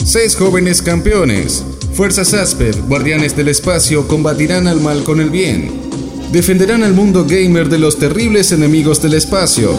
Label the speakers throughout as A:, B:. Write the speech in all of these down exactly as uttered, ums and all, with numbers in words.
A: Seis jóvenes campeones. Fuerzas Asper, guardianes del espacio, combatirán al mal con el bien. Defenderán al mundo gamer de los terribles enemigos del espacio.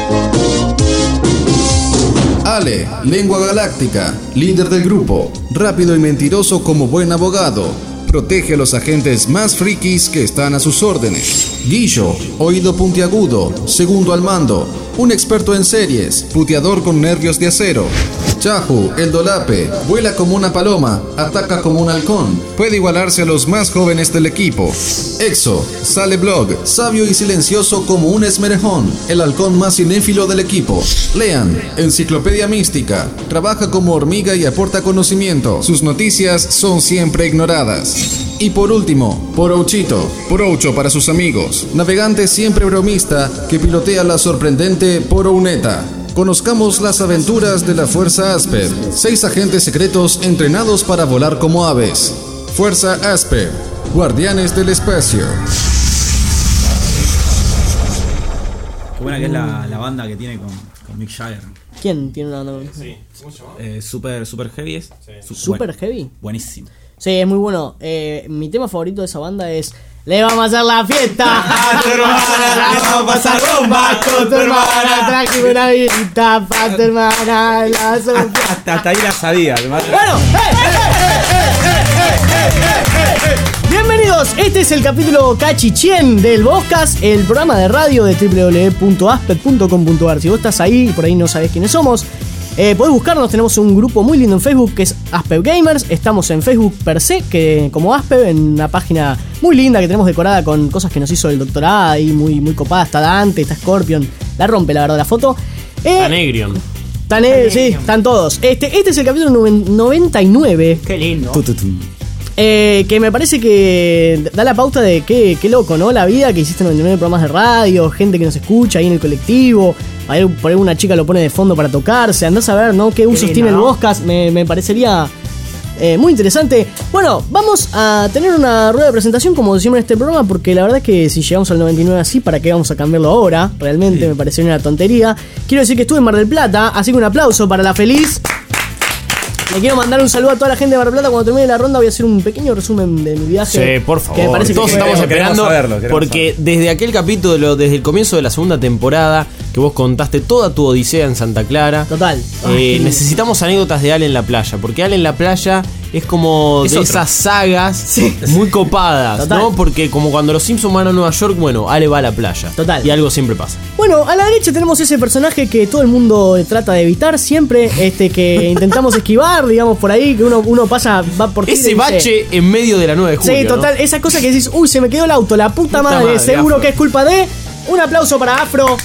A: Ale, lengua galáctica, líder del grupo, rápido y mentiroso como buen abogado. Protege a los agentes más frikis que están a sus órdenes. Guillo, oído puntiagudo, segundo al mando, un experto en series, puteador con nervios de acero. Chahu, el dolape, vuela como una paloma, ataca como un halcón, puede igualarse a los más jóvenes del equipo. Exo, sale blog, sabio y silencioso como un esmerejón, el halcón más cinéfilo del equipo. Lean, enciclopedia mística, trabaja como hormiga y aporta conocimiento, sus noticias son siempre ignoradas. Y por último, Porouchito, Poroucho para sus amigos, navegante siempre bromista que pilotea la sorprendente Porouneta. Conozcamos las aventuras de la Fuerza Asper, seis agentes secretos entrenados para volar como aves. Fuerza Asper, guardianes del espacio.
B: Qué buena que es la, la banda que tiene con, con Mick Jagger.
C: ¿Quién tiene una banda?
B: Sí. ¿Cómo se llama? Eh, super, super Heavy es.
C: Sí. Su, ¿Super buen, Heavy?
B: Buenísimo.
C: Sí, es muy bueno. Eh, mi tema favorito de esa banda es Le vamos a hacer la fiesta a tu hermana, la vamos a pasar bomba con tu hermana, traje una vidita pa' tu hermana, la
B: hasta, hasta ahí la sabía.
C: Bueno, hey, hey, hey, hey, hey, hey. Bienvenidos, este es el capítulo Cachichén del Podcast, el programa de radio de doble u doble u doble u punto asped punto com punto ar. Si vos estás ahí y por ahí no sabés quiénes somos, Eh, podés buscarnos, tenemos un grupo muy lindo en Facebook que es Asped Gamers. Estamos en Facebook per se, que como Asped, en una página muy linda que tenemos decorada con cosas que nos hizo el doctor A y muy, muy copada. Está Dante, está Scorpion, la rompe la verdad la foto. Eh,
D: Está Negrion.
C: Está Negrion, sí, están todos. Este, este es el capítulo noventa y nueve.
D: Qué lindo.
B: Tu, tu, tu.
C: Eh, que me parece que da la pauta de qué, qué loco, ¿no? La vida que hiciste noventa y nueve programas de radio, gente que nos escucha ahí en el colectivo. Ahí por ahí una chica lo pone de fondo para tocarse. Andás a ver, ¿no? ¿Qué usos lindo, tiene el
D: ¿no?
C: podcast? Me, me parecería eh, muy interesante. Bueno, vamos a tener una rueda de presentación como decimos en este programa, porque la verdad es que si llegamos al noventa y nueve así, ¿para qué vamos a cambiarlo ahora? Realmente sí. Me parecería una tontería. Quiero decir que estuve en Mar del Plata, así que un aplauso para la feliz. Le quiero mandar un saludo a toda la gente de Mar del Plata. Cuando termine la ronda voy a hacer un pequeño resumen de mi viaje.
D: Sí, por favor.
C: Que me parece
D: Todos
C: que
D: estamos
C: fue...
D: esperando
B: saberlo,
D: porque
B: saberlo.
D: Desde aquel capítulo, desde el comienzo de la segunda temporada, que vos contaste toda tu odisea en Santa Clara.
C: Total.
D: Eh, necesitamos anécdotas de Ale en la playa, porque Ale en la playa es como
B: es
D: de
B: otro.
D: esas sagas
C: Sí.
D: muy copadas,
C: Total.
D: ¿no? Porque como cuando los Simpsons van a Nueva York, bueno, Ale va a la playa.
C: Total.
D: Y algo siempre pasa.
C: Bueno, a la derecha tenemos ese personaje que todo el mundo trata de evitar siempre, este que intentamos esquivar, digamos, por ahí, que uno, uno pasa, va por
D: Ese
C: dice,
D: bache en medio de la nueve de julio.
C: sí, total,
D: ¿no?
C: esa cosa que decís, uy, se me quedó el auto, la puta,
D: Puta
C: madre,
D: madre,
C: seguro
D: Afro.
C: que es culpa de... Un aplauso para Afro.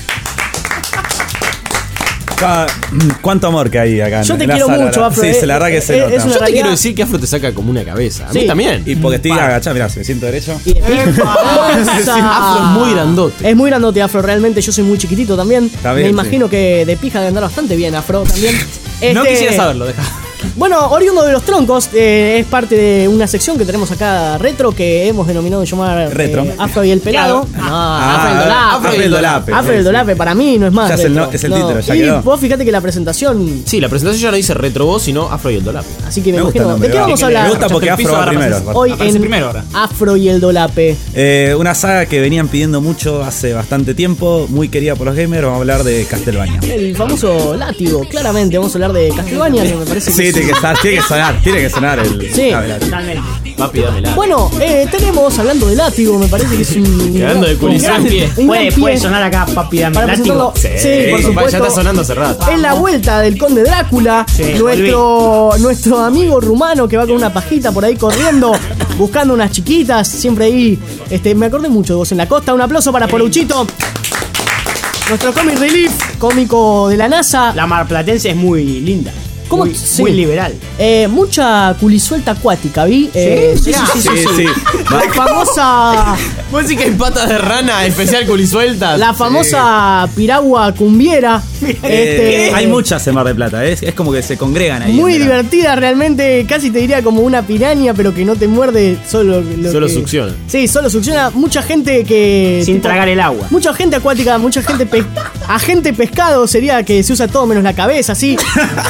B: ¿Cuánto amor que hay acá?
C: Yo
B: en
C: te
B: la
C: quiero
B: sala,
C: mucho,
B: la-
C: Afro.
B: Sí,
C: eh,
B: se la verdad que
C: eh,
B: se
C: eh,
B: nota.
C: es una
D: Yo te
C: realidad.
D: quiero decir que Afro te saca como una cabeza. A
C: Sí.
D: mí también.
B: Y porque estoy
C: Pa.
B: agachado, mirá, me siento derecho.
C: Y de pija.
D: Afro es muy grandote.
C: Es muy grandote, Afro, realmente. Yo soy muy chiquitito también.
B: Está bien,
C: Me imagino que de pija debe andar bastante bien, Afro, también.
D: No
C: Este,
D: quisiera saberlo, deja.
C: Bueno, oriundo de los troncos, eh, es parte de una sección que tenemos acá retro que hemos denominado llamar
B: Retro.
C: eh, Afro y el pelado. No,
B: Ah,
C: Afro y el dolape.
B: Afro y el dolape.
C: Afro y el dolape, para mí no es más.
B: Ya es el
C: retro.
B: no- es el título, ya
C: y
B: quedó.
C: vos fíjate que la presentación.
D: Sí, la presentación ya no dice retro voz, sino Afro y el dolape.
C: Así que me,
B: Me gusta el
C: imagino.
B: nombre,
C: ¿De qué
B: va.
C: vamos a
B: Me
C: hablar?
B: gusta porque
D: el piso,
B: Afro va
D: agarra
B: primero.
D: frases.
C: Hoy
E: Aparece
C: en
E: primero ahora.
C: Afro y el dolape.
B: Eh, una saga que venían pidiendo mucho hace bastante tiempo, muy querida por los gamers. Vamos a hablar de Castlevania.
C: El famoso látigo, claramente. Vamos a hablar de Castlevania, que me parece que
B: Sí,
C: es-
B: tiene que, sonar, tiene que sonar, tiene que sonar el.
C: Sí.
B: a ver,
D: Papi, dámela.
C: Bueno, eh, tenemos, hablando de látigo, me parece que es un...
D: Quedando de
C: un
D: culizón
C: gran-
D: en pie.
C: un gran
E: Puede,
C: pie
E: puede sonar acá, papi, dame
C: para
E: látigo.
C: presentarlo. Sí, por
D: papá,
C: supuesto.
D: ya está sonando hace rato.
C: Es la vuelta del Conde Drácula,
E: Sí,
C: nuestro, nuestro amigo rumano que va con una pajita por ahí corriendo, buscando unas chiquitas, siempre ahí. Este, me acordé mucho de vos en la costa. Un aplauso para Porouchito, nuestro comic relief, cómico de la NASA.
E: La marplatense es muy linda.
C: ¿Cómo?
E: Muy,
C: Sí.
E: muy liberal.
C: Eh, mucha culisuelta acuática, vi. Eh, sí, sí, sí, sí,
B: Sí,
C: sí.
B: sí.
C: La famosa,
D: ¿Vos decís que hay patas de rana especial culisueltas?
C: la famosa piragua cumbiera.
B: Eh,
C: Este,
B: hay muchas en Mar del Plata, ¿eh? es como que se congregan ahí.
C: Muy
B: en verano.
C: divertida, realmente, casi te diría como una piraña, pero que no te muerde, solo lo
D: Solo
C: que-
D: succiona.
C: Sí, solo succiona. Mucha gente que...
E: Sin
C: tipo,
E: tragar el agua.
C: Mucha gente acuática, mucha gente... Pe agente pescado sería que se usa todo menos la cabeza, así. Se corta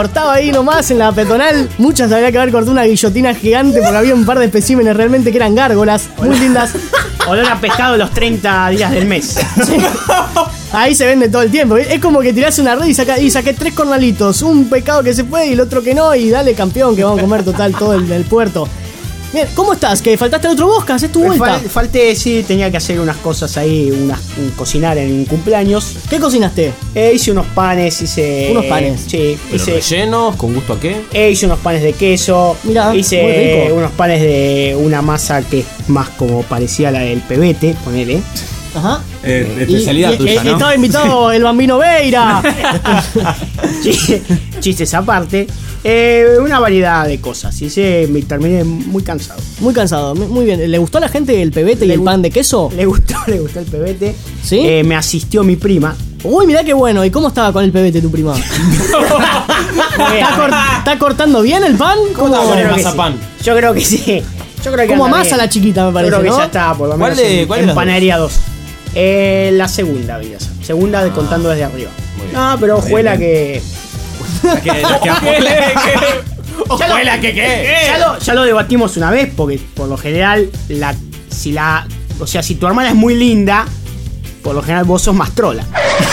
C: estaba ahí nomás en la peatonal. Muchas había que haber cortado una guillotina gigante porque había un par de especímenes realmente que eran gárgolas, muy lindas.
E: Olor a pescado los treinta días del mes.
C: Sí. Ahí se vende todo el tiempo. Es como que tirás una red y, saca, y saqué tres cornalitos. Un pescado que se fue y el otro que no. Y dale, campeón, que vamos a comer total todo el, el puerto. Bien, ¿cómo estás? ¿Que faltaste al otro Boscas? ¿Es tu vuelta?
E: Fal- falté, sí, tenía que hacer unas cosas ahí, unas, un, cocinar en un cumpleaños.
C: ¿Qué cocinaste?
E: Eh, hice unos panes, hice...
C: ¿Unos panes?
E: Sí,
D: Pero
E: hice...
D: rellenos, ¿con gusto a qué?
E: Eh, hice unos panes de queso.
C: Mirá, muy
E: hice
C: rico.
E: unos panes de una masa que es más como parecía a la del pebete, ponele.
C: Ajá.
B: Eh,
C: Y-
B: especialidad
C: y-
B: tuya,
C: y-
B: ¿no?
C: Estaba invitado el Bambino Veira.
E: Ch- Chistes aparte. Eh, una variedad de cosas. Hice, me terminé muy cansado.
C: Muy cansado, muy bien. ¿Le gustó a la gente el pebete y
E: Le
C: el
E: gu-
C: pan de queso?
E: Le gustó, le gustó el pebete.
C: ¿Sí?
E: Eh, me asistió mi prima.
C: Uy, mirá qué bueno. ¿Y cómo estaba con el pebete tu prima? ¿Está, cor- está cortando bien el pan? ¿Cómo,
D: estaba con el
E: Yo creo que
D: mazapán?
E: sí. Yo creo que sí. Yo creo que
C: ¿Cómo
E: anda
C: amasa
E: bien.
C: la chiquita, me parece,
E: Yo creo que
C: ¿no?
E: ya está, por lo
D: ¿Cuál
E: menos
D: de-
E: en,
D: cuál de
E: en
D: las dos?
E: panadería dos. Eh, la segunda, vida. Segunda de contando desde arriba.
D: bien.
E: No, pero juela que...
B: La que- la que-
E: Ya lo, que qué. Ya lo, ya lo debatimos una vez, porque por lo general, la, si la. O sea, si tu hermana es muy linda, por lo general vos sos más trola.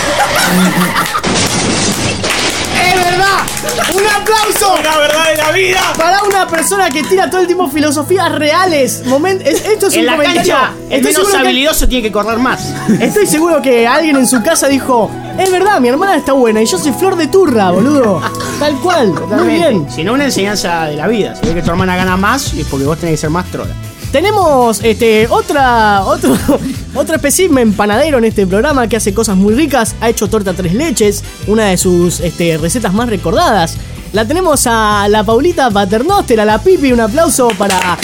C: ¡Es verdad! ¡Un aplauso!
E: ¡La verdad de la vida!
C: Para una persona que tira todo el tiempo filosofías reales. Moment- es- esto es
E: En
C: un
E: la
C: comentario.
E: cancha, el
C: Estoy
E: menos
C: seguro que-
E: habilidoso tiene que correr más.
C: Estoy seguro que alguien en su casa dijo: es verdad, mi hermana está buena y yo soy flor de turra, boludo. Tal cual, muy bien.
E: Si no, una enseñanza de la vida. Si ves que tu hermana gana más, es porque vos tenés que ser más trola.
C: Tenemos este otra otro otro espécimen panadero en este programa que hace cosas muy ricas. Ha hecho torta tres leches, una de sus este, recetas más recordadas. La tenemos a la Paulita Paternoster, a la Pipi. Un aplauso para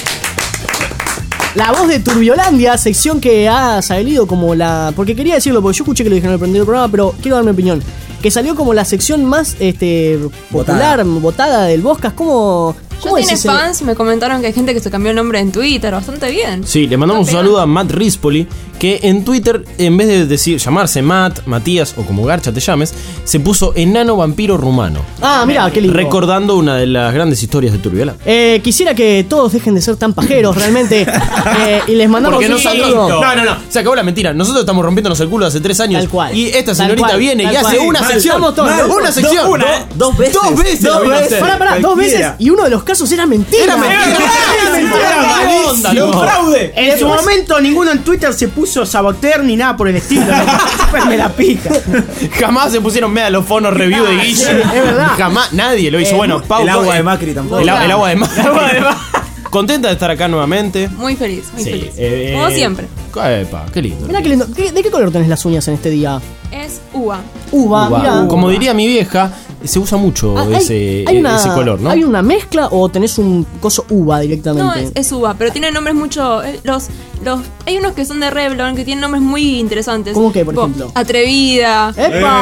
C: la voz de Turbiolandia, sección que ha salido como la... Porque quería decirlo, porque yo escuché que lo dijeron al principio del programa, pero quiero dar mi opinión. Que salió como la sección más este, popular, votada del Boscas. ¿Cómo,
F: Ya
C: cómo es
F: tiene
C: ese-
F: fans, me comentaron que hay gente que se cambió el nombre en Twitter, bastante bien.
D: Sí, le mandamos un
F: Está
D: saludo a Matt Rispoli, que en Twitter, en vez de decir llamarse Matt, Matías o como Garcha te llames, se puso Enano Vampiro Rumano,
C: Ah, mira, qué lindo.
D: recordando una de las grandes historias de Turbiola.
C: Eh, quisiera que todos dejen de ser tan pajeros, realmente. Eh, y les mandamos
D: Porque
C: un
D: nosotros.
C: saludo.
D: No, no, no. Se acabó la mentira. Nosotros estamos rompiéndonos el culo hace tres años.
C: Tal cual.
D: Y esta
C: Tal
D: señorita
C: cual,
D: viene
C: tal
D: y hace
C: cual.
D: una
C: Mal,
D: sección.
C: estamos todos
D: Mal,
C: locos.
D: una sección.
B: Dos- una, ¿eh? Dos veces.
D: Dos veces.
B: Dos
D: la vino a
B: veces.
D: hacer.
C: Pará, pará, dos
B: Cualquiera.
C: veces y uno de los casos era mentira.
D: Era mentira.
C: Era mentira.
D: Era onda,
B: ¡Lo
D: loco.
B: fraude!
E: En su momento ninguno en Twitter se puso saboteur ni nada por el estilo. Después me la pica.
D: Jamás se pusieron medalofonos review de Guille.
C: es verdad.
D: Jamás. Nadie lo hizo.
C: Eh,
D: bueno, Pau.
B: El agua
D: eh,
B: de Macri tampoco.
D: El, a- el agua de Macri. Contenta de estar acá nuevamente.
F: Muy feliz, muy
D: Sí,
F: feliz.
D: eh,
F: Como
D: eh,
F: siempre.
D: Epa, qué lindo.
C: Mirá qué lindo. ¿Qué- ¿De qué color tenés las uñas en este día?
F: Es uva.
C: Uva,
D: Uva.
C: mirá.
D: Como diría mi vieja, se usa mucho
C: Ah, hay-
D: ese,
C: hay una-
D: ese color, ¿no?
C: ¿Hay una mezcla o tenés un coso uva directamente?
F: No, es, es uva, pero tiene nombres mucho. eh, Los, los, hay unos que son de Revlon que tienen nombres muy interesantes.
C: ¿Cómo qué, por
F: Tipo,
C: ejemplo?
F: Atrevida.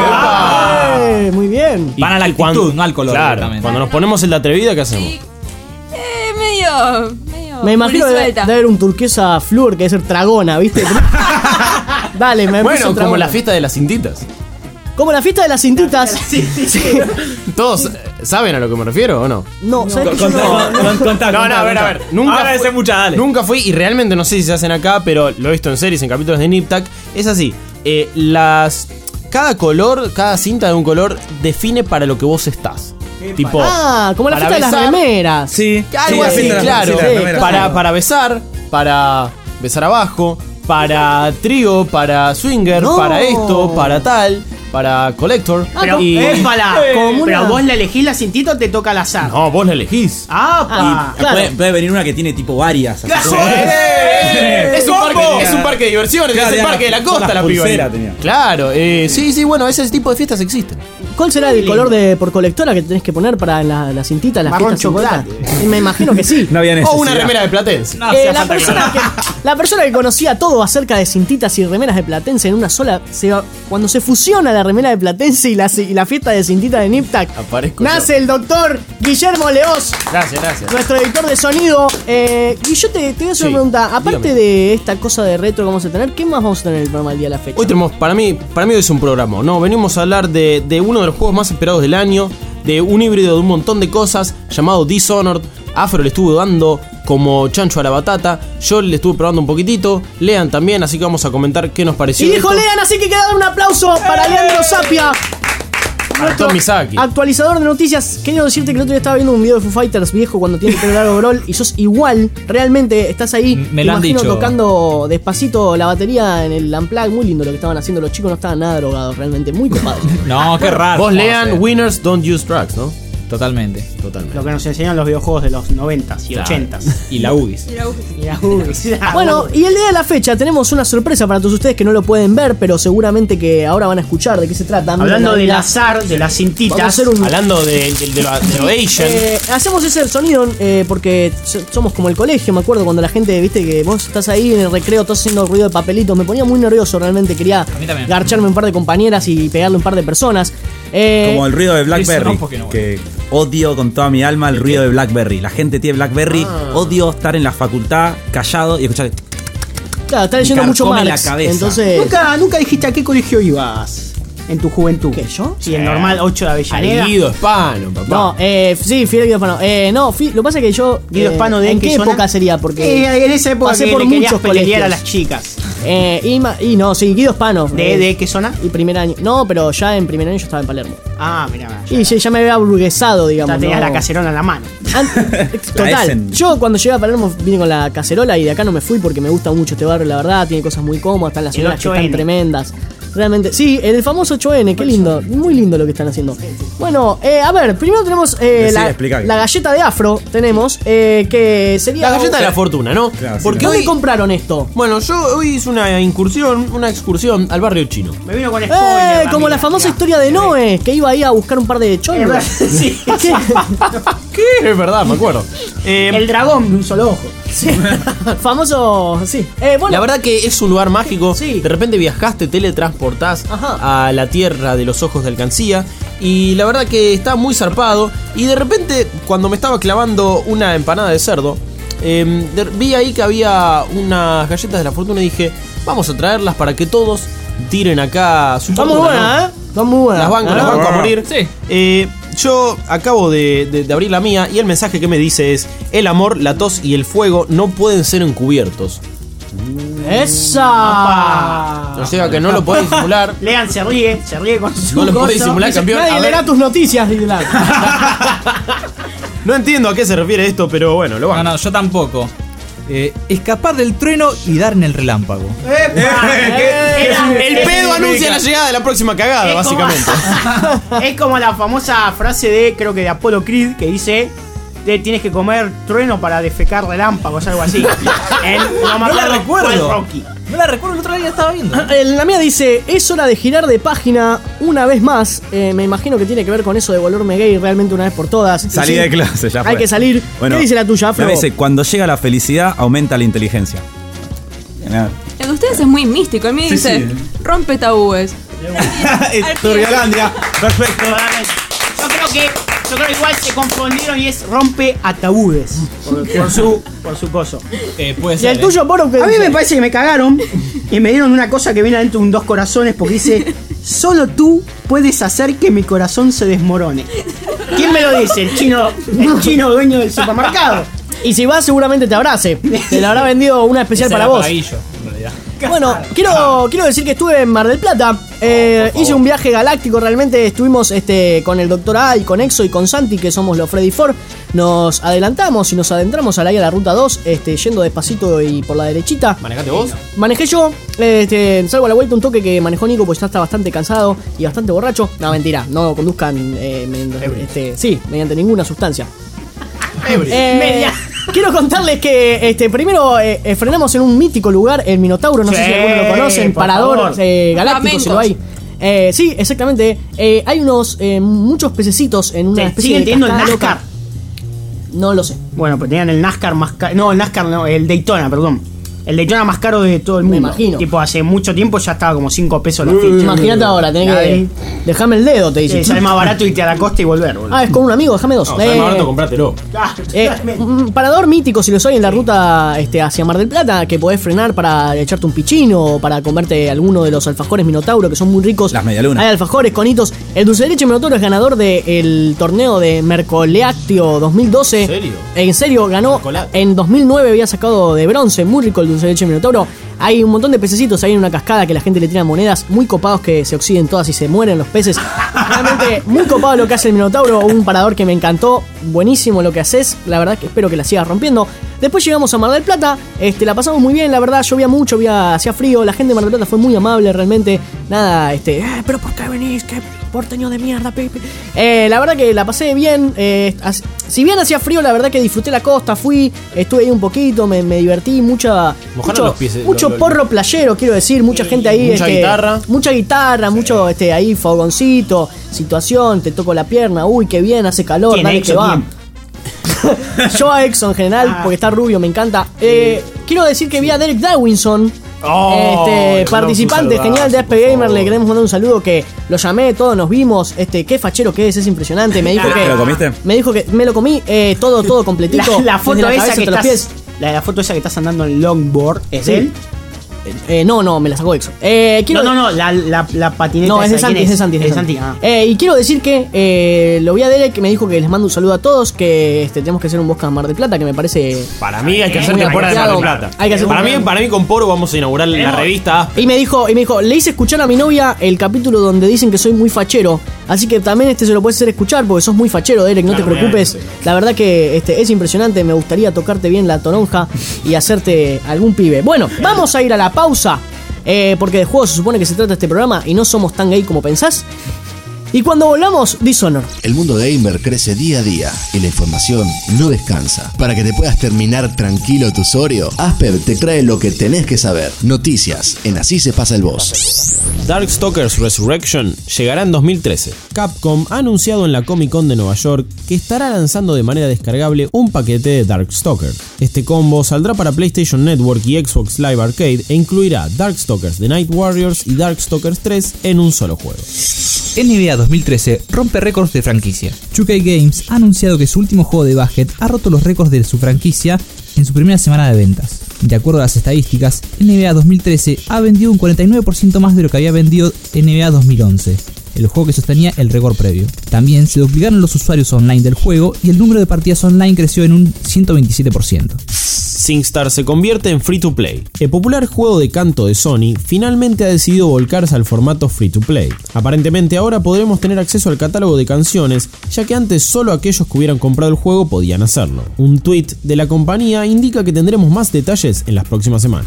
C: ¡Epa! Eh, muy bien.
B: Van a la
D: Y
B: actitud,
D: cuando-
B: no al color
D: Claro,
B: directamente.
D: cuando nos ponemos el de atrevida, ¿qué hacemos?
F: Sí. Eh, medio. medio.
C: Me imagino que debe,
F: suelta.
C: debe haber un turquesa flúor que debe ser tragona, ¿viste? Dale, me
D: Bueno,
C: empiezo
D: como
C: tragona.
D: la fiesta de las cintitas.
C: Como la fiesta de las cintitas. Sí.
D: ¿Todos eh, saben a lo que me refiero o no?
C: No, ¿sabes que yo
B: Contá,
C: no?
B: con- con- contá,
D: No, no,
B: contá,
D: a ver, a
B: contá.
D: ver. Nunca
B: Ahora
D: fui-
B: sé mucha, dale.
D: Nunca fui y realmente no sé si se hacen acá, pero lo he visto en series, en capítulos de Niptak. Es así. eh, las cada color, cada cinta de un color define para lo que vos estás. Tipo,
C: Ah, como la
D: para
C: fiesta de las
D: besar-
C: remeras.
B: Sí,
D: algo
B: sí,
D: así,
B: sí, la-
D: claro.
B: sí, la
C: Sí,
B: remera.
D: para,
C: claro.
D: para besar, para besar abajo, para trío, para swinger,
C: No.
D: para esto, para tal, para collector.
E: Pero,
D: y
E: épala.
C: Como
E: Pero
C: una-
E: vos la elegís la cintita o te toca al azar.
D: no, vos la elegís.
E: Ah, pa.
C: Ah, claro.
B: Puede, puede venir una que tiene tipo varias. así como-
D: ¡Eh! Es un, parque, es un parque de diversiones,
B: Claro,
D: es el
B: ya,
D: parque de la
B: son
D: costa
B: las
D: la piba.
B: pulseras
D: ahí.
B: tenía.
D: Claro, eh, sí, sí, bueno, ese tipo de fiestas existen.
C: ¿Cuál será el color de por colectora que tenés que poner para la, la cintita, la
E: Marrón
C: fiesta cincuenta?
E: chocolate.
C: Y me imagino que sí.
B: No había
D: O
B: necesidad.
D: una remera de Platense.
B: No
C: Eh,
B: hacía
C: la,
B: falta que-
C: persona que, la persona que conocía todo acerca de cintitas y remeras de Platense en una sola. Se, cuando se fusiona la remera de Platense y la, y la fiesta de cintita de Niptak,
D: Aparezco
C: nace el doctor Guillermo Leoz,
D: Gracias, gracias.
C: nuestro editor de sonido. Eh, y yo te, te voy a hacer
D: Sí,
C: una pregunta. Aparte
D: dígame.
C: de esta cosa de retro que vamos a tener, ¿qué más vamos a tener en el programa del día de la fecha?
D: Hoy tenemos, para mí, para mí hoy es un programa, ¿no? Venimos a hablar de, de uno de los juegos más esperados del año, de un híbrido de un montón de cosas llamado Dishonored. Afro le estuvo dando como chancho a la batata. Yo le estuve probando un poquitito. Lean también, así que vamos a comentar qué nos pareció.
C: Y dijo Lean, así que queda dar un aplauso para Leandro Sapia, nuestro
D: Misaki,
C: actualizador de noticias. Quiero decirte que el otro día estaba viendo un video de Foo Fighters viejo cuando tiene que tener overall y sos igual, realmente estás ahí.
G: Me lo han
C: imagino
G: dicho.
C: Tocando despacito la batería en el Unplugged, muy lindo lo que estaban haciendo. Los chicos no estaban nada drogados, realmente, muy copados.
G: No, qué raro.
D: Vos
G: ¿Cómo
D: lean
G: hacer?
D: Winners Don't Use Drugs, ¿no?
G: Totalmente.
D: Totalmente.
E: Lo que nos enseñan los videojuegos de los noventas y ochentas.
G: Y la U B I S.
F: Y la aguja.
E: Y las Ugis.
C: Bueno, y el día de la fecha tenemos una sorpresa para todos ustedes que no lo pueden ver, pero seguramente que ahora van a escuchar de qué se trata.
E: Hablando
C: Miren,
E: del
C: la-
E: azar, de las
C: Vamos a
E: cintitas.
C: hacer un-
D: Hablando de, de, de lo, de lo Asian.
C: Eh, hacemos ese sonido eh, porque so- somos como el colegio, me acuerdo cuando la gente, viste, que vos estás ahí en el recreo, todo haciendo ruido de papelitos, me ponía muy nervioso realmente, quería
G: mí también.
C: garcharme un par de compañeras y pegarle un par de personas. Eh,
B: Como el ruido de BlackBerry,
G: rompo que no,
B: que odio con toda mi alma el ruido de BlackBerry. La gente tiene BlackBerry, odio estar en la facultad callado y escuchar.
C: claro, está leyendo mucho
B: carcome la
C: Marx,
B: cabeza.
C: entonces...
E: Nunca, nunca dijiste a qué colegio ibas en tu juventud.
C: ¿Qué, yo?
E: Sí, el normal ocho de Avellaneda.
D: Al Guido Hispano, papá.
C: No, eh, sí, fui al Guido Hispano. Eh, no, fui- lo que pasa es que yo...
E: Guido
C: eh,
E: Hispano de
C: ¿En
E: qué
C: qué
E: zona?
C: época sería? Porque...
E: Eh, en esa época
C: pasé
E: que
C: por
E: le querías
C: muchos
E: pelear a
C: colegios.
E: las chicas.
C: Eh, y, ma- y no, sí, Guido Hispano.
E: ¿De,
C: eh,
E: de qué zona?
C: Y primer año. No, pero ya en primer año yo estaba en Palermo.
E: Ah, mira, ya,
C: Y ya, ya me había burguesado, digamos.
E: ya tenías
C: ¿no?
E: la cacerola en la mano.
C: An- Total,
B: Essen.
C: yo cuando llegué a Palermo vine con la cacerola y de acá no me fui porque me gusta mucho este barrio, la verdad, tiene cosas muy cómodas, están las
E: El
C: señoras que
E: ocho
C: están
E: ene.
C: tremendas. Realmente, sí, el famoso ocho ene, qué lindo, muy lindo lo que están haciendo. Bueno, eh, a ver, primero tenemos eh,
B: Decí,
C: la,
B: explica.
C: la galleta de afro, tenemos, eh, que sería...
D: La galleta de la fortuna, ¿no?
B: Claro, sí,
D: Porque
C: ¿Dónde
D: hoy,
C: compraron esto?
D: bueno, yo hoy hice una incursión, una excursión al barrio chino.
E: Me vino con spoiler.
C: Eh, como
E: amiga,
C: la famosa
E: mirá.
C: historia de Noé, que iba ahí a buscar un par de
E: Es
C: cholos.
E: verdad, sí.
C: ¿Qué?
D: ¿Qué? Es verdad, me acuerdo. Eh,
E: El dragón de un solo ojo.
C: Famoso, sí. Eh, bueno,
D: La verdad que es un lugar mágico.
C: Sí.
D: De repente viajaste, teletransportás
C: Ajá.
D: a la tierra de los ojos de alcancía. Y la verdad que está muy zarpado. Y de repente, cuando me estaba clavando una empanada de cerdo, eh, de- vi ahí que había unas galletas de la fortuna y dije, vamos a traerlas para que todos tiren acá su
C: está muy
D: fortuna,
C: buena,
D: ¿no?
C: ¿eh? Está muy buena.
D: Las banco,
C: Ah.
D: las banco a morir.
G: Sí.
D: Eh, yo acabo de, de- de abrir la mía y el mensaje que me dice es: el amor, la tos y el fuego no pueden ser encubiertos.
C: ¡Esa!
D: O sea que no lo podés disimular.
E: Lean se ríe, se ríe con su
D: No lo podés
E: coso.
D: disimular,
C: Dice,
D: campeón.
C: Nadie
D: A ver,
C: leerá tus noticias, Lidlan.
D: no entiendo a qué se refiere esto, pero bueno, lo
G: No,
D: van.
G: no, yo tampoco. Eh, escapar del trueno y dar en el relámpago.
D: El pedo anuncia la llegada de la próxima cagada,
E: Es como-
D: básicamente.
E: Es como la famosa frase de, creo que de Apollo Creed, que dice: de, tienes que comer trueno para defecar relámpagos, algo así. En- no me
G: No la
E: acuerdo
G: recuerdo.
E: cuál Rocky.
G: No la recuerdo, el otro día la estaba viendo.
C: En la mía dice, es hora de girar de página una vez más. Eh, me imagino que tiene que ver con eso de volverme gay realmente una vez por todas.
B: Salí
C: Sí,
B: de clase, ya fue.
C: Hay que salir.
B: Bueno,
C: ¿Qué dice la tuya, Afro?
B: A veces, cuando llega la felicidad, aumenta la inteligencia.
F: El de ustedes es muy místico. El mío
B: Sí,
F: dice,
B: sí.
F: rompe tabúes.
B: Turbialandia, perfecto.
E: Yo creo que yo creo que igual se confundieron y es rompe ataúdes por, por su por su coso.
G: Eh, puede
C: ¿Y
G: ser.
C: el tuyo, Poro? ¿Qué
E: A mí
C: dice?
E: me parece que me cagaron y me dieron una cosa que viene adentro de un dos corazones porque dice: solo tú puedes hacer que mi corazón se desmorone. ¿Quién me lo dice? El chino, el chino dueño del supermercado.
C: Y si vas, seguramente te abrace. Te la habrá vendido una especial
G: Ese
C: para
G: era
C: vos.
G: Guillo, en realidad.
C: Bueno, quiero, quiero decir que estuve en Mar del Plata. Eh, hice un viaje galáctico, realmente estuvimos este, con el Doctor A y con Exo y con Santi, que somos los Freddy Four. Nos adelantamos y nos adentramos a la guía de la ruta dos, este, yendo despacito y por la derechita.
D: ¿Manejate vos?
C: Manejé yo, este, salgo a la vuelta un toque que manejó Nico, pues ya está bastante cansado y bastante borracho. No, mentira, no conduzcan eh, me- este, sí, mediante ninguna sustancia. Eh,
E: Media.
C: Quiero contarles que este, primero eh, eh, frenamos en un mítico lugar, el Minotauro, no sé
E: Sí,
C: si alguno lo conocen,
E: por
C: Parador
E: favor.
C: eh, Galáctico, si lo hay. Eh, sí, exactamente. Eh, hay unos eh, muchos pececitos en una
E: Sí,
C: especie
E: siguen
C: de
E: teniendo el
C: cascada
E: NASCAR.
C: loca. No lo sé.
E: Bueno, pues tenían el NASCAR más ca- no, el NASCAR no, el Daytona, perdón. El Daytona más caro de todo el mundo.
C: Me imagino.
E: Tipo, hace mucho tiempo ya estaba como cinco pesos la ficha.
C: Imagínate ahora, tenés
E: Ahí.
C: que. Dejame el dedo, te dice.
E: Sí, sale más barato irte a la costa y volver, boludo.
C: Ah, es con un amigo, déjame dos.
D: No, sale más barato, comprátelo.
E: Ah,
C: Eh, un parador mítico si lo soy en la ruta este, hacia Mar del Plata, que podés frenar para echarte un pichino o para comerte alguno de los alfajores Minotauro, que son muy ricos.
B: Las medialunas.
C: Hay alfajores, conitos. El dulce de leche Minotauro es ganador del torneo de Mercoleactio dos mil doce.
D: ¿En serio?
C: En serio, ganó.
D: Mercolate.
C: En dos mil nueve había sacado de bronce. Muy rico el dulce de leche Minotauro. Hay un montón de pececitos ahí en una cascada que la gente le tira monedas. Muy copados que se oxiden todas y se mueren los peces. Realmente muy copado lo que hace el Minotauro. Un parador que me encantó. Buenísimo lo que haces. La verdad que espero que la sigas rompiendo. Después llegamos a Mar del Plata. Este, la pasamos muy bien, la verdad. Llovía mucho, había, hacía frío. La gente de Mar del Plata fue muy amable, realmente. Nada, este. Eh, pero ¿por qué venís? ¿Qué porteño de mierda, Pepe? Eh, la verdad que la pasé bien. Eh, as- si bien hacía frío, la verdad que disfruté la costa. Fui, estuve ahí un poquito, me, me divertí. Mucha.
D: Mojaron
C: Mucho,
D: los pies, eh,
C: mucho
D: lo- lo-
C: porro playero, quiero decir. Mucha gente ahí.
D: Mucha
C: este,
D: guitarra.
C: Mucha guitarra, mucho este, ahí fogoncito. Situación, te toco la pierna. Uy, qué bien, hace calor,
E: ¿Quién,
C: dale
E: Exxon,
C: que va.
E: quién?
C: Yo a Exxon en general, porque está rubio, me encanta. Eh, quiero decir que vi a Derek Darwinson,
D: Oh,
C: este,
D: le
C: participante
D: mandamos un
C: genial de A S P
D: saludazo,
C: Gamer.
D: por
C: Le
D: favor.
C: queremos mandar un saludo, que lo llamé, todos nos vimos. Este, qué fachero que es, es impresionante. Me dijo
B: ¿Te
C: que.
B: lo comiste?
C: Me dijo que me lo comí, eh, todo, todo completito.
E: La, la foto
C: desde la
E: esa
C: cabeza
E: que
C: hasta los
E: estás.
C: pies.
E: La, la foto esa que estás andando en longboard, ¿es
C: Sí.
E: de él?
C: Eh, no, no, me la sacó Exxon. Eh, quiero
E: No, no, no, la, la, la patineta
C: No, es de
E: esa,
C: Santi,
E: ¿quién
C: es de Santi. es de
E: Es de
C: Santi.
E: Santi, ah.
C: Eh, y quiero decir que eh, lo vi a Derek, que me dijo que les mando un saludo a todos, que este, tenemos que hacer un Bosca Mar del Plata, que me parece.
D: Para mí hay que
C: Eh,
D: hacer
C: muy
D: temporada de Mar del
C: apropiado.
D: Plata.
C: Hay que hacer
D: para, mí,
C: temporada.
D: para mí con Poro vamos a inaugurar la revista.
C: Y me dijo, y me dijo, le hice escuchar a mi novia el capítulo donde dicen que soy muy fachero. Así que también este se lo puedes hacer escuchar porque sos muy fachero, Derek, no
D: Claro,
C: te preocupes. La verdad que este, es impresionante, me gustaría tocarte bien la toronja y hacerte algún pibe. Bueno, vamos a ir a la pausa. Eh, porque de juego se supone que se trata este programa y no somos tan gay como pensás. Y cuando volvamos, Dishonor.
H: El mundo gamer crece día a día y la información no descansa. Para que te puedas terminar tranquilo tu Sorio, Asper te trae lo que tenés que saber. Noticias en Así se pasa el boss.
D: Darkstalkers Resurrection llegará en dos mil trece. Capcom ha anunciado en la Comic Con de Nueva York que estará lanzando de manera descargable un paquete de Darkstalkers. Este combo saldrá para PlayStation Network y Xbox Live Arcade e incluirá Darkstalkers The Night Warriors y Darkstalkers tres en un solo juego.
G: N B A dos mil trece rompe récords de franquicia. two K Games ha anunciado que su último juego de básquet ha roto los récords de su franquicia en su primera semana de ventas. De acuerdo a las estadísticas, N B A dos mil trece ha vendido un cuarenta y nueve por ciento más de lo que había vendido N B A dos mil once, el juego que sostenía el récord previo. También se duplicaron los usuarios online del juego y el número de partidas online creció en un ciento veintisiete por ciento.
D: SingStar se convierte en free to play. El popular juego de canto de Sony finalmente ha decidido volcarse al formato free to play. Aparentemente ahora podremos tener acceso al catálogo de canciones, ya que antes solo aquellos que hubieran comprado el juego podían hacerlo. Un tweet de la compañía indica que tendremos más detalles en las próximas semanas.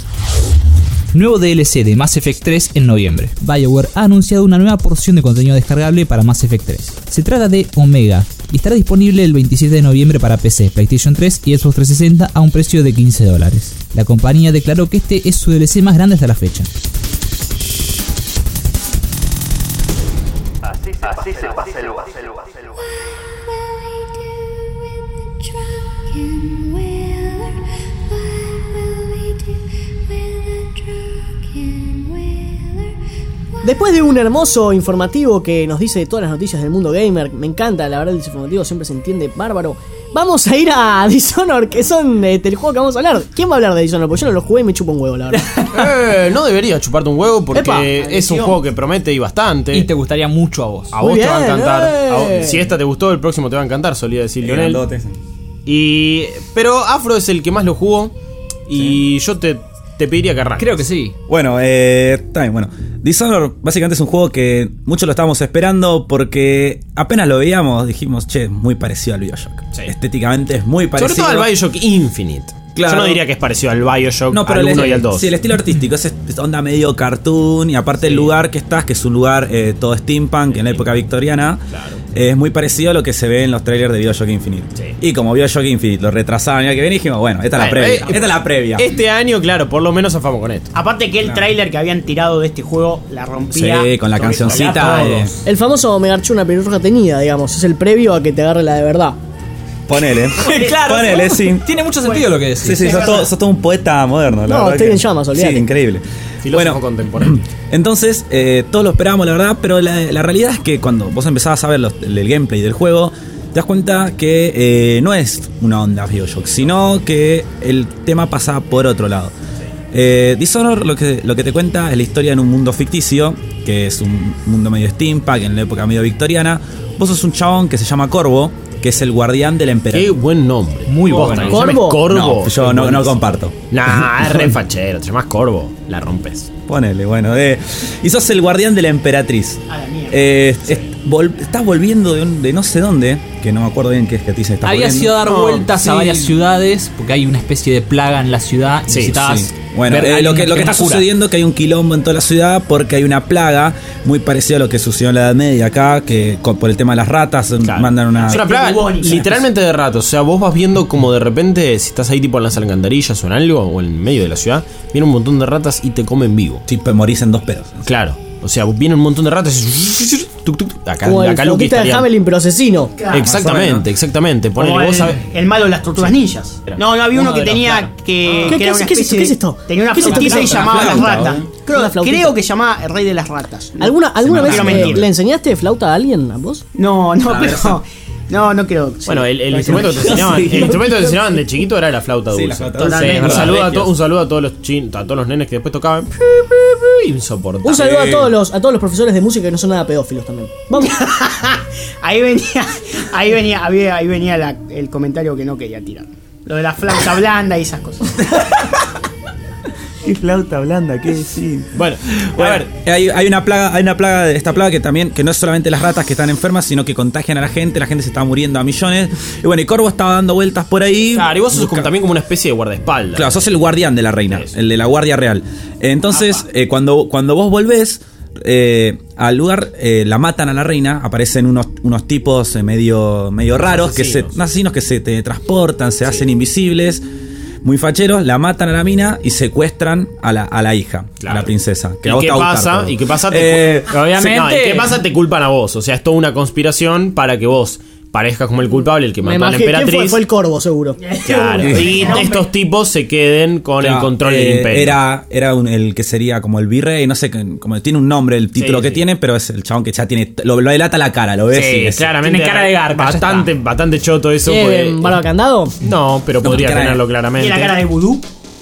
G: Nuevo D L C de Mass Effect tres en noviembre. BioWare ha anunciado una nueva porción de contenido descargable para Mass Effect tres. Se trata de Omega y estará disponible el veintisiete de noviembre para P C, PlayStation tres y Xbox trescientos sesenta a un precio de quince dólares. La compañía declaró que este es su D L C más grande hasta la fecha.
I: Así se pasa el boss.
C: Después de un hermoso informativo que nos dice todas las noticias del mundo gamer, me encanta, la verdad el informativo siempre se entiende bárbaro. Vamos a ir a Dishonor, que son este, el juego que vamos a hablar. ¿Quién va a hablar de Dishonor? Porque yo no lo jugué y me chupo un huevo, la verdad.
D: Eh, no debería chuparte un huevo porque
C: Epa,
D: es un
E: atención.
D: juego que promete y bastante.
G: Y te gustaría mucho a vos.
D: A
C: Muy
D: vos te va a
C: bien,
D: encantar.
C: eh.
D: A vos- si esta te gustó, el próximo te va a encantar, solía decir Lionel.
B: Grandote, sí.
D: Y pero Afro es el que más lo jugó y yo te, te pediría que arranques.
G: Creo que sí.
B: Bueno, eh, también, bueno. Dishonored básicamente es un juego que muchos lo estábamos esperando porque apenas lo veíamos dijimos, che, muy parecido al BioShock.
D: Sí.
B: Estéticamente es muy parecido.
D: Sobre todo al BioShock Infinite.
B: Claro.
D: Yo no diría que es parecido al BioShock,
B: No, pero
D: al
B: el,
D: uno y al dos.
B: sí, el estilo artístico es, es onda medio cartoon y aparte el lugar que estás, que es un lugar eh, todo steampunk en la época victoriana,
D: Claro.
B: eh, es muy parecido a lo que se ve en los trailers de BioShock Infinite.
D: Sí.
B: Y como BioShock Infinite lo retrasaban ya que viene, dijimos, bueno, esta es la
D: Bueno,
B: previa.
D: eh,
B: esta es la previa.
D: Este año, claro, por lo menos zafamos con esto.
E: Aparte que el tráiler que habían tirado de este juego la rompía.
B: Sí, con la
E: Sobre-
B: cancioncita.
E: sobre
B: eh,
E: todos.
C: El famoso me garchó una pelirroja tenida, digamos, es el previo a que te agarre la de verdad.
B: Ponele.
G: Claro,
B: Ponele, sí.
G: Tiene mucho sentido lo que decís.
B: Sí, sí, sos todo, sos todo un poeta moderno. La
C: No,
B: verdad
C: estoy
B: que-
C: en llamas, olvídate.
B: Sí, increíble.
D: Filósofo
B: Bueno,
D: contemporáneo.
B: entonces, eh, todos lo esperábamos, la verdad, pero la, la realidad es que cuando vos empezabas a ver los- el, el gameplay del juego, te das cuenta que eh, no es una onda Bioshock, sino que el tema pasa por otro lado. Eh, Dishonored lo que, lo que te cuenta es la historia en un mundo ficticio, que es un mundo medio steampunk, en la época medio victoriana. Vos sos un chabón que se llama Corvo, que es el guardián de la
D: Qué
B: emperatriz.
D: buen nombre.
G: Muy
D: Oh,
G: bueno.
D: que te
C: ¿Corvo?
D: llames Corvo.
B: No, yo no, no comparto.
D: Nah, es re fachero. Te llamas Corvo. La rompes.
B: Ponele, bueno. Eh, y sos el guardián de la emperatriz.
E: A la mierda.
B: Eh, es- vol- estás volviendo de, un- de no sé dónde, que no me acuerdo bien qué es que te dice. Estás
G: Había
B: volviendo.
G: sido a dar
D: No,
G: vueltas
B: sí.
G: a varias ciudades porque hay una especie de plaga en la ciudad y
D: Sí,
G: necesitabas
B: Sí. Bueno,
G: ver-
B: eh,
G: hay
B: lo,
G: una
B: que, lo que está
G: pequeña cura.
B: sucediendo es que hay un quilombo en toda la ciudad porque hay una plaga muy parecida a lo que sucedió en la Edad Media acá, que con- por el tema de las ratas
D: Claro.
B: mandan una...
D: Es una plaga
E: bubónica.
D: literalmente de rato. O sea, vos vas viendo como de repente, si estás ahí tipo en las alcantarillas o en algo, o en medio de la ciudad, viene un montón de ratas y te comen vivo.
B: Sí, pues morís en dos pedos.
D: Claro. O sea, viene un montón de ratas y... tuc, tuc, Acá,
C: Como el
D: acá Lucky
C: flautista de
D: estaría...
C: Hamelin, pero asesino.
D: Exactamente, exactamente.
E: Como
D: Ponele, vos
E: el,
D: sabés...
E: el malo de las tortugas ninjas. No, no había uno,
G: Uno
E: que
G: de los,
E: tenía
G: claro.
E: que,
C: ¿Qué-
E: que
C: qué
E: era
C: es-
E: una
C: qué es-
E: especie
C: qué es
E: de-
C: esto?
E: Tenía una
C: ¿Qué es esta
E: flautita y
C: flauta?
E: llamaba a las
B: Flauta,
E: ratas.
B: ¿eh?
C: Creo la flautita.
E: Creo que llamaba el rey de las ratas. No,
C: ¿Alguna, alguna
E: no
C: vez
E: quiero
C: eh,
E: mentir.
C: le enseñaste flauta a alguien, a vos?
E: No, no, pero. No, no creo. sí.
D: Bueno, el, el
E: No,
D: instrumento que te enseñaban,
C: Sí.
D: el instrumento que te enseñaban de chiquito era la flauta dulce.
B: Sí, la flauta
D: Entonces,
E: dulce.
D: un,
E: Totalmente.
D: saludo a
B: Bestias.
D: to- un saludo a todos los chin, a todos los nenes que después tocaban. Insoportable.
C: Un saludo a todos los a todos los profesores de música que no son nada pedófilos también. Vamos.
E: ahí venía, ahí venía, había- ahí venía la- el comentario que no quería tirar. Lo de la flauta blanda y esas cosas.
B: ¿Qué flauta blanda? ¿Qué sí?
D: Bueno, a
B: Bueno,
D: ver.
B: hay, hay una plaga, hay una plaga de esta plaga que también, que no es solamente las ratas que están enfermas, sino que contagian a la gente, la gente se está muriendo a millones. Y bueno, y Corvo estaba dando vueltas por ahí.
D: Claro, y vos sos
B: busca-
D: como- también como una especie de guardaespaldas.
B: Claro, sos el guardián de la reina,
D: Eso.
B: el de la guardia real. Entonces, eh, cuando, cuando vos volvés eh, al lugar, eh, la matan a la reina, aparecen unos, unos tipos eh, medio, medio raros, que se,
D: asesinos.
B: unos asesinos que se te transportan, se hacen invisibles, muy facheros, la matan a la mina y secuestran a la, a la hija,
D: Claro.
B: a la princesa. Que
D: ¿Y
B: a vos
D: qué
B: te va a gustar
D: pasa?
B: todo.
D: ¿Y qué pasa? Te
B: Eh,
D: cu-
G: obviamente-
D: No, ¿y qué pasa? Te culpan a vos. O sea, es toda una conspiración para que vos parezcas como el culpable, el que
C: Me
D: mató a la
C: imagino quién
D: emperatriz.
C: fue, fue el Corvo, seguro.
D: Claro. Y estos tipos se queden con el
B: Claro,
D: control
B: eh,
D: del imperio.
B: Era, era un- el que sería como el virrey, no sé, como tiene un nombre el título
D: Sí,
B: que
D: sí.
B: tiene, pero es el chabón que ya tiene, lo, lo delata la cara, lo ves. y
D: Sí,
B: es-
D: claramente.
G: Tiene cara de garca, ya
D: Bastante, bastante choto eso.
C: ¿Tiene
D: porque-
C: barba candado?
D: No, pero
B: No,
D: podría
B: cara de-
D: tenerlo claramente.
E: Y la cara de vudú.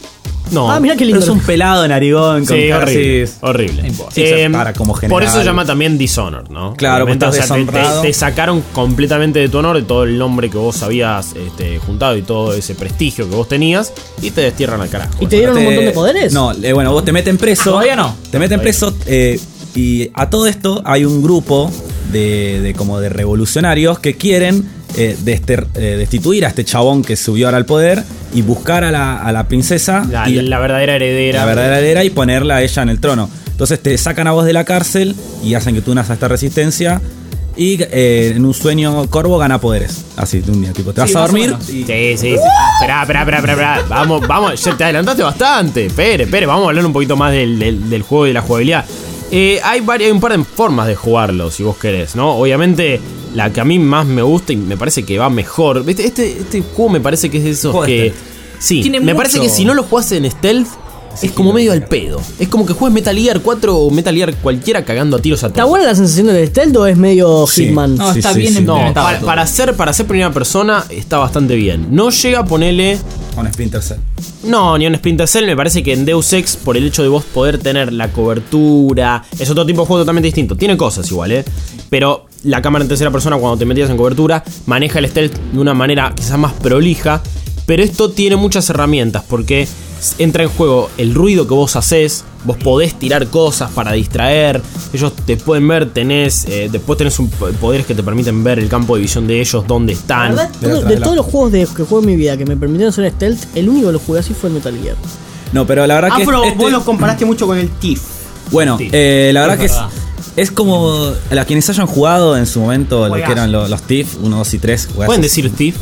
D: No.
C: Ah, mirá qué
B: Pero
C: lindo.
B: es un pelado narigón con
D: Sí,
B: cara
D: horrible.
B: así.
D: Horrible.
B: No importa.
D: Eh,
B: Sí, se para como
D: por
B: general.
D: eso se llama también Dishonored, ¿no?
B: Claro,
D: Obviamente,
B: porque
D: o
B: estás
D: sea, te, te-
B: deshonrado.
D: te sacaron completamente de tu honor, de todo el nombre que vos habías este, juntado y todo ese prestigio que vos tenías, y te destierran al carajo.
C: ¿Y te dieron un
B: Te-
C: montón de poderes?
B: No, eh, bueno, vos te meten preso.
G: Todavía no.
B: Te meten preso eh, y a todo esto hay un grupo de, de como de revolucionarios que quieren eh, dester- eh, destituir a este chabón que subió ahora al poder y buscar a la, a la princesa
D: La,
B: y
D: la verdadera heredera.
B: la verdadera heredera y ponerla a ella en el trono. Entonces te sacan a vos de la cárcel y hacen que tú unas a esta resistencia. Y eh, en un sueño Corvo gana poderes. Así, de un día, tipo, te vas
G: Sí,
B: a
G: más o
B: dormir.
G: menos.
B: y-
D: Sí, sí, sí. Esperá, esperá, esperá, esperá, esperá. Vamos, vamos. Ya te adelantaste bastante. Espere, espere. Vamos a hablar un poquito más del, del- del juego y de la jugabilidad. Eh, hay, varias, hay un par de formas de jugarlo, si vos querés, ¿no? Obviamente, la que a mí más me gusta y me parece que va mejor. ¿Viste? Este, este juego me parece que es de esos
B: Juego de
D: que.
B: stealth.
D: Sí,
G: Tiene
D: me
G: mucho-
D: parece que si no lo jugás en stealth. Es como medio al pedo. Es como que juegues Metal Gear cuatro o Metal Gear cualquiera cagando a tiros a
C: ¿Está
D: todos.
C: buena la sensación del stealth o es medio
B: Sí.
C: Hitman?
G: No,
B: Sí,
G: está
B: sí,
G: bien
B: sí.
D: No,
G: implementado
D: para,
G: todo.
D: para ser, para ser primera persona está bastante bien. No llega a ponerle.
B: Con Splinter Cell.
D: No, ni en Splinter Cell. Me parece que en Deus Ex, por el hecho de vos poder tener la cobertura, es otro tipo de juego totalmente distinto. Tiene cosas igual, ¿eh? Pero la cámara en tercera persona, cuando te metías en cobertura, maneja el stealth de una manera quizás más prolija. Pero esto tiene muchas herramientas porque entra en juego el ruido que vos haces. Vos podés tirar cosas para distraer. Ellos te pueden ver, tenés. eh, después tenés un, poderes que te permiten ver el campo de visión de ellos, dónde
C: La
D: están.
C: verdad,
B: de
C: todo-
B: atrás
C: de
B: de la-
C: todos los juegos de, que juego en mi vida que me permitieron hacer stealth, el único que lo jugué así fue el Metal Gear.
B: No, pero la verdad que.
E: Afro,
B: este-
E: vos lo comparaste mucho con el T I F.
B: Bueno,
D: Sí.
B: eh, la verdad
G: Es
B: que es,
G: verdad.
B: es como. A quienes hayan jugado en su momento lo
E: Juegazo.
B: que eran los, los T I F uno, dos y tres.
D: Pueden decir Steve.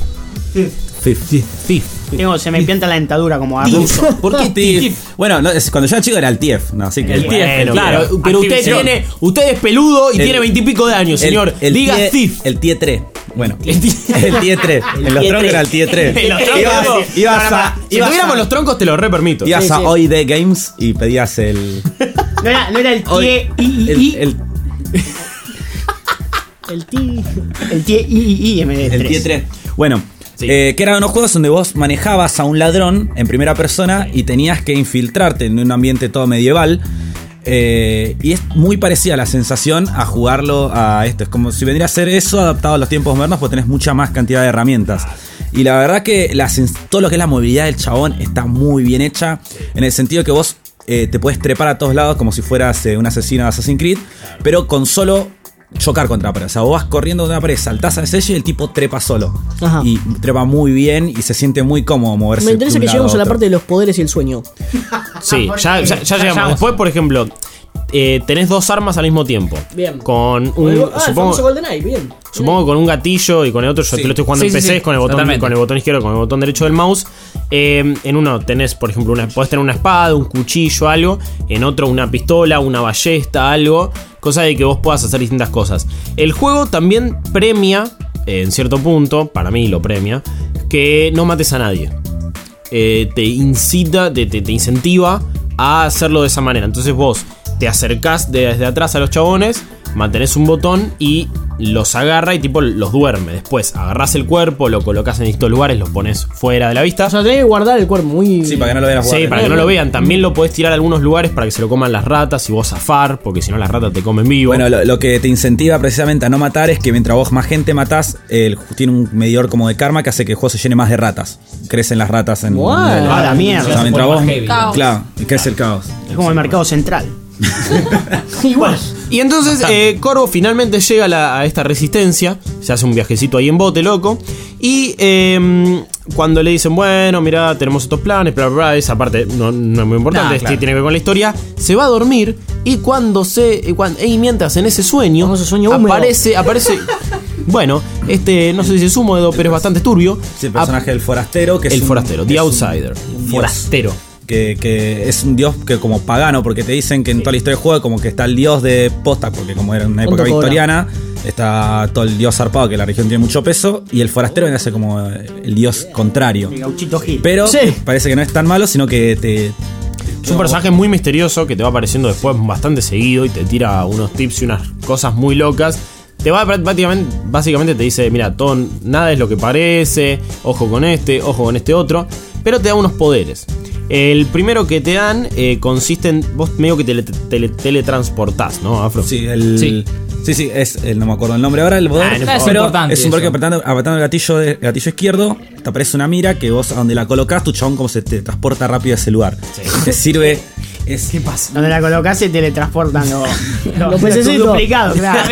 B: Thief.
E: Tengo, se me pianta la dentadura como a ruso.
B: ¿Por qué T I F? Bueno, no, es- cuando yo era chico era el T I F, ¿no? Así que.
G: El T I F,
D: Bueno,
G: claro.
D: pero, pero usted
G: Activision.
D: tiene, usted es peludo y
B: El-
D: tiene veintipico de años,
B: el-
D: señor.
B: el
D: Diga
B: tie-
D: Thief.
B: El T I E tres. Bueno, el T tres. En los troncos era el T tres.
D: En los troncos,
B: Ibas,
D: no.
B: ibas
D: No, no,
B: a.
D: Si
B: ibas
D: tuviéramos
B: a-
D: los troncos, te lo re permito.
B: Ibas
C: Sí,
B: a
C: sí.
B: Hoy Day Games y pedías el.
E: No era, no era el
B: Hoy-
E: T I I
B: el,
E: I.
B: el,
C: El T.
E: El T I I I M D tres.
B: el T tres. Bueno,
D: Sí.
B: eh, que eran unos juegos donde vos manejabas a un ladrón en primera persona y tenías que infiltrarte en un ambiente todo medieval. Eh, y es muy parecida la sensación a jugarlo a esto. Es como si vendría a ser eso adaptado a los tiempos modernos, porque tenés mucha más cantidad de herramientas. Y la verdad que la sens- todo lo que es la movilidad del chabón está muy bien hecha. En el sentido que vos eh, te puedes trepar a todos lados como si fueras eh, un asesino de Assassin's Creed, pero con solo chocar contra la pared. O sea, vos vas corriendo de una pared, saltás al sello y el tipo trepa solo.
C: Ajá.
B: Y trepa muy bien y se siente muy cómodo moverse.
C: Me interesa
B: de un
C: que
B: lado
C: lleguemos a la
B: otro.
C: parte de los poderes y el sueño.
D: Sí, ya, ya, ya llegamos. Después, por ejemplo, eh, tenés dos armas al mismo tiempo.
C: Bien.
D: Con
C: Ah,
D: un.
C: el famoso
D: Supongo,
C: GoldenEye, bien.
D: supongo con un gatillo y con el otro, yo
B: Sí.
D: te lo estoy jugando
G: Sí,
D: en
G: sí,
D: P C,
G: sí,
D: con el botón,
G: totalmente.
D: con el botón izquierdo, con el botón derecho del mouse. Eh, en uno tenés, por ejemplo, una, podés tener una espada, un cuchillo, algo. En otro, una pistola, una ballesta, algo. Cosa de que vos puedas hacer distintas cosas. El juego también premia, eh, en cierto punto, para mí lo premia, que no mates a nadie. Eh, te incita, te, te, te incentiva a hacerlo de esa manera. Entonces vos te acercás de- desde atrás a los chabones, mantenés un botón y los agarra y tipo los duerme. Después agarrás el cuerpo, lo colocas en distintos lugares, los pones fuera de la vista.
C: O sea, tenés que guardar el cuerpo muy.
B: Sí, para que no lo veas jugar.
D: Sí, para que no lo vean. También lo podés tirar a algunos lugares para que se lo coman las ratas y vos zafar, porque si no las ratas te comen vivo.
B: Bueno, lo, lo que te incentiva precisamente a no matar es que mientras vos más gente matás, el, tiene un medidor como de karma que hace que el juego se llene más de ratas. Crecen las ratas en.
C: Guau.
B: en el-
E: A la mierda.
B: O sea, mientras vos.
F: Caos.
B: Claro, y crece el caos.
E: Es como el mercado central.
C: Igual.
D: Y entonces eh, Corvo finalmente llega a, la- a esta resistencia. Se hace un viajecito ahí en bote, loco. Y eh, cuando le dicen, bueno, mira, tenemos estos planes, bla, bla, bla, esa parte no, no es muy importante,
G: Nah,
D: este
G: claro.
D: tiene que ver con la historia. Se va a dormir. Y cuando se. eh, cuan- y mientras en ese sueño.
C: Famoso sueño húmedo.
D: aparece. Aparece. Bueno, este, no sé si es húmedo, pero es bastante turbio.
B: Sí, el personaje del forastero, que es
D: El
B: un-
D: forastero, The
B: es un-
D: Outsider.
B: un dios.
D: Forastero.
B: Que, que es un dios que como pagano, porque te dicen que en toda la historia del juego como que está el dios de posta, porque como era en una época
C: ¿Cuánto cobra?
B: victoriana, está todo el dios zarpado, que la región tiene mucho peso, y el forastero viene a ser como el dios contrario.
E: El gauchito Gil.
B: Pero
C: Sí.
B: parece que no es tan malo, sino que te...
D: Es un personaje muy misterioso que te va apareciendo después bastante seguido y te tira unos tips y unas cosas muy locas. Te va prácticamente, básicamente te dice, mira, todo, nada es lo que parece, ojo con este, ojo con este otro, pero te da unos poderes. El primero que te dan eh, consiste en, vos medio que tele, tele- teletransportás, ¿no, Afro?
B: Sí, el...
G: Sí.
B: Sí, sí, es el, no me acuerdo el nombre ahora, el poder,
D: Ah, no
G: es
B: pero
G: importante
B: es un poder que
G: eso.
B: apretando, apretando el gatillo, de- el gatillo izquierdo, te aparece una mira que vos a donde la colocas, tu chabón como se te transporta rápido a ese lugar. Y te sirve... Es, ¿Qué pasa?
E: Donde la colocás se teletransportan los, los,
C: Los pececitos.
E: duplicados, claro.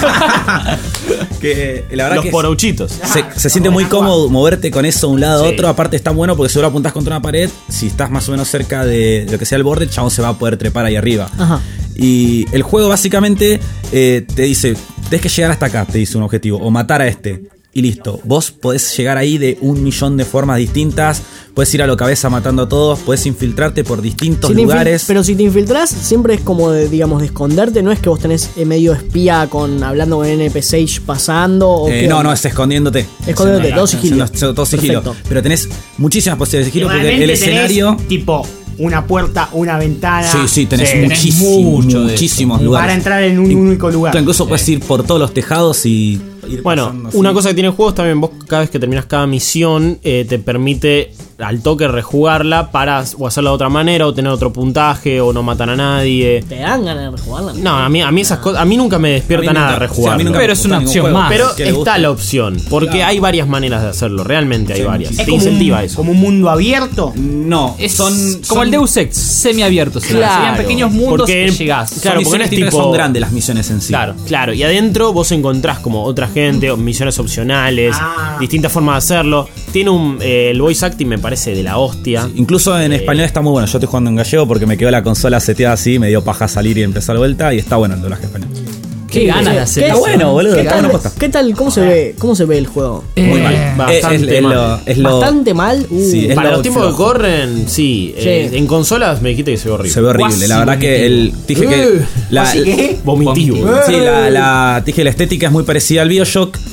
B: Que la verdad
D: Los
B: que
D: porouchitos.
B: se, se siente muy cómodo moverte con eso de un lado a
D: Sí.
B: otro. Aparte está bueno porque seguro apuntás contra una pared. Si estás más o menos cerca de lo que sea el borde, el chabón se va a poder trepar ahí arriba.
C: Ajá.
B: Y el juego básicamente eh, te dice, tenés que llegar hasta acá, te dice un objetivo, o matar a este. Y listo, vos podés llegar ahí de un millón de formas distintas, podés ir a lo cabeza matando a todos, podés infiltrarte por distintos
C: Si te infil-
B: lugares.
C: pero si te infiltrás, siempre es como de, digamos, de esconderte. No es que vos tenés eh, medio espía con hablando con N P C pasando. O
B: Eh,
C: qué
B: no,
C: onda.
B: no, es escondiéndote.
C: Escondiéndote,
B: Es-
C: todo sigilo.
B: es- es- todo sigilo.
C: Perfecto.
B: Pero tenés muchísimas posibilidades de sigilo porque
E: Realmente
B: el
E: tenés,
B: escenario...
E: tipo una puerta, una ventana.
B: Sí, sí, tenés
E: Sí.
B: muchísimo,
G: mucho de
B: muchísimos
E: eso.
B: lugares.
E: Para entrar en un
B: Y-
E: único lugar.
B: Claro, incluso puedes ir por todos los tejados y ir
D: Bueno,
B: pasando así.
D: una cosa que tiene el juego es también vos cada vez que terminas cada misión eh, te permite al toque rejugarla para o hacerla de otra manera o tener otro puntaje o no matar a nadie.
C: Te dan ganas de rejugarla.
D: No, a mí, a mí esas cosas, a mí nunca me despierta
B: A mí
D: nada
B: nunca-
D: rejugarlo.
B: sí, a mí nunca
G: Pero
B: me
G: es
B: gusta
G: una
B: ningún
G: opción
B: juego
G: más.
D: Pero
B: que le
D: está
B: guste.
D: la opción, porque
B: Claro.
D: hay varias maneras de hacerlo, realmente hay
B: Sí,
D: varias.
B: sí.
D: Te
E: Es como
D: incentiva
E: un,
D: eso.
E: como un mundo abierto.
B: No,
G: Es
B: son
G: como
B: son-
G: el Deus Ex, semiabierto. sería.
D: Claro.
G: Serían pequeños mundos
D: Porque-
G: que llegás.
B: son
D: claro, porque no
B: misiones
D: es
B: distintas,
D: tipo-
B: son grandes las misiones en sí.
D: Claro, claro. Y adentro vos encontrás como otra gente, o misiones opcionales,
E: Ah.
D: distintas formas de hacerlo. Tiene un. eh, el voice acting me parece de la hostia.
B: Incluso en español está muy bueno. Yo estoy jugando en gallego porque me quedó la consola seteada así, me dio paja salir y empezar de vuelta y está bueno el doblaje español.
G: Qué ganas de hacer
C: ¿Qué-
G: eso.
B: Está bueno, boludo,
C: ¿Qué
B: está
C: tal,
B: bueno posta.
C: ¿Qué tal? ¿Cómo se ve? ¿Cómo se ve el juego?
B: Muy
G: Eh,
B: mal.
D: bastante
B: es, es
D: mal.
B: lo, es lo-
C: Bastante mal. Uh,
B: Sí, es
D: Para
B: lo
D: los tiempos
B: flojo.
D: que corren, sí. eh, en consolas me dijiste que se ve horrible.
B: Se ve horrible. La verdad que el. Dije que.
D: Eh,
B: La,
E: ¿Así que?
D: Vomitivo.
B: Sí, la, la, dije, la estética es muy parecida al BioShock.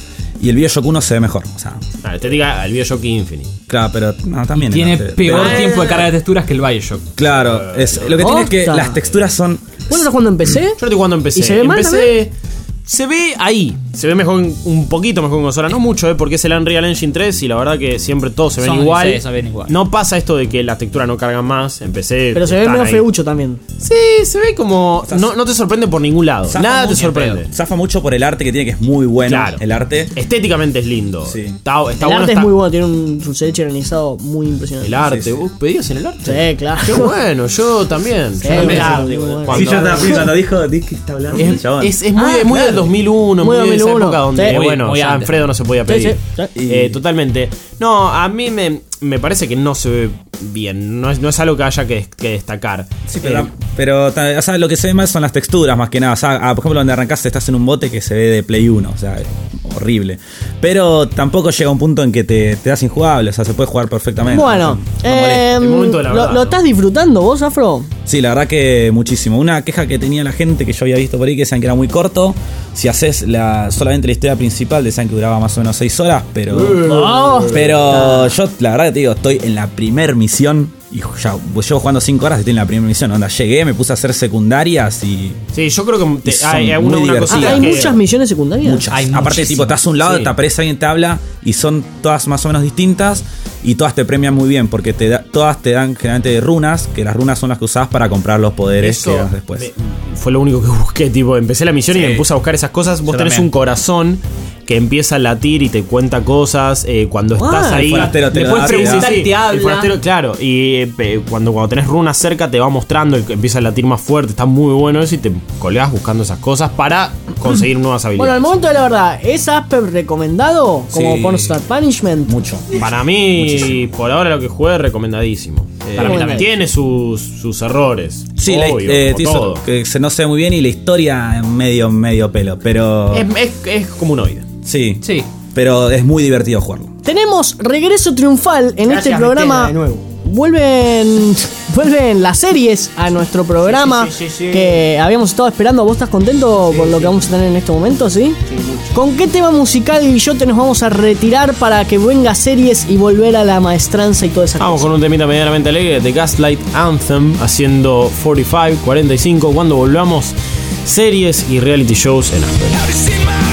B: y el BioShock uno se ve mejor. O sea,
D: la estética, el BioShock Infinite.
B: Claro, pero no, también
I: Y tiene
B: no, te-
I: peor
B: pero-
I: tiempo de carga de texturas que el Bioshock.
B: Claro, es, lo que tiene es que
C: Posta.
B: las texturas son.
C: ¿Vos estás jugando en P C?
D: Yo lo estoy jugando en P C.
C: ¿Y se ve
D: en
C: mal
D: P C se ve ahí. Se ve mejor, en- un poquito mejor en consola. No mucho, ¿eh? Porque es el Unreal Engine tres y la verdad que siempre todos se ven
I: Son-
D: igual.
I: sí, se ven igual.
D: No pasa esto de que las texturas no cargan más. En P C.
C: Pero se ve
D: están
C: medio
D: ahí.
C: feucho también.
D: Sí, se ve como. No, no te sorprende por ningún lado.
B: Zafa
D: Nada te
B: mucho,
D: sorprende.
B: pero Zafa mucho por el arte que tiene, que es muy bueno.
D: Claro.
B: El arte.
D: Estéticamente es lindo.
B: Sí.
D: Está, está
C: el
D: bueno.
C: arte
D: está-
C: es muy bueno, tiene un dulce de leche granizado muy impresionante.
D: El arte.
B: Sí, sí.
D: ¿Vos pedías en el arte?
C: Sí, claro.
D: Qué bueno, yo también.
C: Sí,
D: Yo también.
C: claro, muy bueno.
D: Cuando-
B: Sí, yo también cuando dijo, ¿de qué está hablando el
D: Es,
B: chabón?
D: es, es muy,
C: Ah,
D: muy
C: claro.
D: del dos mil uno, muy,
C: Muy
D: de esa
C: 2001.
D: época donde,
C: Sí.
I: Muy-
D: bueno,
I: muy
D: ya
I: antes.
D: Alfredo no se podía
C: Sí,
D: pedir.
C: sí, sí.
D: Eh, totalmente. No, a mí me, me parece que no se ve bien. No es, no es algo que haya que, que destacar.
B: Sí, pero,
D: Eh,
B: pero ta- o sea, lo que se ve más son las texturas, más que nada. O sea, ah, por ejemplo, donde arrancaste estás en un bote que se ve de Play uno, o sea, es horrible. Pero tampoco llega un punto en que te, te das injugable, o sea, se puede jugar perfectamente.
C: Bueno,
B: No molesta.
C: eh,
D: El momento de la
C: lo,
D: verdad,
C: lo
D: ¿no?
C: estás disfrutando vos, Afro?
B: Sí, la verdad que muchísimo. Una queja que tenía la gente que yo había visto por ahí, que decían que era muy corto. Si haces la, solamente la historia principal, decían que duraba más o menos seis horas, pero...
C: Oh.
B: Pero yo, la verdad que te digo, estoy en la primer misión y ya pues llevo jugando cinco horas y estoy en la primera misión. Onda, llegué, me puse a hacer secundarias y
D: Sí, yo creo que te-
B: Y son
D: hay
B: muy
D: una, una
B: divertidas.
D: cosita
C: ¿Hay
D: que-
C: muchas misiones secundarias?
B: muchas.
I: Hay
B: Aparte,
I: muchísimas.
B: tipo, estás a un lado,
D: Sí.
B: te aparece alguien, te habla y son todas más o menos distintas y todas te premian muy bien porque te da- todas te dan generalmente runas, que las runas son las que usás para comprar los poderes
D: Eso
B: que das después.
D: me- fue lo único que busqué, tipo, empecé la misión y
B: Sí.
D: me puse a buscar esas cosas. Vos
B: Yo
D: tenés
B: también.
D: un corazón que empieza a latir y te cuenta cosas. eh, cuando estás
C: Ah, el
D: ahí,
B: forastero te
D: le
B: lo
D: puedes
B: da, te
D: preguntar
I: da.
D: y
I: te habla.
D: El forastero, claro. Y eh, pe- cuando, cuando tenés runas cerca te va mostrando y empieza a latir más fuerte. Está muy bueno eso y te colgás buscando esas cosas para conseguir nuevas
C: Bueno,
D: habilidades.
C: al momento de la verdad, ¿es Asper recomendado como
B: Sí.
C: Pornstar Punishment?
B: Mucho.
D: Para mí, por ahora lo que jugué, recomendadísimo. Eh,
C: Para mí también.
D: tiene sus, sus errores.
B: Sí, la-
D: obvio,
B: eh,
D: como
B: te hizo-
D: todo.
B: que se no sé muy bien y la historia medio, medio pelo, pero...
D: Es, es, es como un oide.
B: sí,
I: Sí.
B: pero es muy divertido jugarlo.
C: Tenemos regreso triunfal en
E: Gracias,
C: este programa.
E: Betela, de nuevo.
C: Vuelven, vuelven las series a nuestro programa
E: Sí, sí, sí, sí.
C: que habíamos estado esperando. ¿Vos estás contento
E: Sí,
C: con lo
E: sí.
C: que vamos a tener en este momento? ¿Sí?
E: Sí, mucho.
C: ¿Con qué tema musical, Guillote, nos vamos a retirar para que venga series y volver a la maestranza y toda esa
D: Vamos
C: cosa?
D: con un temita medianamente alegre de Gaslight Anthem haciendo cuarenta y cinco, cuarenta y cinco cuando volvamos series y reality shows en Asper.
J: Have you seen my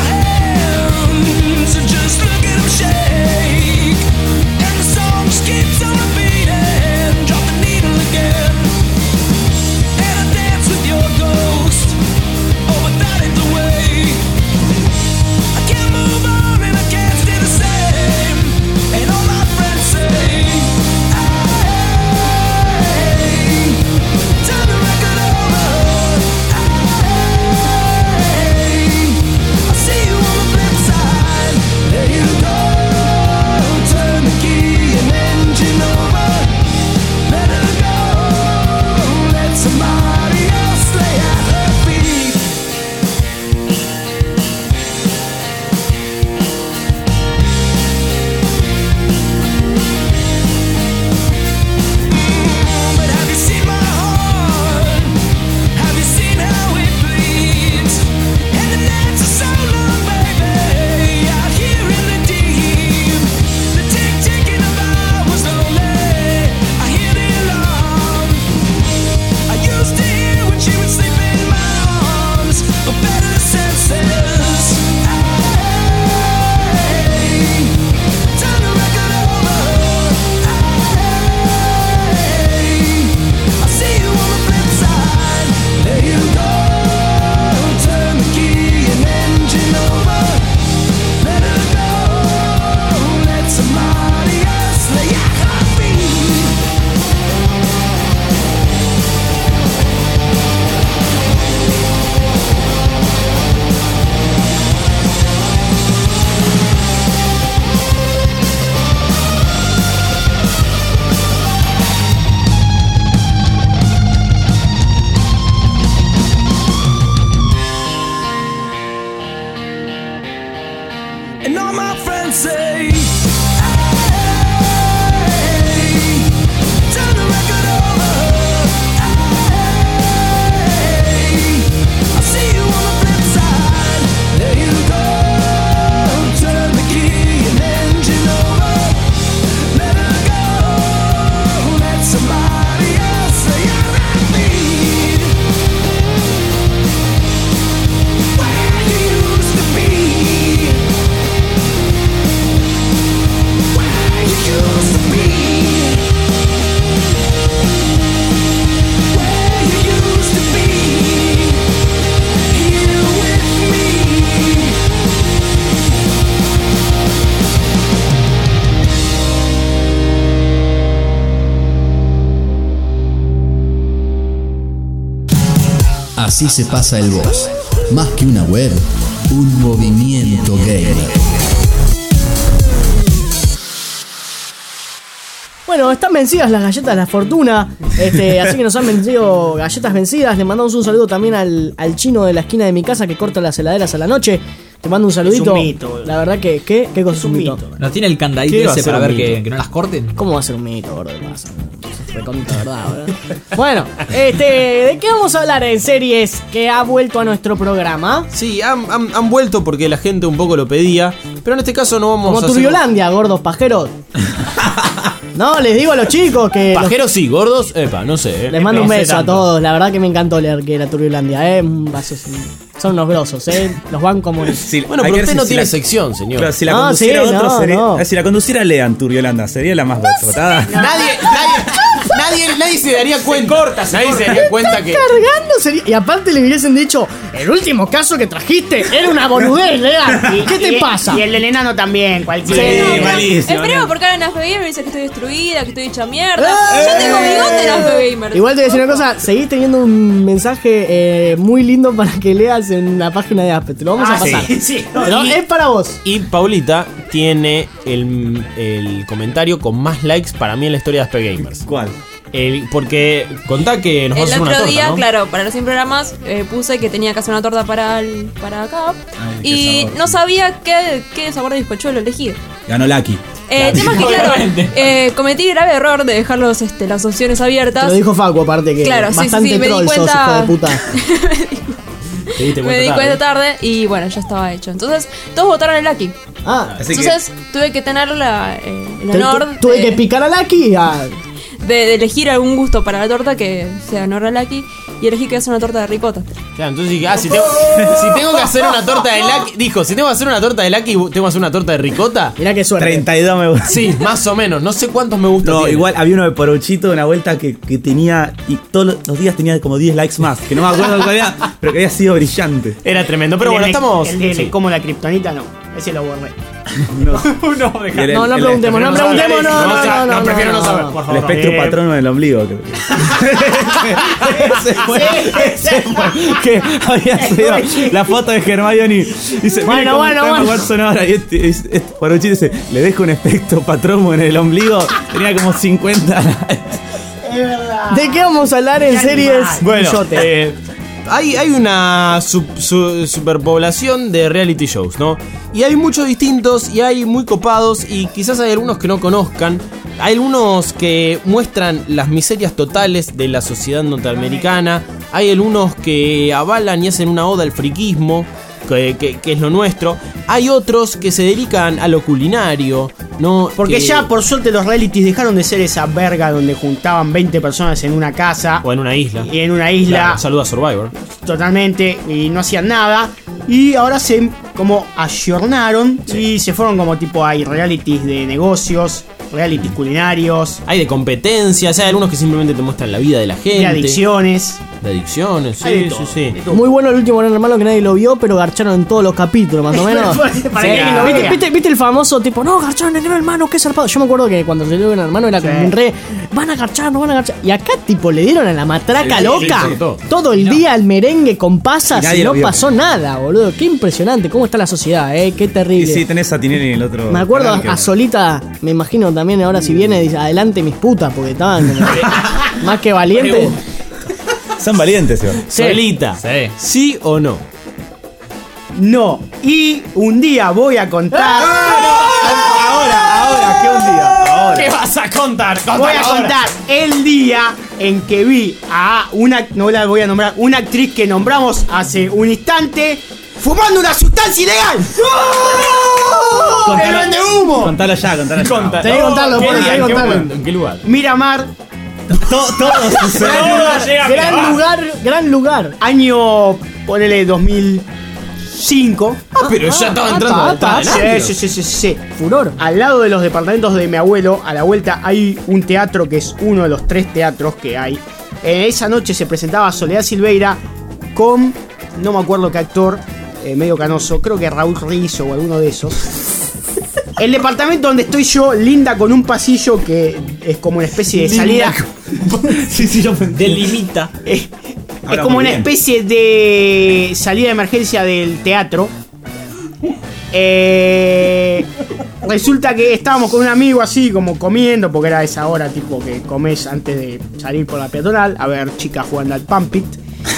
J: hands? Just look at 'em shake. And the song just keeps on repeating. Drop the needle again. And I dance with your ghost. Oh, but that ain't the way. I can't move on and I can't stay the same. And all my friends say, hey, turn the record over. Hey, I see you on the flip side. There you go. Turn the key and engine over. Let her go. Let somebody else lay at her feet. But have you seen my heart? Have you seen how it bleeds? And the nights are so long, baby. Out here in the deep, the tick ticking of hours lonely. I hear the alarm. I used to hear when she would sleep in my arms, but better senses. Hey, turn the record over. Hey, I see you on the flip side. There you go. Turn the key and engine over. Let her go. Let somebody else lay at her feet. And all my friends say, hey, turn the record over. Hey, I see you on the flip side. There you go. Turn the
H: Así se pasa el boss. Más que una web, un movimiento gamer.
C: Bueno, están vencidas las galletas de la fortuna, este, así que nos han vencido galletas vencidas. Le mandamos un saludo también al, al chino de la esquina de mi casa que corta las heladeras a la noche. Te mando un saludito.
E: Es un mito,
C: la verdad que, ¿qué? ¿Qué cosa es un mito?
G: ¿No tiene el candadito
D: ¿Qué va a
G: ese
D: ser
G: para
D: un
G: ver
D: mito?
G: que, que no las corten?
C: ¿Cómo va a ser un mito, gordo? ¿Qué pasa? Eso es recontra verdad, ¿verdad? Bueno, este, ¿de qué vamos a hablar en series que ha vuelto a nuestro programa?
D: Sí, han, han- han vuelto porque la gente un poco lo pedía. Pero en este caso no vamos
C: Como
D: a hacer.
C: Turbiolandia, gordos pajeros. No, les digo a los chicos que... los-
D: Pajeros sí, gordos, epa, no sé. eh.
C: Les mando un
E: No sé
C: beso a
E: tanto.
C: todos. La verdad que me encantó leer que era Turbiolandia, ¿eh? Un vaso sin- Son unos grosos, ¿eh? Los van como...
B: Sí,
D: Bueno,
B: hay
D: pero
B: que ver
D: usted
B: si-
D: no
B: si
D: tiene
B: la-
D: sección, señor.
B: Claro, si la
C: No,
B: conduciera
C: sí,
B: otro
C: no,
B: sería.
C: no.
B: Si la conduciera Lean Turbiolanda, sería la más votada.
D: Nadie, nadie, nadie, nadie se daría cuenta.
E: corta, se
D: nadie
E: corta.
D: se daría cuenta que.
C: Cargando sería... Y aparte le hubiesen dicho, el último caso que trajiste era una boludez, Lea. ¿Qué te
E: Y-
C: pasa?
E: Y el del enano también, cualquiera.
B: Sí,
F: No, pero
B: malísimo,
F: Esperemos
B: ¿no?
F: porque ahora en A F Gamer me dice que estoy destruida, que estoy hecha mierda. Yo tengo bigote en A F Gamer.
C: Igual te voy a decir una cosa, seguís teniendo un mensaje eh, muy lindo para que leas en la página de Aspe. Te lo vamos a
E: Ah,
C: pasar.
E: sí, sí.
C: Pero
D: Y-
C: es para vos.
D: Y Paulita tiene el, el comentario con más likes para mí en la historia de Aspe Gamers.
B: ¿Cuál?
D: El- porque contá que nos va a
F: El
D: hacer una
F: otro
D: torta,
F: día,
D: ¿no?
F: claro, para los cien programas eh, puse que tenía que hacer una torta para el, para acá.
B: Ay, qué
F: Y
B: sabor.
F: no sabía qué, qué sabor de bizcochuelo elegir.
B: Ganó Lucky.
F: Eh, el tema es que, claro, eh, cometí el grave error de dejar los, este, las opciones
C: Te
F: abiertas.
C: lo dijo Facu, aparte que
F: Claro, sí, sí,
C: bastante
F: sí, me di
C: troll sos,
F: cuenta.
C: hijo de puta.
D: Te diste
F: Me di
D: tarde.
F: cuenta tarde y bueno, ya estaba hecho. Entonces, todos votaron el Lucky.
C: Ah,
B: Así que-
F: Entonces, tuve que tener la, eh, el
C: te-
F: honor
C: tu- tuve
F: de,
C: que picar a Lucky. Ah,
F: de, de elegir algún gusto para la torta que sea honor a Lucky. Y elegí que es una torta de ricota.
D: Claro, entonces dije, ah, si tengo, si tengo que hacer una torta de Lucky. Dijo, si tengo que hacer una torta de Lucky, tengo que hacer una torta de ricota.
C: mirá qué suerte.
B: treinta y dos me gusta.
D: Sí, más o menos. No sé cuántos me gustan.
B: No,
D: tiene.
B: igual había uno de Poruchito, una vuelta que, que tenía. Y todos los días tenía como diez likes más. Que no me acuerdo cuál era, pero que había sido brillante.
D: Era tremendo. Pero
E: El
D: bueno,
E: de-
D: estamos.
E: El de
D: sí.
E: como la kriptonita, no. Ese lo borré.
B: No.
E: no, deja.
B: El-
C: No, no
B: el-
C: preguntemos, no
B: el-
C: preguntemos, no, no,
E: No, o sea,
C: no, no,
E: no, prefiero no saber,
C: no.
E: por
B: El
E: favor.
B: espectro
E: Eh,
B: patrono del ombligo, creo que. Ese fue, ese fue que había subido la foto de Hermione. Dice,
C: Bueno,
B: mira cómo
C: bueno,
B: está Emma
C: bueno.
B: Watson ahora. Y este, este, este Poruchito dice, le dejo un espectro patrono en el ombligo. Tenía como cincuenta likes.
C: ¿De qué vamos a hablar en
E: Qué
C: series?
E: animal.
D: Bueno,
C: Guillote?
D: eh, hay, hay una sub- su- superpoblación de reality shows, ¿no? Y hay muchos distintos y hay muy copados y quizás hay algunos que no conozcan. Hay algunos que muestran las miserias totales de la sociedad norteamericana. Hay algunos que avalan y hacen una oda al friquismo, que, que- que es lo nuestro. Hay otros que se dedican a lo culinario, ¿no?
E: Porque
D: Que-
E: ya, por suerte, los realities dejaron de ser esa verga donde juntaban veinte personas en una casa
D: O en una isla.
E: y en una isla
D: Claro, saluda a Survivor.
E: totalmente y no hacían nada. Y ahora se como ayornaron y se fueron como tipo hay realities de negocios, realities culinarios,
D: Hay de competencias, hay algunos que simplemente te muestran la vida de la gente.
E: de adicciones.
D: De adicciones,
E: Hay de
D: sí,
E: todo,
D: sí, sí.
E: de todo.
C: Muy bueno el último Gran Hermano que nadie lo vio, pero garcharon en todos los capítulos, más o menos.
E: Para
C: Sí.
E: que alguien lo
C: ¿Viste,
E: vea.
C: viste- viste el famoso tipo, no, garcharon en Gran Hermano, qué zarpado? Yo me acuerdo que cuando salió Gran Hermano era como
E: Sí.
C: un re, van a garchar, no van a garchar. Y acá tipo le dieron a la matraca
D: Sí, sí,
C: loca.
D: sí, sí, todo.
C: todo el día el merengue con pasas
B: Y nadie
C: y no
B: lo vio.
C: pasó nada, boludo. Qué impresionante, cómo está la sociedad, eh, qué
B: Y
C: terrible.
B: sí, tenés a Tinelli en el otro.
C: Me acuerdo
B: canal que-
C: a Solita, me imagino también ahora si viene, dice, adelante mis putas, porque estaban como más que valientes.
B: Son valientes, igual.
D: Solita.
B: Sí.
D: ¿Sí o no?
E: No. Y un día voy a contar.
B: Ahora, ahora, ¿qué un día? Ahora.
D: ¿Qué vas a contar?
E: Voy a contar el día en que vi a una, no la voy a nombrar, una actriz que nombramos hace un instante fumando una sustancia ilegal. ¡Oh! ¡El vende humo!
B: Contalo ya, contalo ya.
D: Conta-
C: Tenés que contarlo,
D: ¿Qué
C: Poli,
D: día?
C: tenés que
D: ¿En qué
C: contarlo.
D: momento? ¿En qué lugar?
E: Miramar,
B: Todo, todo sucede.
C: Gran lugar, gran lugar, gran lugar.
E: año, ponele dos mil cinco.
D: Ah, pero ya estaba
C: ah,
D: entrando.
C: ah,
D: estaba
C: ah,
D: adelante.
E: Sí, sí, sí, sí, sí.
C: Furor.
E: Al lado de los departamentos de mi abuelo, a la vuelta, hay un teatro que es uno de los tres teatros que hay. En esa noche se presentaba Soledad Silveira con, no me acuerdo qué actor, eh, medio canoso, creo que Raúl Rizzo o alguno de esos. El departamento donde estoy yo linda con un pasillo que es como una especie de salida.
B: Sí, sí, yo pensé.
D: Delimita.
E: Eh,
C: Es como una especie de salida de emergencia del teatro. Eh, resulta que estábamos con un amigo así como comiendo, porque era esa hora tipo que comes antes de salir por la peatonal a ver chicas jugando al Pump It.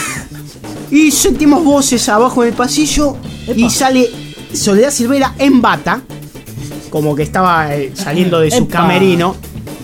C: Y sentimos voces abajo en el pasillo. Epa. Y sale Soledad Silvera en bata, como que estaba eh, saliendo de su Epa. camerino.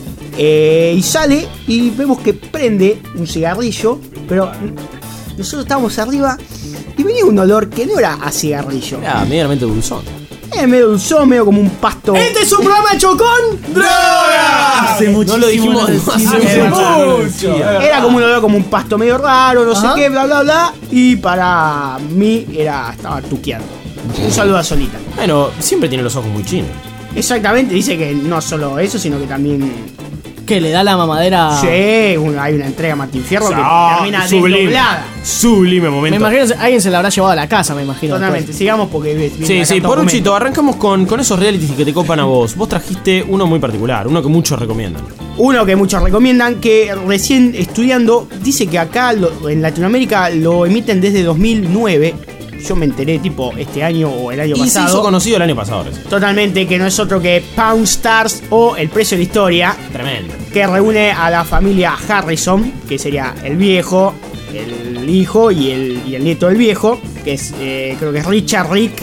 C: Eh, y sale y vemos que prende un cigarrillo, pero nosotros estábamos arriba y venía un olor que no era a cigarrillo.
D: Era medianamente dulzón.
C: Era medio dulzón, medio como un pasto.
E: ¡Este es un programa hecho con
C: droga!
E: Hace muchísimo.
D: No lo dijimos.
E: No
D: Hace
C: Hace
D: mucho.
C: Era como un olor como un pasto medio raro, no
E: Ajá.
C: sé qué, bla bla bla. Y para mí era estaba tuqueando. Un saludo a Solita.
D: Bueno, siempre tiene los ojos muy chinos.
C: Exactamente, dice que no solo eso, sino que también.
E: Que le da la mamadera.
C: Sí, una- hay una entrega a Martín Fierro que
D: Ah,
C: termina
D: sublime.
C: desdoblada.
D: Sublime
E: Me
D: momento.
E: imagino que alguien se la habrá llevado a la casa, me imagino.
C: Totalmente, sigamos porque. viene
D: Sí,
C: acá
D: sí,
C: todo
D: Poruchito,
C: momento.
D: arrancamos con, con esos realities que te copan a vos. Vos trajiste uno muy particular, uno que muchos recomiendan.
C: Uno que muchos recomiendan, que recién estudiando, dice que acá lo- en Latinoamérica lo emiten desde dos mil nueve. Yo me enteré tipo este año o el año
D: Y se
C: pasado.
D: hizo conocido el año pasado. recién.
C: Totalmente, que no es otro que Pound Stars o El Precio de la Historia,
D: Tremendo.
C: que reúne a la familia Harrison, que sería el viejo, el hijo y el, y el nieto del viejo, que es eh, creo que es Richard Rick,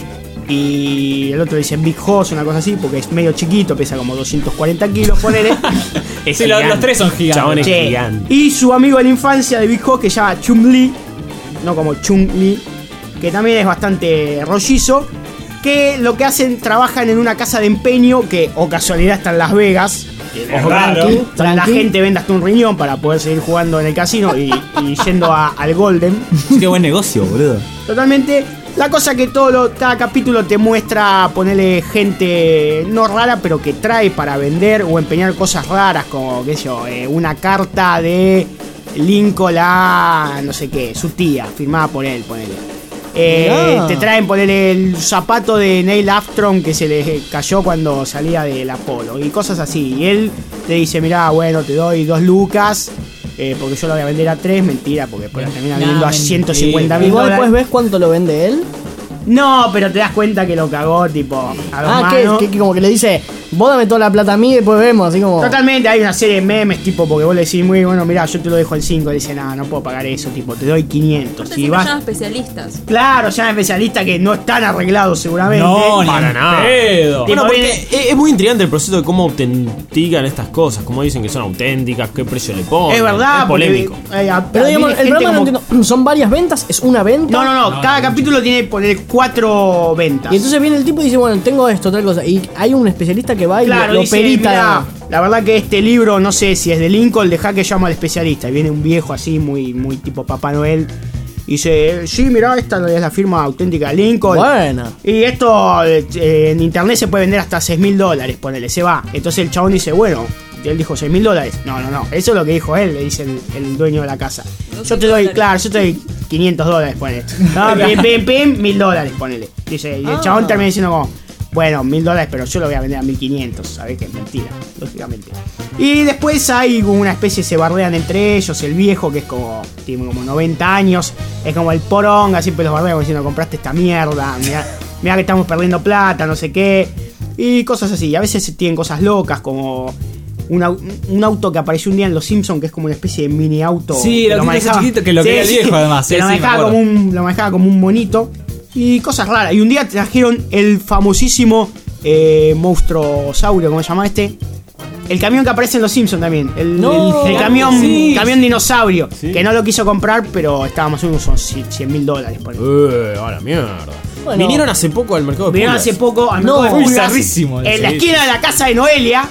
C: y el otro dice Big Hoss, una cosa así, porque es medio chiquito, pesa como doscientos cuarenta kilos, ponele.
D: Es
B: Sí, los,
D: gigante.
B: los tres son gigantes.
D: Chabón es
C: Che.
D: gigante.
C: Y su amigo de la infancia de Big Hoss, que se llama Chung Lee, no como Chung Lee, que también es bastante rollizo, que lo que hacen, trabajan en una casa de empeño que, o casualidad, está en Las Vegas.
B: Ojo,
C: Tranqui,
B: claro.
C: donde la
E: Tranqui.
C: gente vende hasta un riñón para poder seguir jugando en el casino y, y yendo a- al Golden.
B: Qué buen negocio, boludo.
C: Totalmente. La cosa que todo lo- cada capítulo te muestra ponerle gente no rara, pero que trae para vender o empeñar cosas raras, como, qué sé yo, eh, una carta de Lincoln a no sé qué, su tía, firmada por él, ponele. Eh,
E: Mirá.
C: te traen ponerle el zapato de Neil Armstrong que se le cayó cuando salía del Apolo y cosas así. Y él te dice, mirá, bueno, te doy dos lucas. eh, porque yo lo voy a vender a tres, mentira, porque después la termina vendiendo a ciento cincuenta mil
E: Igual
C: dólares.
E: después ves cuánto lo vende él.
C: No, pero te das cuenta que lo cagó, tipo, a dos
E: Ah, que,
C: manos.
E: que- que como que le dice, vos dame toda la plata a mí y después vemos, así como.
C: Totalmente, hay una serie de memes, tipo, porque vos le decís, muy bueno, mirá, yo te lo dejo en cinco. Y dice, no, no puedo pagar eso, tipo, te doy quinientos.
F: Aparte
C: Y
F: siempre
C: vas,
F: llaman especialistas.
C: claro, ya especialistas que no están arreglados seguramente.
B: No, ni
D: Para
B: en
D: nada.
B: pedo.
C: Tipo,
D: Bueno, porque
C: viene-
D: es es muy intrigante el proceso de cómo autentican estas cosas, cómo dicen que son auténticas, qué precio le ponen.
C: es verdad,
D: Es polémico.
C: porque, eh, a-
E: Pero digamos,
C: viene
E: el
C: gente
E: programa no
C: como-
E: entiendo. ¿Son varias ventas? ¿Es una venta?
C: No, no, no, cada capítulo tiene que poner cuatro ventas.
E: Y entonces viene el tipo y dice, bueno, tengo esto, tal cosa. Y hay un especialista que va y
C: Claro,
E: lo, lo
C: dice,
E: perita.
C: mirá, la verdad que este libro, no sé si es de Lincoln, deja que llamo al especialista. Y viene un viejo así, muy, muy tipo Papá Noel. Y dice, sí, mirá, esta es la firma auténtica de Lincoln.
E: Buena.
C: Y esto eh, en internet se puede vender hasta seis mil dólares, ponele, se va. Entonces el chabón dice, bueno, él dijo seis mil dólares. No, no, no, eso es lo que dijo él, le dice el, el dueño de la casa. Yo te doy, claro, yo te doy quinientos dólares, ponele. No, pim, pim, pim, mil dólares, ponele. Dice, y el
E: Ah.
C: chabón termina diciendo como, bueno, mil dólares, pero yo lo voy a vender a mil quinientos, sabés que es mentira, lógicamente. Y después hay como una especie, se bardean entre ellos, el viejo que es como, tiene como noventa años, es como el poronga, siempre los bardea como diciendo, compraste esta mierda, mirá, mirá que estamos perdiendo plata, no sé qué, y cosas así. A veces tienen cosas locas como un, au- un auto que apareció un día en Los Simpsons, que es como una especie de mini auto.
B: Sí,
C: que
B: el autito ese chiquito que lo quería el viejo, además.
C: que
B: Sí,
C: lo,
B: sí, me
C: manejaba
B: acuerdo.
C: como un, lo manejaba como un monito. Y cosas raras. Y un día trajeron el famosísimo eh, monstruosaurio, ¿cómo se llama este? El camión que aparece en Los Simpsons también. El,
E: No,
C: el- el camión,
B: sí.
C: camión dinosaurio. Que no lo quiso comprar, pero estábamos en unos cien mil dólares. Por ahí.
D: Eh, a la mierda.
E: Bueno.
D: Vinieron hace poco al mercado de
C: Vieron
D: pulgas.
C: hace poco al
E: No,
C: mercado de
B: fue
C: pulgas,
B: bizarrísimo
C: en
B: ese,
C: la
B: sí.
C: esquina de la casa de Noelia.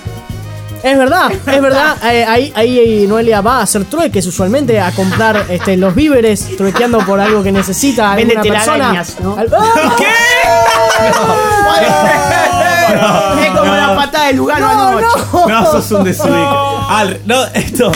E: Es verdad, es verdad. Eh, ahí, ahí Noelia va a hacer trueques usualmente a comprar este, los víveres, truequeando por algo que necesita
C: Vende
E: alguna persona.
C: telarañas, ¿no?
E: Al- ¡Ah!
C: Es como la patada de Lugano
E: No,
C: anoche.
E: no.
B: No, sos un desubico. Al, no, esto,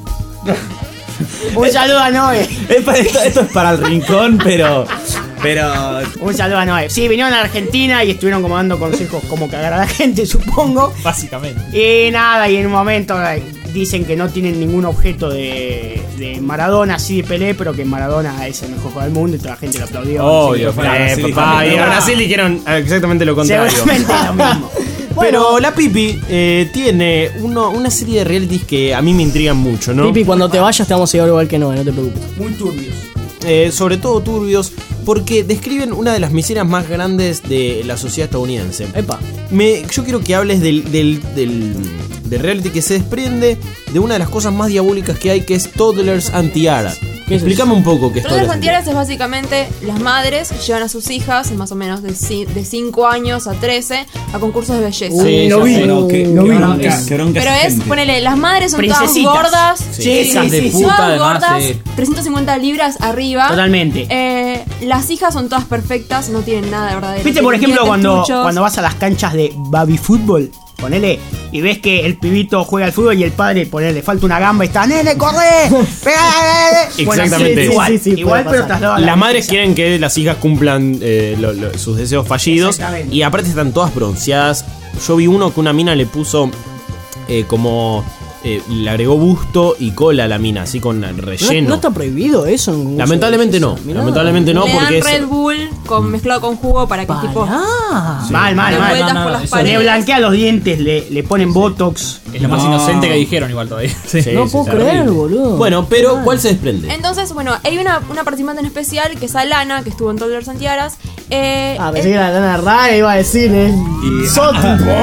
C: Un saludo a Noé.
B: es pa- esto. Esto es para el rincón, pero. Pero.
C: Un saludo a Noé. Sí, vinieron a Argentina y estuvieron como dando consejos cómo cagar a la gente, supongo.
B: Básicamente.
C: Y nada, y en un momento eh,
E: dicen que no tienen ningún objeto de, de Maradona, así de Pelé, pero que Maradona es el mejor jugador del mundo y toda la gente lo aplaudió.
D: Obvio,
E: Sí,
D: eh,
B: Brasil
D: papá,
B: también.
D: y a Brasil dijeron exactamente lo contrario.
E: seguramente lo mismo.
D: Pero la Pipi eh, tiene uno- una serie de realities que a mí me intrigan mucho, ¿no?
C: Pipi, cuando te vayas te vamos a llevar igual que no, no te preocupes.
E: Muy turbios.
D: Eh, sobre todo turbios, porque describen una de las miserias más grandes de la sociedad estadounidense.
C: Epa.
D: Me, yo quiero que hables del, del, del, del reality que se desprende de una de las cosas más diabólicas que hay, que es Toddlers and Tiara.
C: ¿Qué es
D: Explícame un poco qué es
F: Todas las
D: Toddlers and Tiara.
F: antiaras es básicamente las madres llevan a sus hijas, más o menos de cinco años a trece, a concursos de belleza.
D: Sí,
C: no
D: ya
C: vi.
D: sé.
B: Bueno, qué,
C: no
B: qué
C: vi.
B: bronca, qué bronca
F: Pero
B: esa
F: es,
B: gente.
F: ponele, las madres son
E: Princesitas.
F: todas gordas.
E: Sí,
B: Hijas de
E: sí, sí.
B: puta,
F: Todas
B: además,
F: gordas,
B: sí.
F: trescientas cincuenta libras arriba.
E: Totalmente.
F: Eh, las hijas son todas perfectas, no tienen nada de verdadero.
E: ¿Viste, por
F: Tienen
E: ejemplo,
F: dientes
E: cuando,
F: truchos.
E: cuando vas a las canchas de baby fútbol? Ponele, y ves que el pibito juega al fútbol y el padre, ponele, le falta una gamba y está, nene, corre, pega,
D: Exactamente.
E: sí, igual,
C: Sí, sí, sí,
E: igual
C: puede
E: pero
C: pasar.
E: trasladado a la
D: Las madres
E: belleza.
D: quieren que las hijas cumplan eh, lo- lo- sus deseos fallidos.
E: Exactamente.
D: Y aparte están todas bronceadas. Yo vi uno que una mina le puso eh, como... eh, le agregó busto y cola a la mina, así con
C: ¿No,
D: relleno.
C: no está prohibido eso? en un concurso
D: Lamentablemente
C: de
D: no.
C: belleza? Mirá.
D: Lamentablemente no,
F: Le
D: porque
F: dan
D: es...
F: Red Bull con, mezclado con jugo para que tipo
C: Pará.
E: Mal, mal,
F: den
E: mal.
F: vueltas
G: no, no,
F: por las
G: eso
E: Le
F: paredes.
E: blanquea los dientes, le, le ponen botox.
G: Es lo más
B: No.
G: inocente que dijeron igual todavía.
D: Sí,
C: No
D: sí,
C: puedo
D: sí,
C: creer,
D: terrible.
C: boludo.
D: Bueno, pero ¿cuál se desprende?
F: Entonces, bueno, hay una, una participante en especial que es Alana, que estuvo en Toddlers and Tiaras. Eh,
C: Ah, pensé
F: eh,
C: que era Lana Raya, iba a decir, eh.
B: Y-
C: Soti.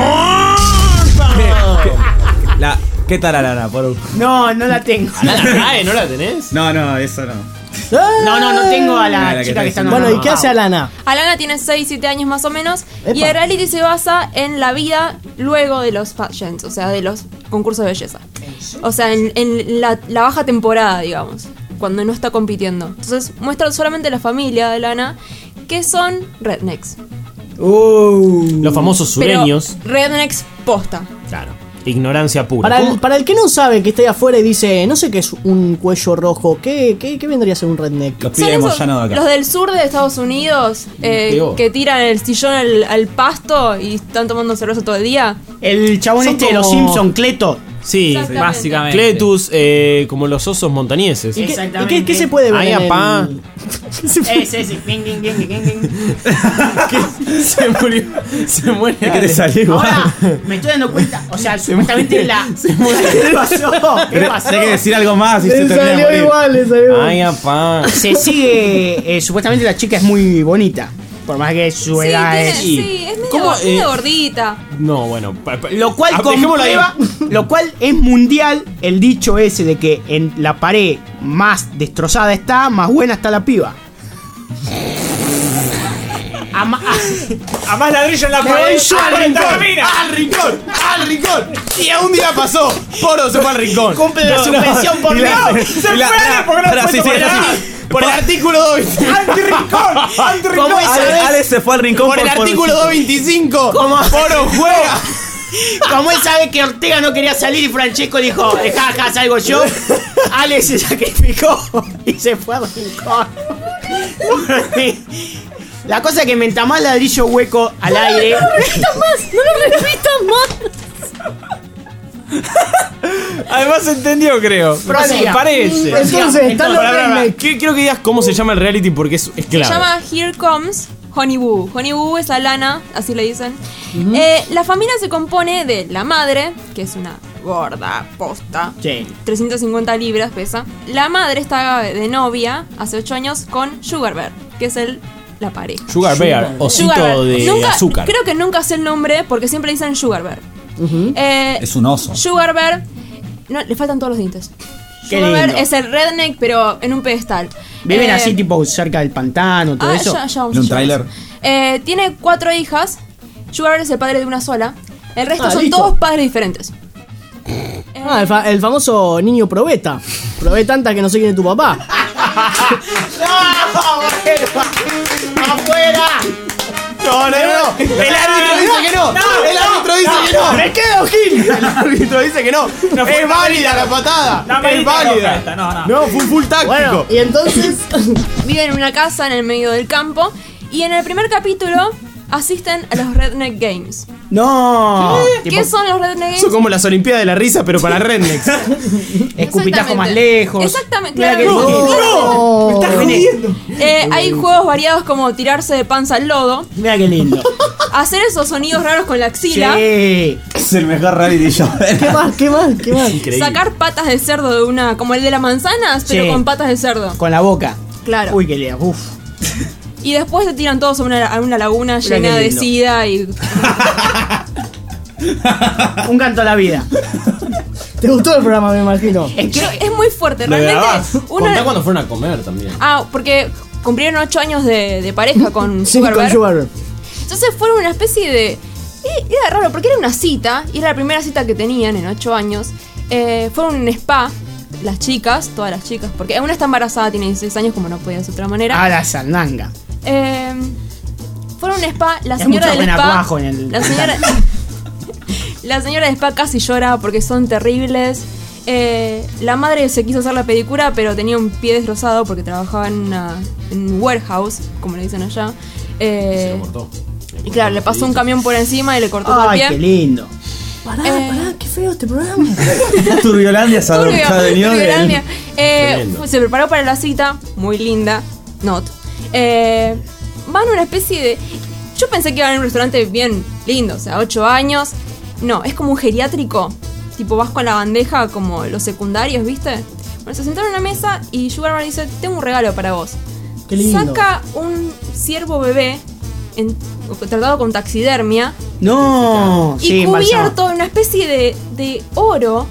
B: La, ¿Qué tal Alana? Por...
E: No, no la tengo.
D: Ay, ¿no la tenés?
B: No, no, eso no.
E: No, no, no tengo a la
B: Ah, la que
E: chica que está
B: está
E: en
C: Bueno, ¿y qué hace Alana?
F: Alana tiene seis siete años más o menos.
C: Epa.
F: Y el reality se basa en la vida luego de los pageants, o sea, de los concursos de belleza. O sea, en, en la, la baja temporada, digamos, cuando no está compitiendo. Entonces muestra solamente la familia de Alana, que son rednecks.
C: Uh.
D: Los famosos
F: Pero
D: sureños.
F: rednecks posta.
D: Claro. Ignorancia pura.
C: Para el,
D: ¿Cómo?
C: para el que no sabe, que está ahí afuera y dice, no sé qué es un cuello rojo, ¿qué, qué, qué vendría a ser un redneck?
B: Los
F: Son
B: pibes
F: esos-
B: moyanos de acá.
F: los del sur de Estados Unidos, eh,
D: Peor.
F: que tiran el sillón al, al pasto y están tomando cerveza todo el día.
E: El chabón
C: Son
E: este de los
C: como-
E: Simpson, Cleto.
D: Sí,
F: Exactamente.
G: Básicamente.
D: Cletus, eh, como los osos montañeses.
C: ¿Y qué,
E: Exactamente.
C: y qué- qué se puede ver
D: Ay,
C: en el-
D: apá.
E: Ese, ese. Ging, ging, ging, ging, ging.
D: Se murió. Se muere.
B: ¿Qué te salió?
E: Ahora, me estoy dando cuenta. O sea, supuestamente la. ¿Qué pasó? ¿Qué
B: Pero
E: pasó?
B: Hay que decir algo más y se
C: Le
B: termina de
C: salió
B: morir.
C: igual, le salió igual.
D: Ay, apá.
E: Se sigue. eh, supuestamente la chica es muy bonita. Por más que su
F: Sí,
E: edad
F: tiene-
E: es.
F: sí, es medio,
D: ¿Cómo,
F: gor- medio
D: eh?
F: gordita.
D: No, bueno. pa- pa-
E: Lo cual
D: ah, dejémoslo ahí.
E: comprueba, lo cual es mundial el dicho ese de que en la pared más destrozada está, más buena está la piba. A, ma-
D: A más ladrillo en la
E: Me
D: pared.
E: voy yo al rincón.
D: Al rincón. Al rincón. Y a un día pasó. Poro se fue al rincón.
E: cumple la suspensión por
B: Y la-
E: no.
B: y la- Pará, sí, sí,
D: por, el,
B: sí.
D: por el artículo dos.
E: Antirrincón. Antirrincón.
B: Ale,
E: ¿Sabes?
B: Ale se fue al rincón
D: Por el artículo doscientos veinticinco. Poro juega.
E: Como él sabe que Ortega no quería salir y Francesco dijo, dejá acá, salgo yo, Alex se sacrificó y se fue al rincón. La cosa es que mientras más ladrillo hueco al aire.
C: ¡No lo repitas más!
D: Además se entendió, creo.
E: Prosiga.
D: Parece.
C: Entonces,
E: Entonces,
C: están los
D: Pará, pará, pará.
C: rednecks.
D: Quiero quiero que digas cómo se llama el reality porque es, es
F: Se
D: clave.
F: llama Here Comes Honey Boo. Honey Boo es Alana, así le dicen. Eh, la familia se compone de la madre, que es una gorda posta.
E: Sí.
F: trescientas cincuenta libras pesa. La madre está de novia hace ocho años con Sugar Bear, que es el, la pareja.
D: Sugar Bear, osito
F: Sugar Bear.
D: de
F: Nunca-
D: azúcar.
F: Creo que nunca sé el nombre porque siempre dicen Sugar Bear. Eh,
B: Es un oso.
F: Sugar Bear. No, le faltan todos los dientes.
E: Qué
F: Sugar Bear
E: lindo.
F: es el redneck, pero en un pedestal.
E: Viven
F: Eh,
E: así tipo cerca del pantano, todo
F: ah,
E: eso.
F: ya- ya vamos
B: ¿En un
F: a llegar a
B: tráiler?
F: eso. Eh, tiene cuatro hijas. Sugar Bear es el padre de una sola. El resto
C: Ah,
F: son
C: listo.
F: todos padres diferentes.
C: Ah, el, fa- el famoso niño probeta. Probé tanta que no sé quién es tu papá.
E: ¡No! bueno, ¡Afuera!
D: No, no, no. El árbitro dice que no. El árbitro dice que no.
E: ¡Me quedo, Gil!
D: El árbitro dice que no. Es válida la patada. Es válida.
G: No, no.
D: No, fue un full táctico.
C: Bueno, y entonces.
F: Viven en una casa en el medio del campo. Y en el primer capítulo asisten a los Redneck Games.
E: No.
F: ¿Qué
E: Tipo,
F: son los Redneck Games?
D: Son como las Olimpiadas de la Risa, pero para rednecks.
E: escupitajo más
F: Exactamente.
E: lejos.
F: Exactamente,
E: Mira
F: claro.
E: que-
C: No,
E: Me estás jodiendo.
F: Eh, hay juegos variados como tirarse de panza al lodo,
E: Mira qué lindo.
F: hacer esos sonidos raros con la axila,
E: Sí.
B: Es el mejor reality show.
C: ¿Qué más? ¿Qué más? ¿Qué más?
F: sacar patas de cerdo de una, como el de las manzanas, pero
E: Sí.
F: con patas de cerdo.
E: Con la boca.
F: Claro.
E: Uy, qué lindo. Uf.
F: Y después se tiran todos a una, a una laguna
E: Mira
F: llena
E: qué
F: de
E: lindo.
F: sida y
E: Un canto a la vida.
C: ¿Te gustó el programa, me imagino?
F: es, que es muy fuerte,
D: ¿Lo
F: realmente.
D: grabás?
F: Uno,
D: Contá cuando fueron a comer también.
F: ah, porque cumplieron ocho años de, de pareja con
C: Sí,
F: Sugar
C: con
F: Bear.
C: Sugar.
F: Entonces fueron una especie de... y Era raro, porque era una cita, y era la primera cita que tenían en ocho años. Eh, fueron a un spa, las chicas, todas las chicas, porque una está embarazada, tiene dieciséis años, como no podía ser de otra manera.
E: A la sandanga.
F: Eh, fueron a un spa, la
E: Es
F: señora
E: mucho
F: del spa...
E: renacuajo en el-
F: La señora... la señora del spa casi llora porque son terribles. Eh, la madre se quiso hacer la pedicura, pero tenía un pie destrozado porque trabajaba en, una, en un warehouse, como le dicen allá. Eh, y claro, le pasó un camión por encima y le cortó todo el
E: Ay,
F: pie.
E: qué lindo.
C: Pará,
F: Eh.
C: pará, qué feo este programa.
B: Turbiolandia se ha
F: Turbio,
B: ha venido de-
F: Turbiolandia. Eh,
D: Tremendo.
F: se preparó para la cita, muy linda. Not. Eh, van a una especie de. Yo pensé que iban a un restaurante bien lindo, o sea, ocho años. No, es como un geriátrico. Tipo, vas con la bandeja como los secundarios, ¿viste? Bueno, se sentaron en una mesa y Sugar Bear dice: tengo un regalo para vos.
C: Qué lindo.
F: Saca un ciervo bebé en- tratado con taxidermia
E: No.
F: y
E: Sí, embalsamado.
F: cubierto en una especie de, de oro.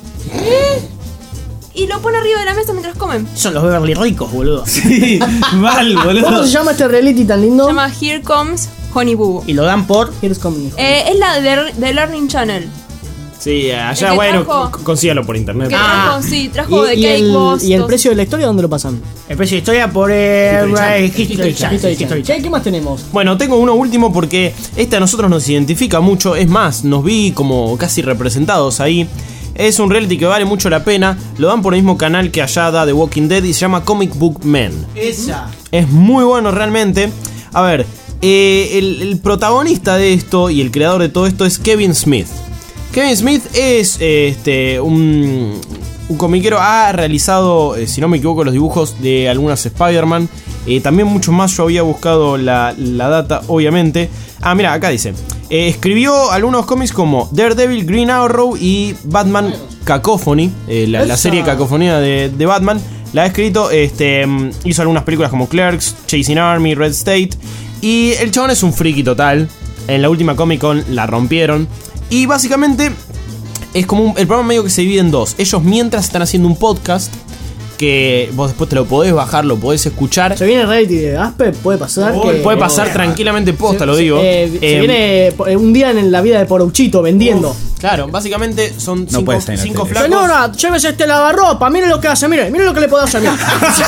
F: Y lo pone arriba de la mesa mientras comen.
E: Son los Beverly ricos, boludo.
B: Sí, mal, boludo.
C: ¿Cómo se llama este reality tan lindo?
F: Se llama Here Comes Honey Boo Boo.
E: Y lo dan por.
C: Here's Coming.
F: Eh, es la de, de Learning Channel.
D: Sí,
F: El
D: allá,
F: que
D: bueno,
F: trajo-
D: c- consígalo por internet.
F: Que
E: Ah.
F: trajo, sí, trajo de
C: ¿Y, y
F: Cake
C: el,
F: Boss.
C: ¿Y el
F: todo.
C: precio de la historia dónde lo pasan?
E: El precio de historia por eh,
D: History Channel.
E: History Channel.
C: History
E: History
C: Channel. ¿Qué, ¿Qué más tenemos?
D: Bueno, tengo uno último porque este a nosotros nos identifica mucho. Es más, nos vi como casi representados ahí. Es un reality que vale mucho la pena. Lo dan por el mismo canal que allá da The Walking Dead y se llama Comic Book Men.
E: Esa.
D: Es muy bueno realmente. A ver, eh, el, el protagonista de esto y el creador de todo esto es Kevin Smith. Kevin Smith es eh, este, un, un comiquero. Ha realizado, eh, si no me equivoco, los dibujos de algunas Spider-Man. Eh, también muchos más. Yo había buscado la, la data, obviamente. Ah, mira, acá dice. Eh, escribió algunos cómics como Daredevil, Green Arrow y Batman Cacophony. eh, la, la
C: Esa.
D: serie Cacofonía de, de Batman. La ha escrito, este, mm, hizo algunas películas como Clerks, Chasing Army, Red State. Y el chabón es un friki total. En la última Comic Con la rompieron. Y básicamente es como un- el programa medio que se divide en dos. Ellos mientras están haciendo un podcast que vos después te lo podés bajar, lo podés escuchar.
C: Se viene el reality de Aspe, puede pasar. que,
D: Puede pasar tranquilamente posta, lo digo.
C: Eh, se
D: Eh,
C: viene po- un día en la vida de Porouchito vendiendo.
D: Claro, básicamente son
B: No
D: cinco,
B: puede estar en la
D: cinco
B: tele.
D: flacos.
C: Señora, llévese este lavarropa, mire lo que hace, mire, mire lo que le puedo hacer. mire.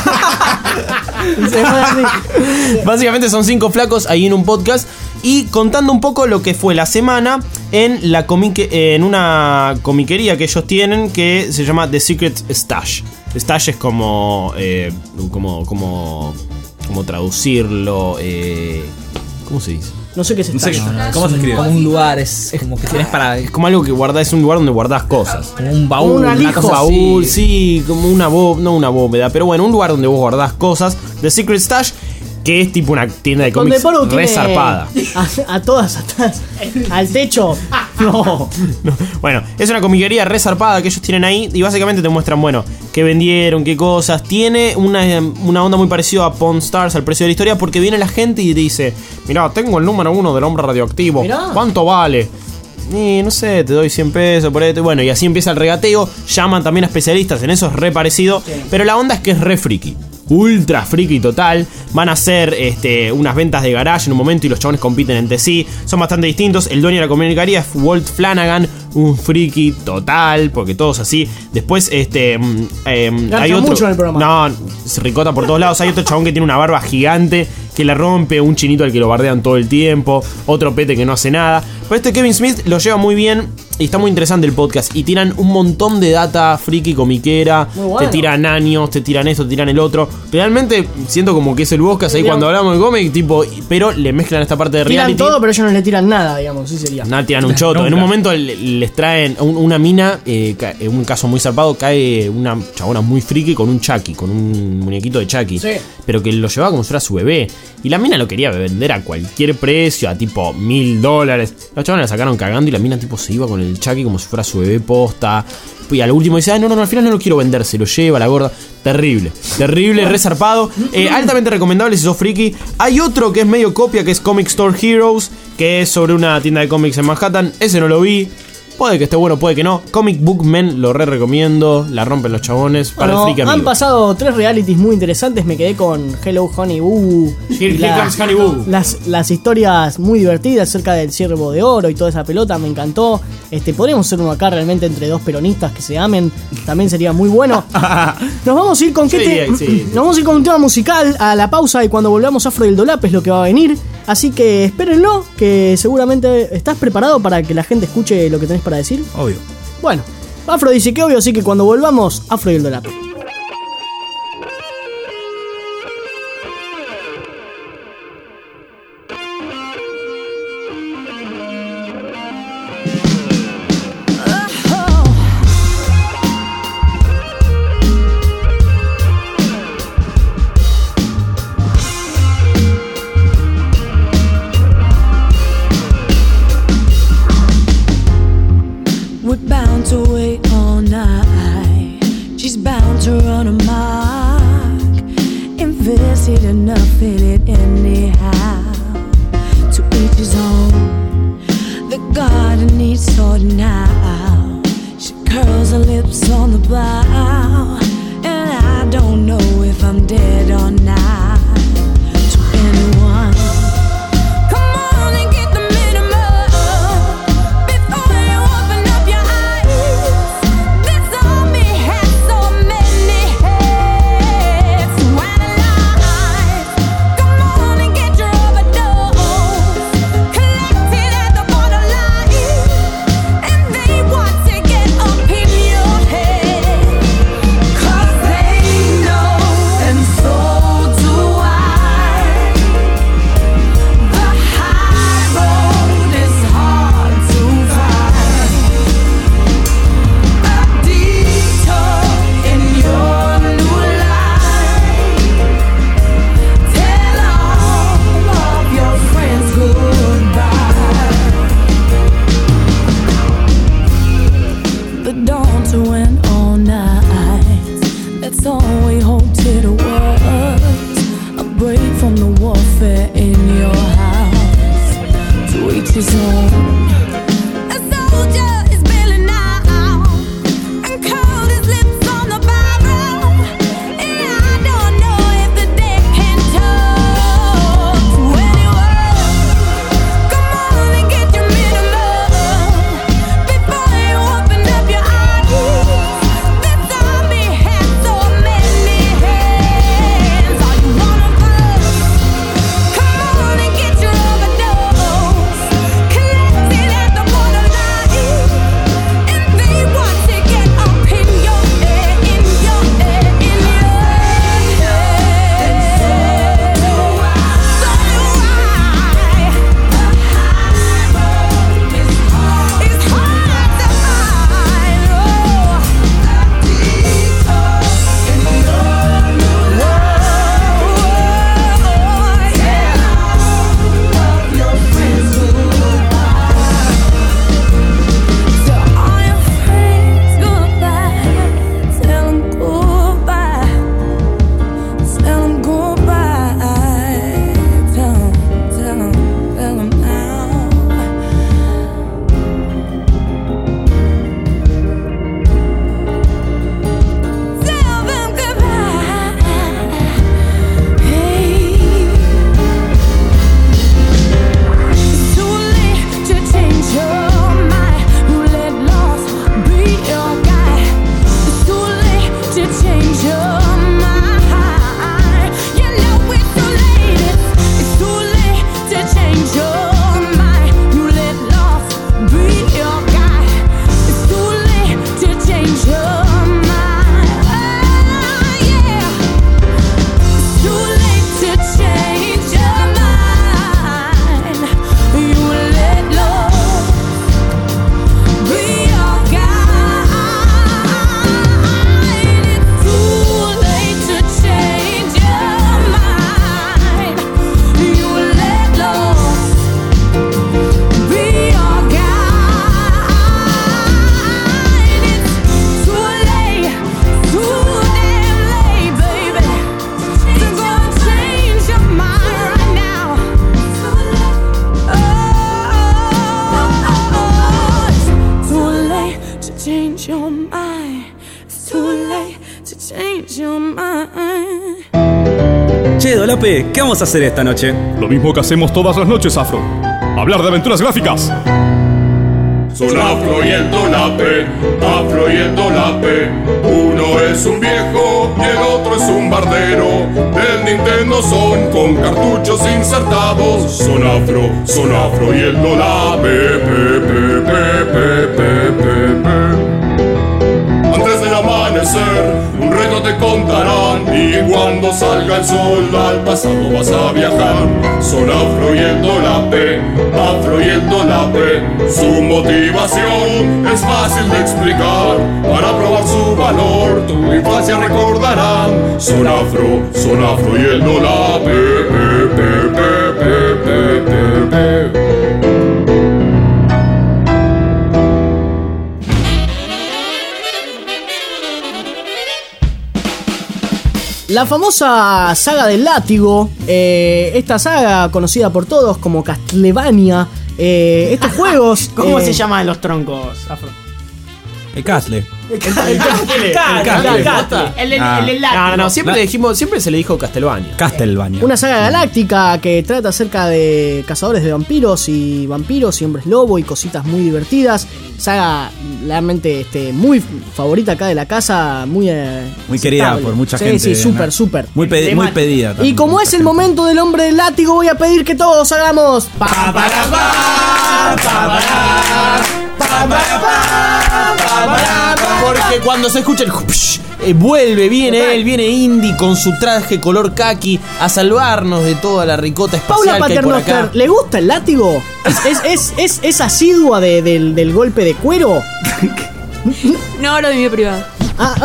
C: Se fue así.
D: Básicamente son cinco flacos ahí en un podcast y contando un poco lo que fue la semana en la comique- en una comiquería que ellos tienen que se llama The Secret Stash. Stash es como eh, como como como traducirlo. Eh, ¿Cómo se dice?
C: No sé qué es
B: No sé
C: esta.
B: qué- ¿Cómo se escribe?
G: Como un lugar, es como que tienes para.
D: Es como algo que guardás, es un lugar donde guardás cosas.
G: Como un baúl,
C: Un
G: una
C: alijo.
G: cosa así.
D: Baúl, sí, como una bóveda, no una bóveda, pero bueno, un lugar donde vos guardás cosas. The Secret Stash, que es tipo una tienda de
C: Donde
D: cómics
C: Porou tiene
D: resarpada.
C: a, a todas atrás, al techo. No.
D: No, bueno, es una comiquería resarpada que ellos tienen ahí y básicamente te muestran, bueno, qué vendieron, qué cosas. Tiene una, una onda muy parecida a Pawn Stars, al precio de la historia, porque viene la gente y te dice, mirá, tengo el número uno del hombre radioactivo.
C: Mirá.
D: ¿Cuánto vale? Y no sé, te doy cien pesos por esto. Y bueno, y así empieza el regateo. Llaman también a especialistas, en eso es re parecido. Pero la onda es que es re friki. Ultra friki total. Van a hacer este, unas ventas de garage en un momento y los chabones compiten entre sí. Son bastante distintos. El dueño de la comunicaría es Walt Flanagan, un friki total, porque todos así. Después, este. mm, em,
C: Garcha
D: hay otro.
C: mucho en el programa.
D: No, se ricota por todos lados. Hay otro chabón que tiene una barba gigante que la rompe, un chinito al que lo bardean todo el tiempo, otro pete que no hace nada. Pero este Kevin Smith lo lleva muy bien. y está muy interesante el podcast. Y tiran un montón de data friki comiquera.
C: Muy bueno.
D: Te tiran años, te tiran esto, te tiran el otro. Realmente siento como que es el podcast ahí
C: Tiran-
D: cuando hablamos de cómic, tipo, pero le mezclan esta parte de
C: Tiran
D: reality.
C: todo, pero ellos no le tiran nada, digamos, sí sería.
D: Nada, tiran un choto.
B: Nunca.
D: En un momento le- les traen un- una mina, eh, ca- en un caso muy zarpado, cae una chabona muy friki con un Chucky, con un muñequito de Chucky.
C: Sí.
D: Pero que lo llevaba como si fuera su bebé. Y la mina lo quería vender a cualquier precio, a tipo mil dólares. La chabona la sacaron cagando y la mina tipo se iba con el Chucky como si fuera su bebé posta. Y al último dice, ah, no, no, no, al final no lo quiero vender, se lo lleva la gorda. Terrible, terrible, resarpado. Eh, altamente recomendable si sos friki. Hay otro que es medio copia, que es Comic Store Heroes, que es sobre una tienda de cómics en Manhattan. Ese no lo vi. Puede que esté bueno, puede que no. Comic Book Men lo re recomiendo. La rompen los chabones. Para
C: Bueno,
D: el friki
C: han
D: amigo.
C: pasado tres realities muy interesantes. Me quedé con Hello Honey Boo.
D: Here-
C: y
D: here comes Honey Boo.
C: Las, las historias muy divertidas acerca del ciervo de oro y toda esa pelota. Me encantó. Este, podríamos hacer uno acá realmente entre dos peronistas que se amen. También sería muy bueno. Nos vamos a ir con
D: Yo
C: qué te-
D: diría que sí, sí.
C: Nos vamos a ir con un tema musical a la pausa y cuando volvamos Afro del Dolap es lo que va a venir. Así que espérenlo, que seguramente estás preparado para que la gente escuche lo que tenés para decir.
B: Obvio.
C: Bueno, Afro dice que obvio, así que cuando volvamos, Afro y el Dolap.
I: We're bound to wait all night. She's bound to run a mark. Invested enough in it anyhow. To each his own. The garden needs sorting out. She curls her lips on the bough. And I don't know if I'm dead or not. To anyone. Come on and get the minimum before you open up your eyes. This army has so many heads to analyze. Come on and get your overdose collected at the borderline, and they want to get up in your head. 'Cause they know, and so do I. The high road is hard to find. A detour in your new life. Tell all of your friends goodbye. The dawn to went all night. That's all we hoped it was. A break from the warfare in your house. To each his own. A soldier is bailing out and curled his lips on the barrel. And I don't know if the dead can talk to anyone. Come on and get your minimum before you open up your eyes. change your mind. It's too late to change your mind.
B: Che, Dolape, ¿qué vamos a hacer esta noche?
K: Lo mismo que hacemos todas las noches, Afro. Hablar de aventuras gráficas.
L: Son Afro y el Dolape, Afro y el Dolape. Uno es un viejo y el otro es un bardero. Del Nintendo son con cartuchos insertados. Son Afro, son Afro y el Dolape. Pe, pe, pe, pe, pe, pe, pe. Antes del amanecer, un reto te contarán. Y cuando salga el sol, al pasado vas a viajar. Son Afro y el Dolape, Afro y el Dolape. Su motivación es fácil de explicar. Para probar su valor, tu infancia recordarán. Son Afro, son Afro y el Dolape. Pe, pe, pe, pe, pe, pe, pe.
C: La famosa saga del látigo, eh, esta saga conocida por todos como Castlevania, eh, estos juegos...
E: ¿Cómo
C: eh,
E: se llaman los troncos, Afro?
B: El Castle.
E: El Castle. El Castle. El del
B: Ah.
E: látigo.
D: No, no, no, siempre le dijimos, siempre se le dijo Castlevania.
B: Castlevania.
C: Una saga galáctica que trata acerca de cazadores de vampiros y vampiros y hombres lobo y cositas muy divertidas. Saga realmente este, muy favorita acá de la casa, muy eh,
B: Muy querida
C: aceptable.
B: por mucha
C: sí,
B: gente.
C: Sí, sí, súper,
B: ¿no?
C: súper.
B: Muy, pedi- muy pedida
C: Y
B: también.
C: como es el momento del hombre del látigo, voy a pedir que todos hagamos... Pa, pa, pa, pa, pa, pa, pa, pa, pa, pa.
D: Porque cuando se escucha el psh, eh, vuelve, viene él, viene Indy con su traje color kaki a salvarnos de toda la ricota espacial
C: Paula
D: que hay por acá.
C: Paternoster, ¿le gusta el látigo? ¿Es, es, es, es, es asidua de- del, del golpe de cuero?
F: No, lo de mi privado.
C: Ah,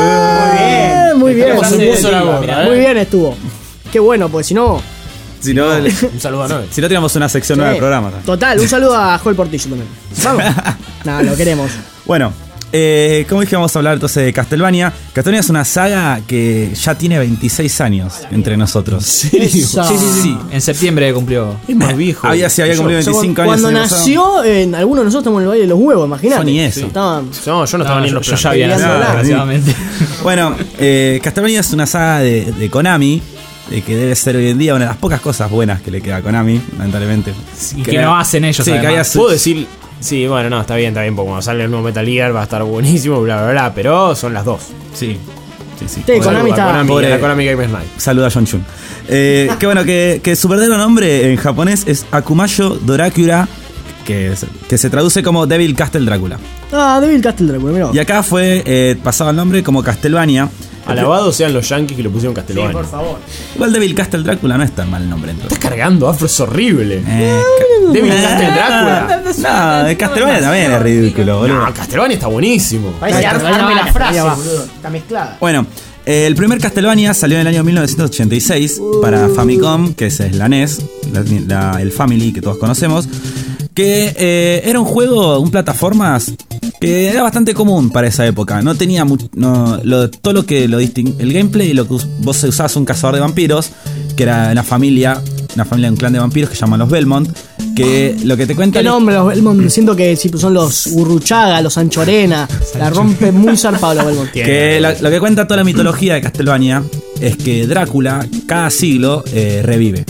C: ah, muy bien,
D: Tenemos
C: muy
D: un
C: bien,
D: buzo a la gorra, ¿eh?
C: muy bien estuvo. Qué bueno, pues si no...
B: Si no,
D: Un saludo a Noel.
B: si no teníamos una sección nueva del programa.
C: Total, un saludo a Joel Portillo también. Vamos. No, lo queremos.
B: Bueno, eh, como dije, vamos a hablar entonces de Castlevania. Castlevania es una saga que ya tiene veintiséis años entre nosotros.
C: Esa.
G: Sí, sí, sí. En septiembre cumplió.
D: Es más viejo.
B: Había, sí, había cumplido
C: O sea,
B: veinticinco
C: cuando
B: años. el año
C: nació, eh, algunos de nosotros estamos en el Valle de los Huevos, imagínate.
B: Yo ni eso.
C: Estaban-
D: No, yo no estaba ni en
G: yo,
D: los
G: yo ya
D: planes.
G: había nacido,
C: Nada.
G: desgraciadamente.
B: pasado. Bueno, eh, Castlevania es una saga de, de Konami. De que debe ser hoy en día una de las pocas cosas buenas que le queda a Konami, lamentablemente.
G: Y que no hacen ellos,
B: Sí, que
G: además.
B: había su-
D: Puedo decir, sí, bueno, no, está bien, está bien, porque cuando sale el nuevo Metal Gear va a estar buenísimo, bla, bla, bla, pero son las dos.
B: Sí, sí, sí.
C: Sí,
D: Un
C: Konami
D: saludo a
C: está...
D: Konami,
B: Pobre-
D: a la Konami Games Night.
B: Saluda a John Chun. Eh, qué bueno, que, que su verdadero nombre en japonés es Akumayo Dorakura, que, es- que se traduce como Devil Castle Drácula.
C: Ah, Devil Castle Drácula, mirá.
B: Y acá fue eh, pasado el nombre como Castlevania.
D: Alabados sean los yankees que lo pusieron Castlevania.
C: Por favor.
B: Igual Devil Castle Drácula no es tan mal nombre.
D: Estás cargando, Afro, es horrible.
B: Eh,
D: Devil
B: ca-
D: Castle Drácula.
B: No, de Castlevania también es ridículo, boludo.
D: No, Castlevania está buenísimo.
C: Parece
E: Está-
C: arme
E: está-
C: la
E: está-
C: frase,
E: está-
C: boludo. Está mezclada.
B: Bueno, eh, el primer Castlevania salió en el año mil novecientos ochenta y seis para Famicom, que es la N E S, la- la- el Family que todos conocemos. Que eh, era un juego, un plataformas que era bastante común para esa época. No tenía mucho. No, lo- todo lo que lo distingue. El gameplay, lo que us- vos usabas un cazador de vampiros, que era una familia, una familia, un clan de vampiros que se llaman los Belmont. Que lo que te cuenta.
C: Qué nombre, los Belmont. Siento que sí, pues son los Urruchaga, los Anchorena. La rompe muy zarpado los Belmont.
B: Que lo, lo que cuenta toda la mitología de Castlevania es que Drácula cada siglo eh, revive.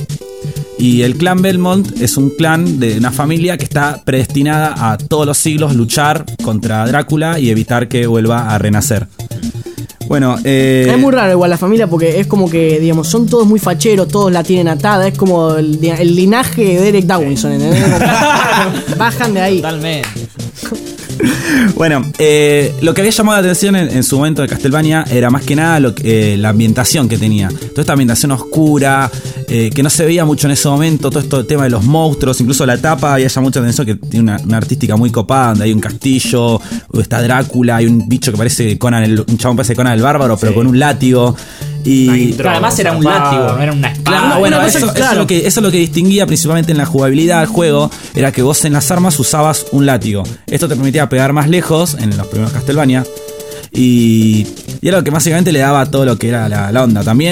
B: Y el clan Belmont es un clan de una familia que está predestinada a todos los siglos luchar contra Drácula y evitar que vuelva a renacer. Bueno, eh,
C: Es muy raro igual la familia porque es como que, digamos, son todos muy facheros, todos la tienen atada. Es como el, el linaje de Derek Dawkinson, ¿entendés? Como- Bajan de ahí.
G: Totalmente.
B: Bueno, eh, lo que había llamado la atención en, en su momento de Castlevania era más que nada lo que, eh, la ambientación que tenía. Toda esta ambientación oscura, eh, que no se veía mucho en ese momento, todo esto el tema de los monstruos, incluso la tapa había llamado mucha atención, que tiene una, una artística muy copada, donde hay un castillo, está Drácula, hay un bicho que parece Conan, el, un chabón parece Conan el Bárbaro, pero con un látigo. Y
G: Pero además era un látigo, no era una espada.
B: Claro, bueno,
C: una cosa
B: eso,
C: que-
B: eso es
C: claro.
B: lo que, eso es lo que distinguía principalmente en la jugabilidad del juego, era que vos en las armas usabas un látigo. Esto te permitía pegar más lejos en los primeros Castlevania. Y, y era lo que básicamente le daba todo lo que era la, la onda. También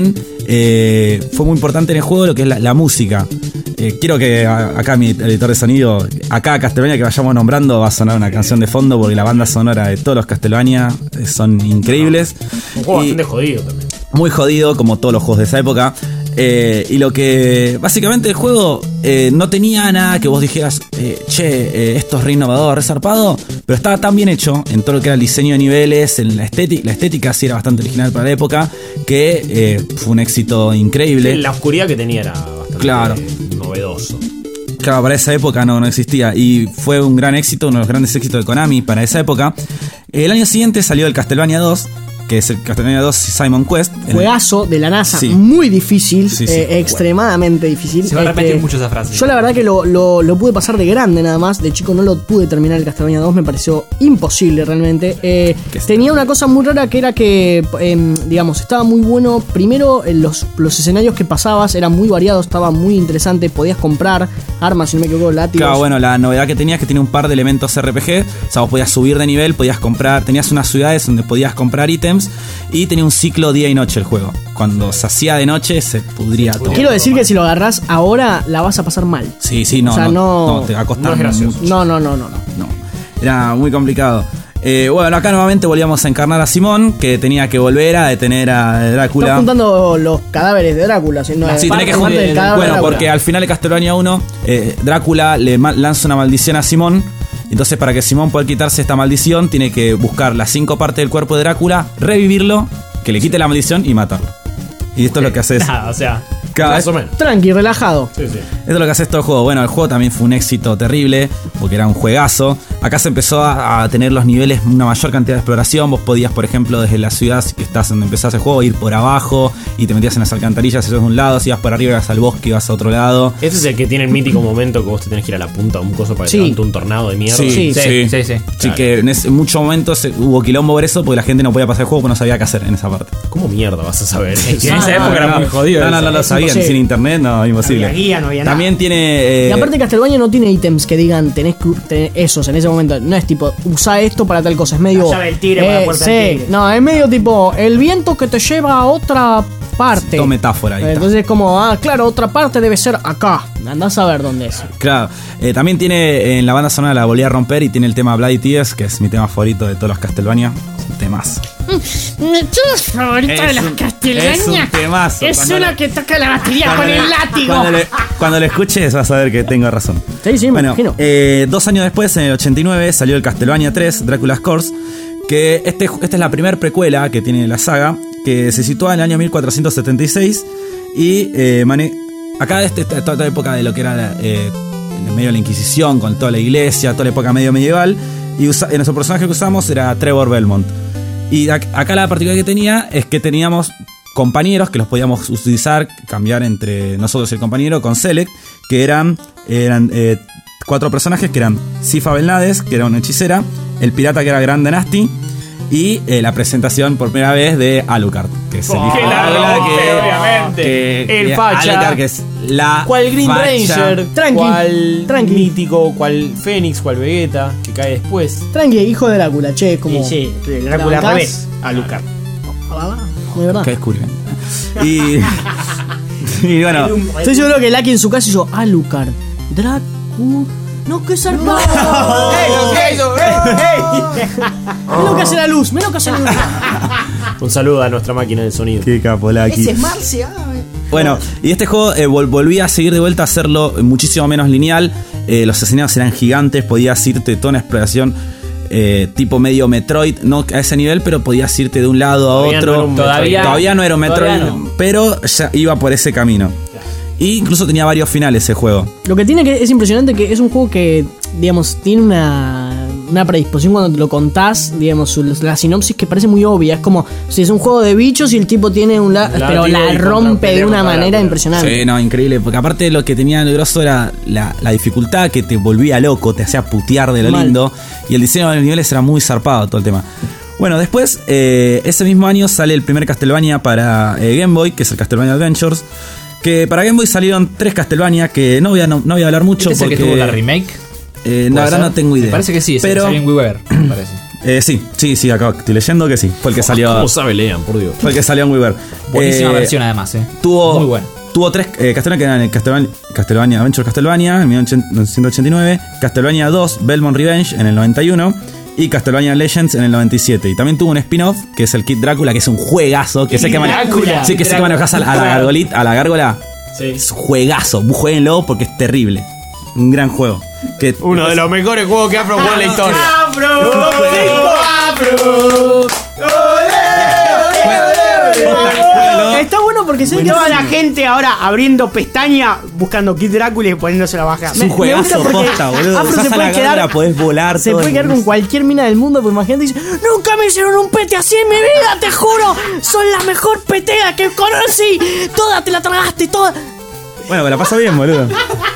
B: eh, fue muy importante en el juego lo que es la, la música. Eh, quiero que a, acá mi editor de sonido, acá Castlevania que vayamos nombrando, va a sonar una canción de fondo porque la banda sonora de todos los Castlevania eh, son increíbles.
D: Un juego
B: Y-
D: bastante jodido también.
B: muy jodido, como todos los juegos de esa época. Eh, y lo que básicamente el juego eh, no tenía nada que vos dijeras, eh, che, eh, esto es re innovador, re zarpado, pero estaba tan bien hecho en todo lo que era el diseño de niveles, en la estética, la estética sí era bastante original para la época, que eh, fue un éxito increíble.
D: La oscuridad que tenía era bastante
B: Claro.
D: novedoso.
B: Claro, para esa época no, no existía. Y fue un gran éxito, uno de los grandes éxitos de Konami para esa época. El año siguiente salió el Castlevania dos, que es el Castlevania dos Simon Quest. En el-
C: Juegazo de la NASA,
B: Sí.
C: muy difícil,
B: Sí, sí.
C: eh, extremadamente difícil.
G: Se va a repetir
C: Este,
G: mucho esa frase.
C: Yo la verdad que lo, lo, lo pude pasar de grande nada más, de chico no lo pude terminar el Castlevania dos, me pareció imposible realmente. Eh, tenía una cosa muy rara que era que, eh, digamos, estaba muy bueno. Primero, eh, los, los escenarios que pasabas eran muy variados, estaba muy interesante, podías comprar armas, si no me equivoco, látigos.
B: Claro, bueno, la novedad que tenía es que tenía un par de elementos R P G. O sea, vos podías subir de nivel, podías comprar. Tenías unas ciudades donde podías comprar ítems. Y tenía un ciclo día y noche el juego. Cuando se hacía de noche, se pudría todo.
C: Quiero decir que si lo agarrás ahora, la vas a pasar mal.
B: Sí, sí, no.
C: O sea,
B: no,
C: no-
B: no, te va a costar
C: no es gracioso.
B: mucho.
C: No, no, no, no, no.
B: Era muy complicado. Eh, bueno, acá nuevamente volvíamos a encarnar a Simón, que tenía que volver a detener a Drácula.
C: Estás juntando los cadáveres de Drácula, si no
B: Sí,
C: es
B: tenés que
C: parte del
B: juntar.
C: cadáver de
B: Bueno,
C: Drácula.
B: porque al final de Castlevania uno, eh, Drácula le ma- lanza una maldición a Simón. Entonces, para que Simón pueda quitarse esta maldición, tiene que buscar las cinco partes del cuerpo de Drácula, revivirlo, que le quite la maldición y matarlo. Y esto es lo que haces.
D: Nada, o sea,
B: Cada
D: más
B: vez-
D: o menos.
C: Tranqui, relajado.
D: Sí, sí.
B: Esto es lo que hace todo el juego. Bueno, el juego también fue un éxito terrible, porque era un juegazo. Acá se empezó a, a tener los niveles, una mayor cantidad de exploración. Vos podías, por ejemplo, desde la ciudad que estás donde empezás el juego, ir por abajo y te metías en las alcantarillas, ibas de un lado, si ibas por arriba, ibas al bosque, ibas a otro lado.
D: Este es el que tiene el mítico momento que vos te tenés que ir a la punta de un coso para que
B: Sí.
D: te levante un tornado de mierda.
B: Sí, sí, sí.
G: sí, sí.
B: Sí, que en, ese- en muchos momentos eh, hubo quilombo por eso, porque la gente no podía pasar el juego porque no sabía qué hacer en esa parte.
D: ¿Cómo mierda vas a saber?
G: Es que en esa época era muy jodido
B: No, no,
G: eso.
B: no lo
C: Es
B: sabían,
C: imposible.
B: sin internet, no, imposible.
E: No había guía, no había nada.
B: También tiene. eh,
C: Y aparte Castlevania no tiene ítems que digan tenés que tener esos en ese momento. No es tipo, usa esto para tal cosa. Es medio.
E: La llave del tigre para la puerta
C: sí,
E: del tigre.
C: no, es medio tipo el viento que te lleva a otra parte.
B: todo metáfora ahí. está.
C: Entonces es como, ah, claro, otra parte debe ser acá. Andás a ver dónde es.
B: Claro, eh, también tiene eh, en la banda sonora la volví a romper y tiene el tema Bloody Tears, que es mi tema favorito de todos los Castlevania. Es un temazo.
M: Mi tema favorito
B: Es
M: de los
B: un-
M: Castlevania
B: es un temazo.
M: es
B: Cuando
M: una
B: le-
M: que toca la batería
B: Cuando
M: con
B: le-
M: el látigo.
B: Cuando le, cuando le escuches vas a ver que tengo razón.
C: Sí, sí, me
B: Bueno,
C: imagino.
B: eh, dos años después, en el ochenta y nueve, salió el Castlevania tres, Drácula's Curse, que este, esta es la primera precuela que tiene la saga, que se sitúa en el año mil cuatrocientos setenta y seis y eh, mane- acá este, esta, toda esta época de lo que era la, eh, en medio de la Inquisición, con toda la iglesia, toda la época medio medieval, y usa- eh, nuestro personaje que usamos era Trevor Belmont. Y ac- acá la particularidad que tenía es que teníamos compañeros que los podíamos utilizar, cambiar entre nosotros y el compañero con Select, que eran, eran eh, cuatro personajes que eran Sifa Belnades, que era una hechicera, el pirata que era Grande Nasty, y eh, la presentación por primera vez de Alucard, que es el hijo
D: que
B: de
D: la
B: Alucard,
D: rompe,
B: que-
D: obviamente.
B: que-
D: El
B: que
D: facha.
B: Alucard, que es la
D: Cual Green
B: facha.
D: Ranger,
C: Tranqui,
D: cual
C: tranqui.
D: mítico, cual Fénix, cual Vegeta, que cae después.
C: Tranqui, hijo de Drácula, che, como.
E: Sí, sí,
C: ¿la
E: Drácula al
C: bancás?
E: revés. A Lucar.
C: De verdad.
B: Que es curioso. Y, y bueno,
C: Estoy seguro que Lucky en su casa hizo Alucard. Dracu. No, que zarpado. Menos que hace la luz, menos que hace la luz.
D: Un saludo a nuestra máquina de sonido.
B: qué capolaki.
E: Ese es Marcia.
B: Bueno, y este juego eh, vol- volvía a seguir de vuelta a hacerlo muchísimo menos lineal. Eh, los escenarios eran gigantes, podías irte toda una exploración eh, tipo medio Metroid, no a ese nivel, pero podías irte de un lado a
D: Todavía no
B: otro.
D: era un
G: Todavía-
B: Todavía no era un Metroid,
G: todavía no.
B: pero ya iba por ese camino. Y incluso tenía varios finales el juego.
C: Lo que tiene que es impresionante que es un juego que, digamos, tiene una, una predisposición cuando te lo contás, digamos, su- la sinopsis que parece muy obvia. Es como si es un juego de bichos y el tipo tiene un la,
D: Látigo
C: pero la
D: y contra
C: rompe de
D: pelea
C: una
D: contra
C: manera
D: Drácula.
C: impresionante.
B: Sí, no, increíble. Porque aparte lo que tenía el grosso era la, la dificultad que te volvía loco, te hacía putear de lo
C: Mal.
B: lindo. Y el diseño de los niveles era muy zarpado todo el tema. Bueno, después, eh, ese mismo año sale el primer Castlevania para eh, Game Boy, que es el Castlevania Adventures. Que para Game Boy salieron tres Castlevania, que no voy a, no, no voy a hablar mucho
G: ¿Este es el
B: porque...
G: que tuvo la remake?
B: eh, la
G: ¿Puede
B: verdad
G: ser?
B: no tengo idea.
G: Me parece que sí, es
B: pero,
G: el Weaver, me parece.
B: Eh, sí, sí, sí, acá estoy leyendo que sí. Fue el que salió.
D: ¿Cómo sabe Lean, por Dios?
B: Fue el que salió en WiiWare.
G: Buenísima
B: Eh,
G: versión además, eh.
B: Tuvo,
G: Muy buena.
B: Tuvo tres eh, Castlevania que eran el Castlevania, Castlevania Adventure Castlevania en mil novecientos ochenta y nueve, Castlevania dos Belmont Revenge en el noventa y uno y Castlevania Legends en el noventa y siete. Y también tuvo un spin-off que es el Kid Drácula, que es un juegazo, que sé que manejas. Sí, que sé que manejas a la, a la gargolita, a la gárgola.
D: Sí.
B: Es un juegazo. Jueguenlo porque es terrible. Un gran juego. Que,
D: Uno de los mejores juegos que ha jugado en la historia.
C: ¡Afro! Está bueno porque sé que toda la gente ahora abriendo pestaña buscando Kid Drácula y poniéndose la baja.
B: Es un juegazo posta, boludo.
C: Afro
B: Usás
C: se
B: a
C: puede
B: la
C: quedar,
B: gárgola, podés volar.
C: se
B: todo
C: puede
B: el-
C: quedar con cualquier mina del mundo, porque imagínate dice, nunca me hicieron un pete así en mi vida, te juro. Son la mejor petea que conocí. Toda te la tragaste, toda.
B: Bueno, me la paso bien, boludo.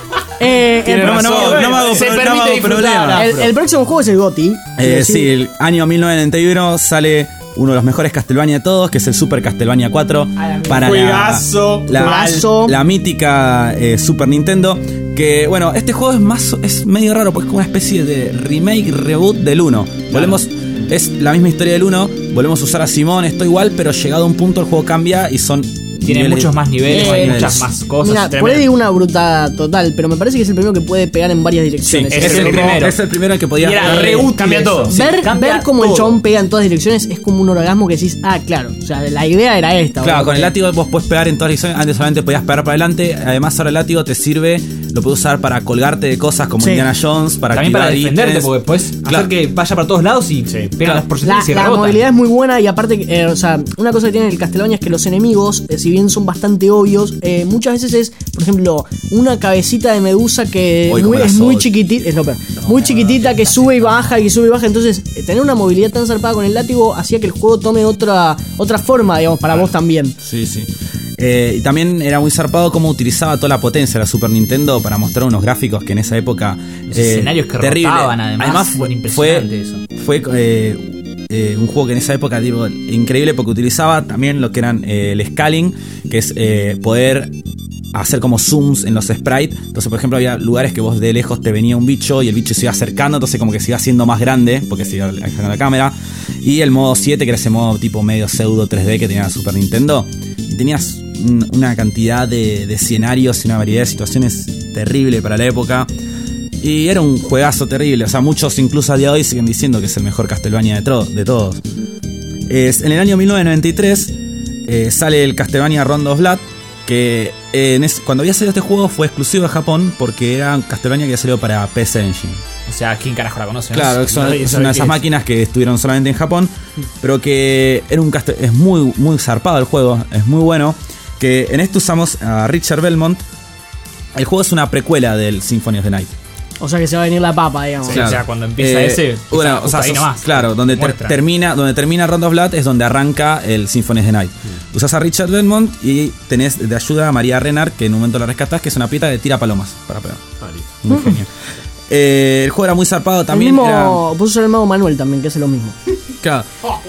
C: Eh, el,
B: No, no, no, no me hago,
D: Se
B: pro- no me
D: permite
B: hago
D: disfrutar,
B: problema.
C: el- el próximo juego es el GOTY.
B: Eh, sí, el año mil novecientos noventa y uno sale uno de los mejores Castlevania de todos, que es el Super Castlevania cuatro para la,
D: Juegazo.
B: la,
C: Juegazo.
B: la mítica eh, Super Nintendo. Que bueno, este juego es más es medio raro porque es como una especie de remake, reboot del uno. Volvemos, es la misma historia del uno, volvemos a usar a Simón, esto igual, pero llegado a un punto el juego cambia y son
G: Tiene
B: niveles-
G: muchos más niveles,
C: Eh,
G: hay
B: niveles.
G: muchas más cosas.
C: Mira, por
G: Tremendo.
C: ahí digo una bruta total, pero me parece que es el primero que puede pegar en varias
B: Sí,
C: direcciones.
B: es,
G: es
B: el
G: el
B: primero.
G: primero.
B: Es el primero en que podía
D: Y era
B: eh,
D: re útil
G: cambia
D: eso.
G: todo.
C: Ver,
G: cambia
C: ver cómo el
G: todo.
C: chabón pega en todas direcciones es como un orgasmo que decís, ah, claro. O sea, la idea era esta.
B: Claro,
C: boludo.
B: con el látigo vos podés pegar en todas direcciones. Antes solamente podías pegar para adelante. Además, ahora el látigo te sirve, lo puedes usar para colgarte de cosas como
C: Sí.
B: Indiana Jones, para
G: También para
B: activar
G: defenderte,
B: ítems.
G: porque puedes
B: Claro.
G: hacer que vaya para todos lados y pega
B: Claro.
G: las
C: La,
G: porcentajes y
C: la
G: rebota.
C: movilidad es muy buena y aparte, eh, o sea, una cosa que tiene el Castlevania es que los enemigos, eh, si bien son bastante obvios, eh, muchas veces es, por ejemplo, una cabecita de medusa que
B: Uy,
C: muy-
B: como la
C: es muy
B: Soul.
C: chiquitita, es lo peor, muy chiquitita que sube y baja y que sube y baja. Entonces, eh, tener una movilidad tan zarpada con el látigo hacía que el juego tome otra, otra forma, digamos, para vos también.
B: Sí, sí. Eh, y también era muy zarpado cómo utilizaba toda la potencia de la Super Nintendo para mostrar unos gráficos que en esa época.
G: Los escenarios que
B: terrible.
G: rotaban, además,
B: fue,
G: impresionante
B: fue,
G: eso.
B: fue eh, eh, un juego que en esa época, digo, increíble porque utilizaba también lo que eran eh, el scaling, que es eh, poder hacer como zooms en los sprites. Entonces, por ejemplo, había lugares que vos de lejos te venía un bicho y el bicho se iba acercando, entonces como que se iba haciendo más grande porque se iba alejando la cámara. Y el modo siete, que era ese modo tipo medio pseudo tres D que tenía la Super Nintendo. Y tenías un- una cantidad de, de escenarios y una variedad de situaciones terrible para la época. Y era un juegazo terrible. O sea, muchos incluso a día de hoy siguen diciendo que es el mejor Castlevania de, tro- de todos. Es, en el año mil novecientos noventa y tres eh, sale el Castlevania Rondo of Blood. Que eh, en ese- cuando había salido este juego fue exclusivo de Japón porque era un Castlevania que había salido para P C Engine.
G: O sea, ¿quién carajo la conoce? no?
B: Claro, son,
G: Nadie
B: es
G: sabe
B: una de
G: qué
B: esas
G: es.
B: máquinas que estuvieron solamente en Japón, pero que era un castel- es muy muy zarpado el juego, es muy bueno. Que en esto usamos a Richard Belmont. El juego es una precuela del Symphony of the Night.
C: O sea que se va a venir la papa, digamos.
G: Sí, o sea, cuando empieza
B: Eh,
G: ese,
B: bueno,
G: empieza
B: o sea,
G: justo ahí
B: sos-
G: nomás.
B: claro, donde ter-
G: Muestra.
B: termina, donde termina Rondo of Blood es donde arranca el Symphony of the Night. Usas a Richard Belmont y tenés de ayuda a María Renard, que en un momento la rescatás, que es una pieta de tira palomas para pegar. Muy genial. Eh, el juego era muy zarpado también.
C: el mismo,
B: era-
C: puso usar el mago Manuel también, que es lo mismo.
B: Claro.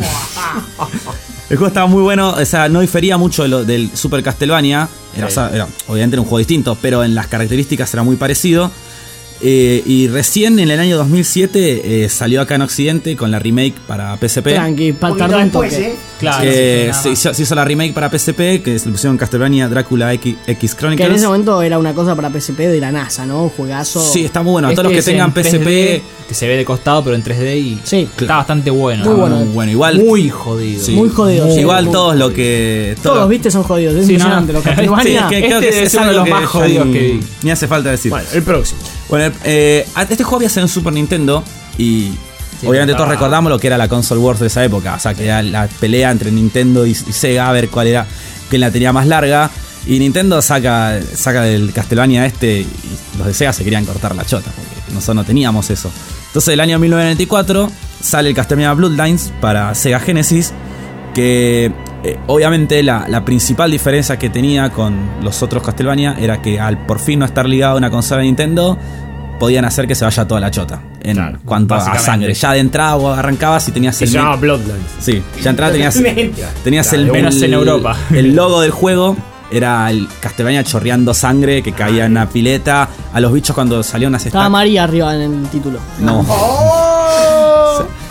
B: El juego estaba muy bueno, o sea, no difería mucho de lo- del Super Castlevania. Era, o sea, era- obviamente era un juego distinto, pero en las características era muy parecido. Eh, y recién en el año dos mil siete eh, salió acá en Occidente con la remake para P S P.
C: Tranqui, pa-
E: Poquito
C: tardó un
E: después,
C: toque.
E: ¿eh?
G: Claro,
B: Que
G: sí,
B: se, hizo, se hizo la remake para P S P, que se le pusieron Castlevania Drácula X, X
C: Que en
B: Chronicles.
C: ese momento era una cosa para P S P de la NASA, ¿no? Un juegazo.
B: Sí, está muy bueno. A
G: Este
B: todos los que
G: es
B: tengan
G: en
B: P S P.
G: tres D, que se ve de costado, pero en tres D y
C: Sí.
G: está bastante bueno.
C: Muy
G: ¿no?
C: bueno.
B: Muy bueno, igual.
G: Muy jodido.
B: Sí.
C: Muy jodido. sí.
B: Igual todos lo que.
C: Todos, viste, son jodidos. Es
G: Sí,
C: impresionante.
G: no.
C: Los Castlevania.
B: Sí, es que creo
G: Este
B: que
G: debe
B: es
G: ser uno de
B: algo
G: los
B: que
G: más jodidos
B: ni-
G: que vi.
B: Ni hace falta decir.
D: Bueno, el próximo.
B: Bueno, eh, este juego había sido en Super Nintendo y
G: Sí,
B: obviamente todos
G: ah.
B: recordamos lo que era la console wars de esa época. O sea, que era la pelea entre Nintendo y, y Sega a ver cuál era, quién la tenía más larga. Y Nintendo saca, saca del Castlevania este y los de Sega se querían cortar la chota porque nosotros no teníamos eso. Entonces, el año mil novecientos noventa y cuatro sale el Castlevania Bloodlines para Sega Genesis. Que eh, obviamente la, la principal diferencia que tenía con los otros Castlevania era que al por fin no estar ligado a una consola de Nintendo, podían hacer que se vaya toda la chota en
D: Claro,
B: cuanto a
G: básicamente.
B: sangre. Ya de entrada vos arrancabas y tenías
D: Se
B: el
D: llama Bloodlines.
B: sí, ya de entrada tenías tenías
G: Claro,
B: el,
G: menos
B: el-
G: en Europa.
B: el logo del juego. Era el Castlevania chorreando sangre que caía en una pileta. A los bichos cuando salían unas
C: Estaba
B: estatuas.
C: María arriba en el título.
B: No.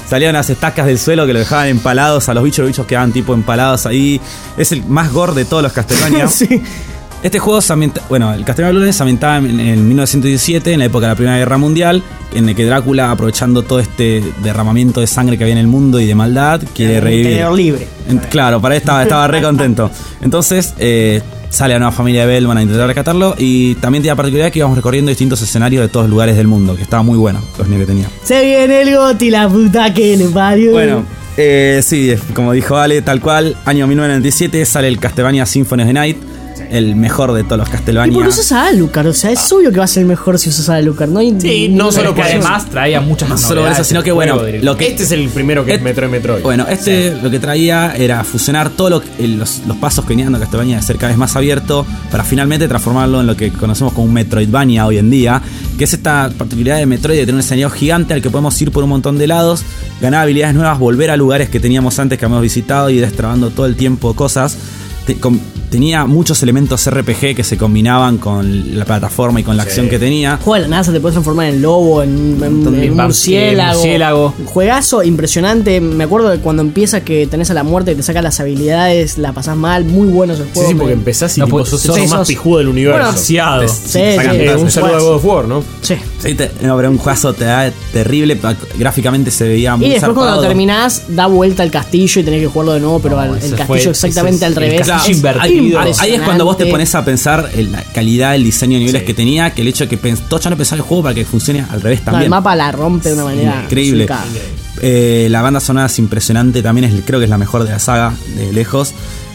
B: salían unas estacas del suelo que lo dejaban empalados a los bichos, los bichos quedaban tipo empalados ahí. Es el más gore de todos los Castlevania.
C: Sí.
B: Este juego se ambienta, bueno, el Castlevania Bloodline se ambientaba en, en mil novecientos diecisiete, en la época de la Primera Guerra Mundial, en el que Drácula, aprovechando todo este derramamiento de sangre que había en el mundo y de maldad, quiere revivir.
E: Tenedor libre.
B: En- claro, para él estaba, estaba re contento. Entonces, eh, sale la nueva familia de Bellman a intentar rescatarlo, y también tenía la particularidad que íbamos recorriendo distintos escenarios de todos los lugares del mundo, que estaba muy bueno, los niños que tenía.
C: Se viene el Goti, la puta que le parió.
B: Bueno, eh, sí, como dijo Ale, tal cual, año mil novecientos noventa y siete sale el Castlevania Symphony of the Night, el mejor de todos los
C: ¿Y
B: Castlevania.
C: por qué usas a Alucard? O sea, es obvio que va a ser mejor si usas a Alucard. No hay
D: Sí,
C: ninguna
D: no solo por
C: discusión.
N: Además traía muchas
B: No
N: más
B: solo por eso,
N: novedades
B: sino que
N: del
B: bueno,
N: juego directo.
B: lo que
D: Este es el primero que es
B: Et-
D: Metroid Metroid.
B: Bueno, este lo que traía era fusionar todos lo que- los, los pasos que venían dando Castlevania de ser cada vez más abierto para finalmente transformarlo en lo que conocemos como un Metroidvania hoy en día, que es esta particularidad de Metroid de tener un escenario gigante al que podemos ir por un montón de lados, ganar habilidades nuevas, volver a lugares que teníamos antes que habíamos visitado y ir destrabando todo el tiempo cosas. Te- com- tenía muchos elementos R P G que se combinaban con la plataforma y con la
D: Sí.
B: acción que tenía.
C: Juega de la NASA, te puedes transformar en lobo, en, en-
B: montón de
C: en
N: vamp-
C: murciélago.
N: eh, murciélago.
C: Juegazo impresionante. Me acuerdo de cuando empieza que tenés a la muerte y te saca las habilidades, la pasás mal. Muy bueno ese
D: Sí,
C: juego.
D: sí, porque
C: me-
D: empezás y
N: No,
D: tipo,
N: pues,
D: sos
C: sí,
D: el más
C: sos-
D: pijudo del universo.
C: Bueno,
N: Demasiado.
B: Te-
C: Sí,
B: te sacan
C: sí,
D: Eh,
B: todas
D: un
B: esas-
D: saludo a God of War, ¿no?
C: Sí.
B: Sí, te- no, pero un juegazo te da terrible, pa- gráficamente se veía muy
C: Y después cuando
B: zarpado.
C: terminás, da vuelta al castillo y tenés que jugarlo de nuevo, pero
N: No,
C: al-
N: ese
C: el
N: fue-
C: castillo
N: ese
C: exactamente
N: es
C: al
N: el
C: revés.
N: castillo
C: Es
N: invertido.
B: Ahí, ahí es cuando vos te
C: impresionante.
B: pones a pensar en la calidad, el diseño de niveles
D: Sí.
B: que tenía, que el hecho de que pens- todos ya no pensaban el juego para que funcione al revés
C: No,
B: también.
C: el mapa la rompe de una manera
B: Increíble.
C: ubicada.
B: Eh, la banda sonora es impresionante, también es, creo que es la mejor de la saga, de lejos.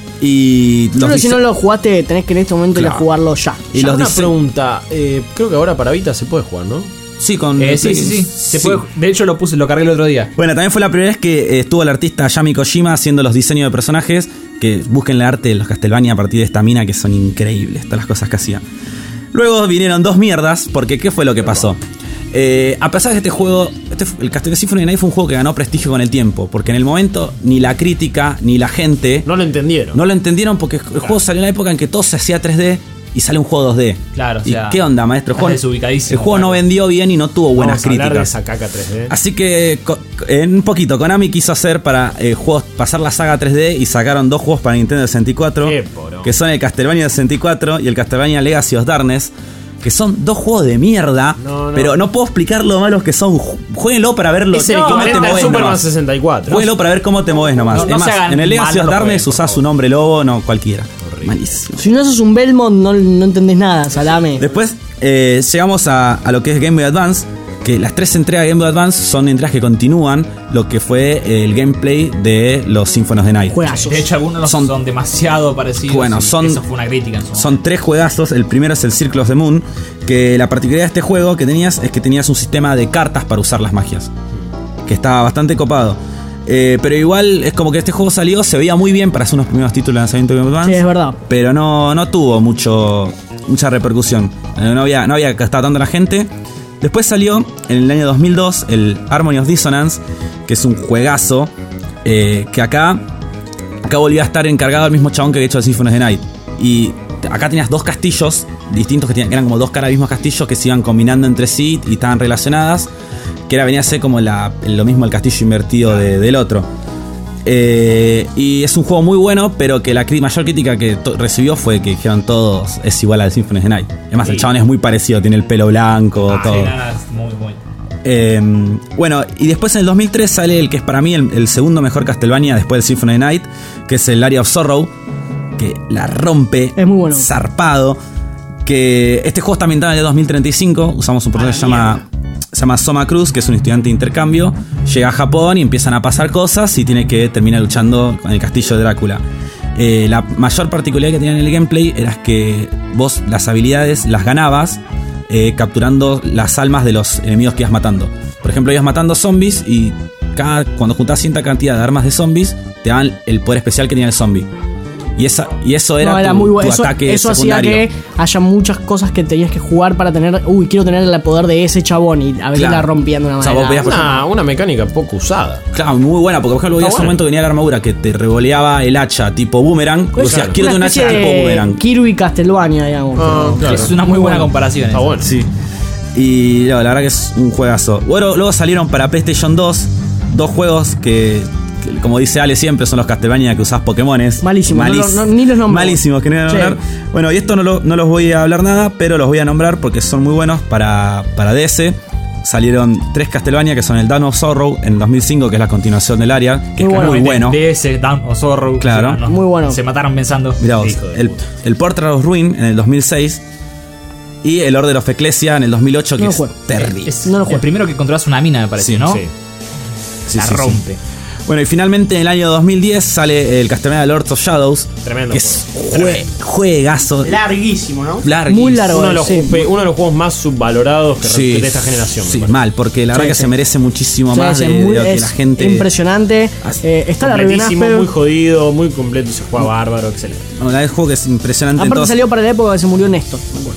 B: Y
C: Yo creo que si no
B: dise-
C: lo jugaste, tenés que en este momento ir a
B: Claro.
C: jugarlo ya.
B: y
D: Ya,
B: los
D: una
B: dise-
D: pregunta. eh, creo que ahora para Vita se puede jugar, ¿no?
B: Sí, con
N: Eh, sí, sí, sí. Se puede- de hecho, lo puse, lo cargué el otro día.
B: Bueno, también fue la primera vez que eh, estuvo el artista Yami Kojima haciendo los diseños de personajes. Que busquen el arte de los Castlevania a partir de esta mina, que son increíbles, todas las cosas que hacía. Luego vinieron dos mierdas, porque ¿qué fue lo que pasó? Eh, a pesar de que este juego, este, el Castlevania Symphony of the Night fue un juego que ganó prestigio con el tiempo, porque en el momento ni la crítica ni la gente
D: No lo entendieron.
B: no lo entendieron, porque el juego salió en la época en que todo se hacía tres D y sale un juego dos D.
N: Claro, o
B: ¿Y
N: sea,
B: qué onda, maestro? El
N: estás
B: juego,
N: desubicadísimo,
B: el juego no
N: claro.
B: vendió bien y no tuvo buenas
D: Vamos a hablar
B: críticas.
D: de esa caca tres D.
B: Así que co- en un poquito, Konami quiso hacer para eh, juegos, pasar la saga tres D y sacaron dos juegos para Nintendo sesenta y cuatro,
D: Qué porón.
B: que son el Castlevania sesenta y cuatro y el Castlevania Legacy of Darkness, que son dos juegos de mierda,
D: No, no.
B: pero no puedo explicar lo malos que son. Ju- Jueguenlo para verlo.
D: Es el
B: cómo te
D: equivalente al
B: movés
D: Superman
B: nomás.
D: sesenta y cuatro.
B: Jueguenlo para ver cómo te mueves nomás.
N: No- no
B: es
N: se
B: más,
N: hagan
B: en el Legacy
N: mal,
B: of
N: no lo
B: Darkness
N: jueguen, por
B: usás su nombre lobo, no cualquiera. Malísimo.
C: Si no sos un Belmont, no, no entendés nada, salame.
B: Después eh, llegamos a, a lo que es Game Boy Advance, que las tres entregas de Game Boy Advance son entregas que continúan lo que fue el gameplay de los Symphony of the Night.
C: Juegazos.
N: De hecho, algunos
B: Son-
N: son, demasiado parecidos.
B: Bueno,
N: y
B: son-
N: Eso fue una crítica en su
B: Son tres juegazos. El primero es el Circle of the Moon, que la particularidad de este juego que tenías es que tenías un sistema de cartas para usar las magias, que estaba bastante copado. Eh, pero igual es como que este juego salió, se veía muy bien para hacer unos primeros títulos de lanzamiento de Game Boy Advance.
C: Sí, es verdad.
B: Pero no, no tuvo mucho mucha repercusión. Eh, No había, no había gastado tanto la gente. Después salió en el año dos mil dos el Harmony of Dissonance, que es un juegazo. eh, que acá, acá volvía a estar encargado el mismo chabón que había hecho el Symphony of the Night. Y acá tenías dos castillos distintos que, tenían, que eran como dos caras del mismo castillo que se iban combinando entre sí y estaban relacionadas. Que era, venía a ser como la, lo mismo el castillo invertido de- del otro. Eh, y es un juego muy bueno, pero que la cri- mayor crítica que to- recibió fue que dijeron todos es igual al Symphony of the Night. Además, el
N: Sí.
B: chabón es muy parecido, tiene el pelo blanco,
N: Ah,
B: todo.
N: sí, nada, es muy, muy.
B: Eh, bueno, y después en el dos mil tres sale el que es para mí el, el segundo mejor Castlevania después del Symphony of the Night, que es el Area of Sorrow, que la rompe,
C: Es muy bueno.
B: zarpado. Que este juego está ambientado en el dos mil treinta y cinco. Usamos un personaje que se llama, se llama Soma Cruz, que es un estudiante de intercambio. Llega a Japón y empiezan a pasar cosas y tiene que terminar luchando con el castillo de Drácula. Eh, la mayor particularidad que tenía en el gameplay era que vos las habilidades las ganabas eh, capturando las almas de los enemigos que ibas matando. Por ejemplo, ibas matando zombies y cada, cuando juntás cierta cantidad de armas de zombies, te dan el poder especial que tenía el zombie. Y, esa, y eso era,
C: No, era
B: tu,
C: muy bueno.
B: tu
C: Eso,
B: ataque
C: eso hacía
B: secundario.
C: que haya muchas cosas que tenías que jugar para tener. Uy, quiero tener el poder de ese chabón y abrirla
B: Claro.
C: rompiendo de una
B: O sea,
C: manera.
B: vos veías, por
D: Una, una mecánica poco usada.
B: Claro, muy buena, porque por ejemplo, en
D: Está
B: ese
D: bueno.
B: momento venía la armadura que te revoleaba el hacha tipo boomerang. O sea, quiero tener un hacha
C: especie
B: tipo
C: de
B: boomerang.
C: Kirby Castlevania, digamos.
D: Ah,
C: Pero-
D: claro.
N: Es una muy buena comparación.
D: Está
N: esa.
D: bueno.
B: Sí. Y no, la verdad que es un juegazo. Bueno, luego salieron para PlayStation dos dos juegos que, que, como dice Ale siempre, son los Castlevania que usás Pokémones.
C: Malísimos, no, no, ni los nombro.
B: Malísimos, que no voy a
C: Sí.
B: nombrar. Bueno, y esto no, lo, no los voy a hablar nada, pero los voy a nombrar porque son muy buenos para, para D S. Salieron tres Castlevania que son el Dawn of Sorrow en dos mil cinco, que es la continuación del área, que
C: Muy
B: es
C: bueno.
B: muy bueno.
N: D S, Dawn of Sorrow.
B: Claro.
N: Sí, no,
C: Muy bueno.
N: Se mataron pensando.
B: Mirá vos,
N: Hijo de
B: el,
N: puta.
B: el Portrait of Ruin en el dos mil seis y el Order of Ecclesia en el dos mil ocho, que
C: No lo
B: es
C: juego.
B: terrible.
N: Es
C: No lo
N: el
C: juego.
N: primero que controlas una mina, me parece, ¿no?
D: Sí.
B: Sí,
N: La
B: sí, sí.
N: rompe.
B: Bueno, y finalmente en el año dos mil diez sale el Castlevania Lords of Shadows.
D: Tremendo
B: Que es
D: juego.
B: jue- juegazo.
E: Larguísimo, ¿no?
B: Larguísimo.
C: Muy largo.
D: Uno de, los,
C: Sí.
D: pe- uno de los juegos más subvalorados que
B: Sí,
D: de esta generación. me
B: Sí,
D: parece.
B: mal, porque la
C: Sí,
B: verdad que
C: sí.
B: se merece muchísimo
C: Sí,
B: más
C: sí,
B: de,
C: muy-
B: de lo que
C: es
B: la gente.
C: impresionante. Eh, está la review en
D: Completísimo,
C: Asper.
D: muy jodido, muy completo, se juega bárbaro, excelente.
B: No, la verdad, el juego que es impresionante. en
C: Aparte
B: todos-
C: salió para la época que se murió Néstor. me acuerdo.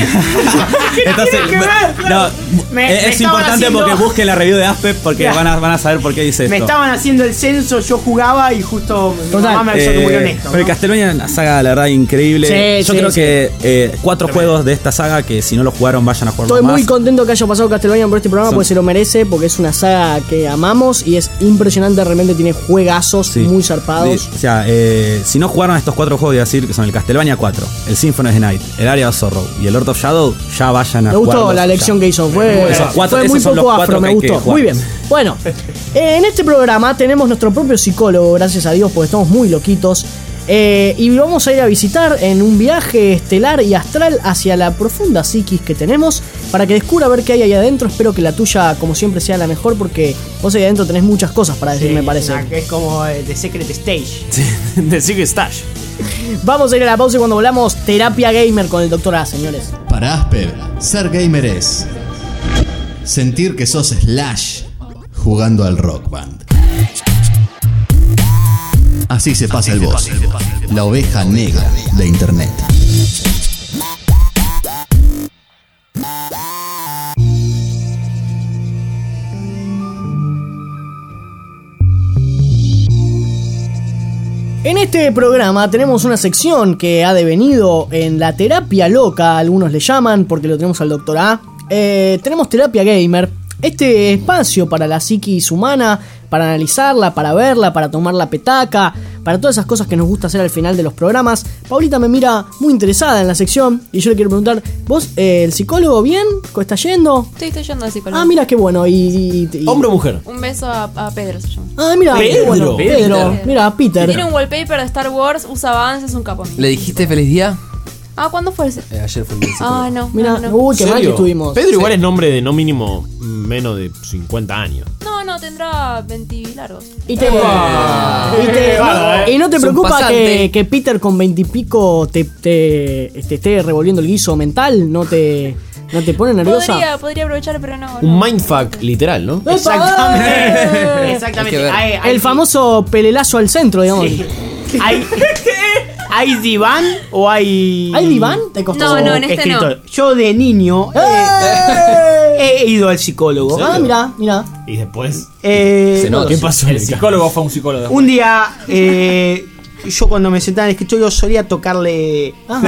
B: Entonces,
E: tiene que ver?
B: no,
E: Me-
B: es,
E: me
B: es
E: estaban
B: importante
E: haciendo-
B: porque busquen la review de Aspep porque
E: Claro.
B: van a, van a saber por qué dice esto.
E: Me estaban haciendo el censo, yo jugaba y justo mi
C: Total.
E: mamá me avisó que murió
B: Eh,
E: Néstor.
B: pero el
E: ¿no?
B: Castlevania es una saga, la verdad, increíble.
C: Sí,
B: Yo
C: sí,
B: creo
C: sí.
B: que eh, cuatro juegos de esta saga que si no lo jugaron vayan a jugarlo
C: Estoy
B: más.
C: muy contento que haya pasado Castlevania por este programa
B: Son-
C: porque se lo merece, porque es una saga que amamos y es impresionante, realmente tiene juegazos
B: Sí.
C: muy zarpados.
B: Sí, o sea, eh, si no jugaron estos cuatro juegos, voy a decir que son el Castlevania cuatro, el Symphony of the Night, el Area of Sorrow y el Lord of Shadow, ya vayan a
C: Me gustó
B: jugarlos
C: la
B: ya.
C: elección que hizo, fue,
B: Esos cuatro-
C: fue
B: esos
C: muy
B: son los
C: poco
B: cuatro
C: afro,
B: que
C: me
B: hay que
C: gustó.
B: jugar.
C: Muy bien. Bueno, eh, en este programa tenemos nuestro propio psicólogo, gracias a Dios, porque estamos muy loquitos. Eh, y vamos a ir a visitar en un viaje estelar y astral hacia la profunda psiquis que tenemos para que descubra a ver qué hay ahí adentro. Espero que la tuya, como siempre, sea la mejor porque vos ahí adentro tenés muchas cosas para decir,
E: Sí,
C: me parece.
E: una- Es como eh, The Secret Stage.
D: De Secret Stash.
C: Vamos a ir a la pausa y cuando volvamos, terapia gamer con el doctor A, señores.
H: Para Asper, ser gamer es sentir que sos Slash jugando al Rock Band. Así se pasa el boss, la oveja negra de internet.
C: En este programa tenemos una sección que ha devenido en la terapia loca, algunos le llaman, porque lo tenemos al doctor A. Eh, tenemos terapia gamer, este espacio para la psiquis humana, para analizarla, para verla, para tomar la petaca, para todas esas cosas que nos gusta hacer al final de los programas. Paulita me mira muy interesada en la sección y yo le quiero preguntar, ¿vos, eh, el psicólogo, bien? ¿Cómo está yendo?
F: Sí, estoy yendo al psicólogo.
C: Ah, mira qué bueno. Y, y- y-
D: ¿Hombre o mujer?
F: Un beso a, a Pedro se llama.
C: Ah, mira, qué
D: Pedro.
C: bueno. Pedro,
F: Peter.
C: mira, Peter.
F: Tiene un wallpaper de Star Wars, usa Vans, es un capo.
O: ¿Le dijiste feliz día?
F: Ah, ¿cuándo fue ese?
O: Eh, ayer fue el día del
F: Ah,
O: psicólogo.
F: no.
C: Mira,
F: no, no.
C: uy, qué mal que
D: ¿Serio?
C: estuvimos.
D: Pedro igual es nombre de no mínimo menos de cincuenta años.
F: No, no, tendrá veinte largos.
C: Y, te, y, te-
D: Bárbaro,
C: no, y no te
O: Es un
C: preocupa
O: pasante.
C: que, que Peter con veintipico te, te, te esté revolviendo el guiso mental, no te, no te pone nerviosa.
F: Podría, podría aprovechar, pero no.
D: Un
F: no.
D: mindfuck literal, ¿no?
C: ¡Epa!
E: Exactamente.
O: Hay
E: Exactamente.
O: que ver.
E: Hay- hay-
C: El famoso pelelazo al centro, digamos.
E: Sí. ¿Hay, ¿Hay diván o hay.
C: ¿Hay diván? ¿Te costó?
F: No, no, en este
E: escrito?
F: no.
E: Yo de niño eh, he ido al psicólogo.
C: Ah, mira, mira.
D: Y después.
E: Eh,
O: Se nota.
D: ¿Qué pasó?
N: El psicólogo fue un psicólogo.
E: Un día, eh, yo cuando me sentaba en el escritorio solía tocarle
C: Ajá.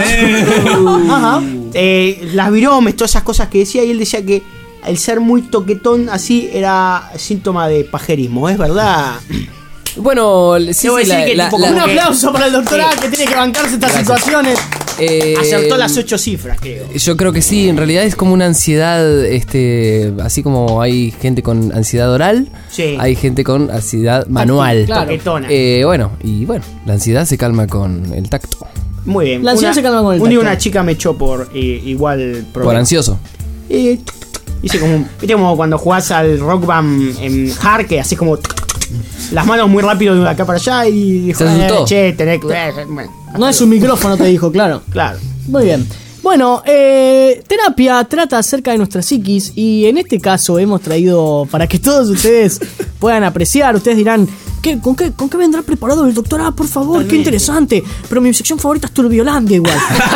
C: Ajá.
E: eh, las viromes, todas esas cosas que decía, y él decía que el ser muy toquetón así era síntoma de pajerismo, ¿es verdad?
O: Bueno, sí,
E: Debo
O: sí,
E: decir
O: la-
E: que
O: la-
E: tipo
O: la-
C: Un
E: como que-
C: aplauso para el doctor A que tiene que bancarse estas
O: Gracias.
C: situaciones.
O: eh,
E: Acertó las ocho cifras, creo.
O: Yo creo que sí, en realidad es como una ansiedad, este, así como hay gente con ansiedad oral,
E: Sí.
O: hay gente con ansiedad manual.
C: claro.
E: Toquetona.
O: Eh, bueno, y bueno, la ansiedad se calma con el tacto.
E: Muy bien.
C: La ansiedad
E: Una-
C: se calma con el
E: Un día
C: tacto.
E: una chica me echó por eh, igual
O: Por
E: problema.
O: ansioso.
E: Eh, hice como un- ¿viste como cuando jugás al Rock Band en hard, que así como las manos muy rápido de acá para allá y dijo,
O: Se asustó.
E: eh, che, tenés que... eh, bueno,
C: No es un micrófono, te dijo, claro.
E: claro.
C: Muy bien. Bueno, eh, terapia trata acerca de nuestra psiquis y en este caso hemos traído para que todos ustedes puedan apreciar. Ustedes dirán, ¿qué, con, qué, ¿con qué vendrá preparado el doctor? Ah, por favor, qué interesante. Pero mi sección favorita es Turbiolandia igual.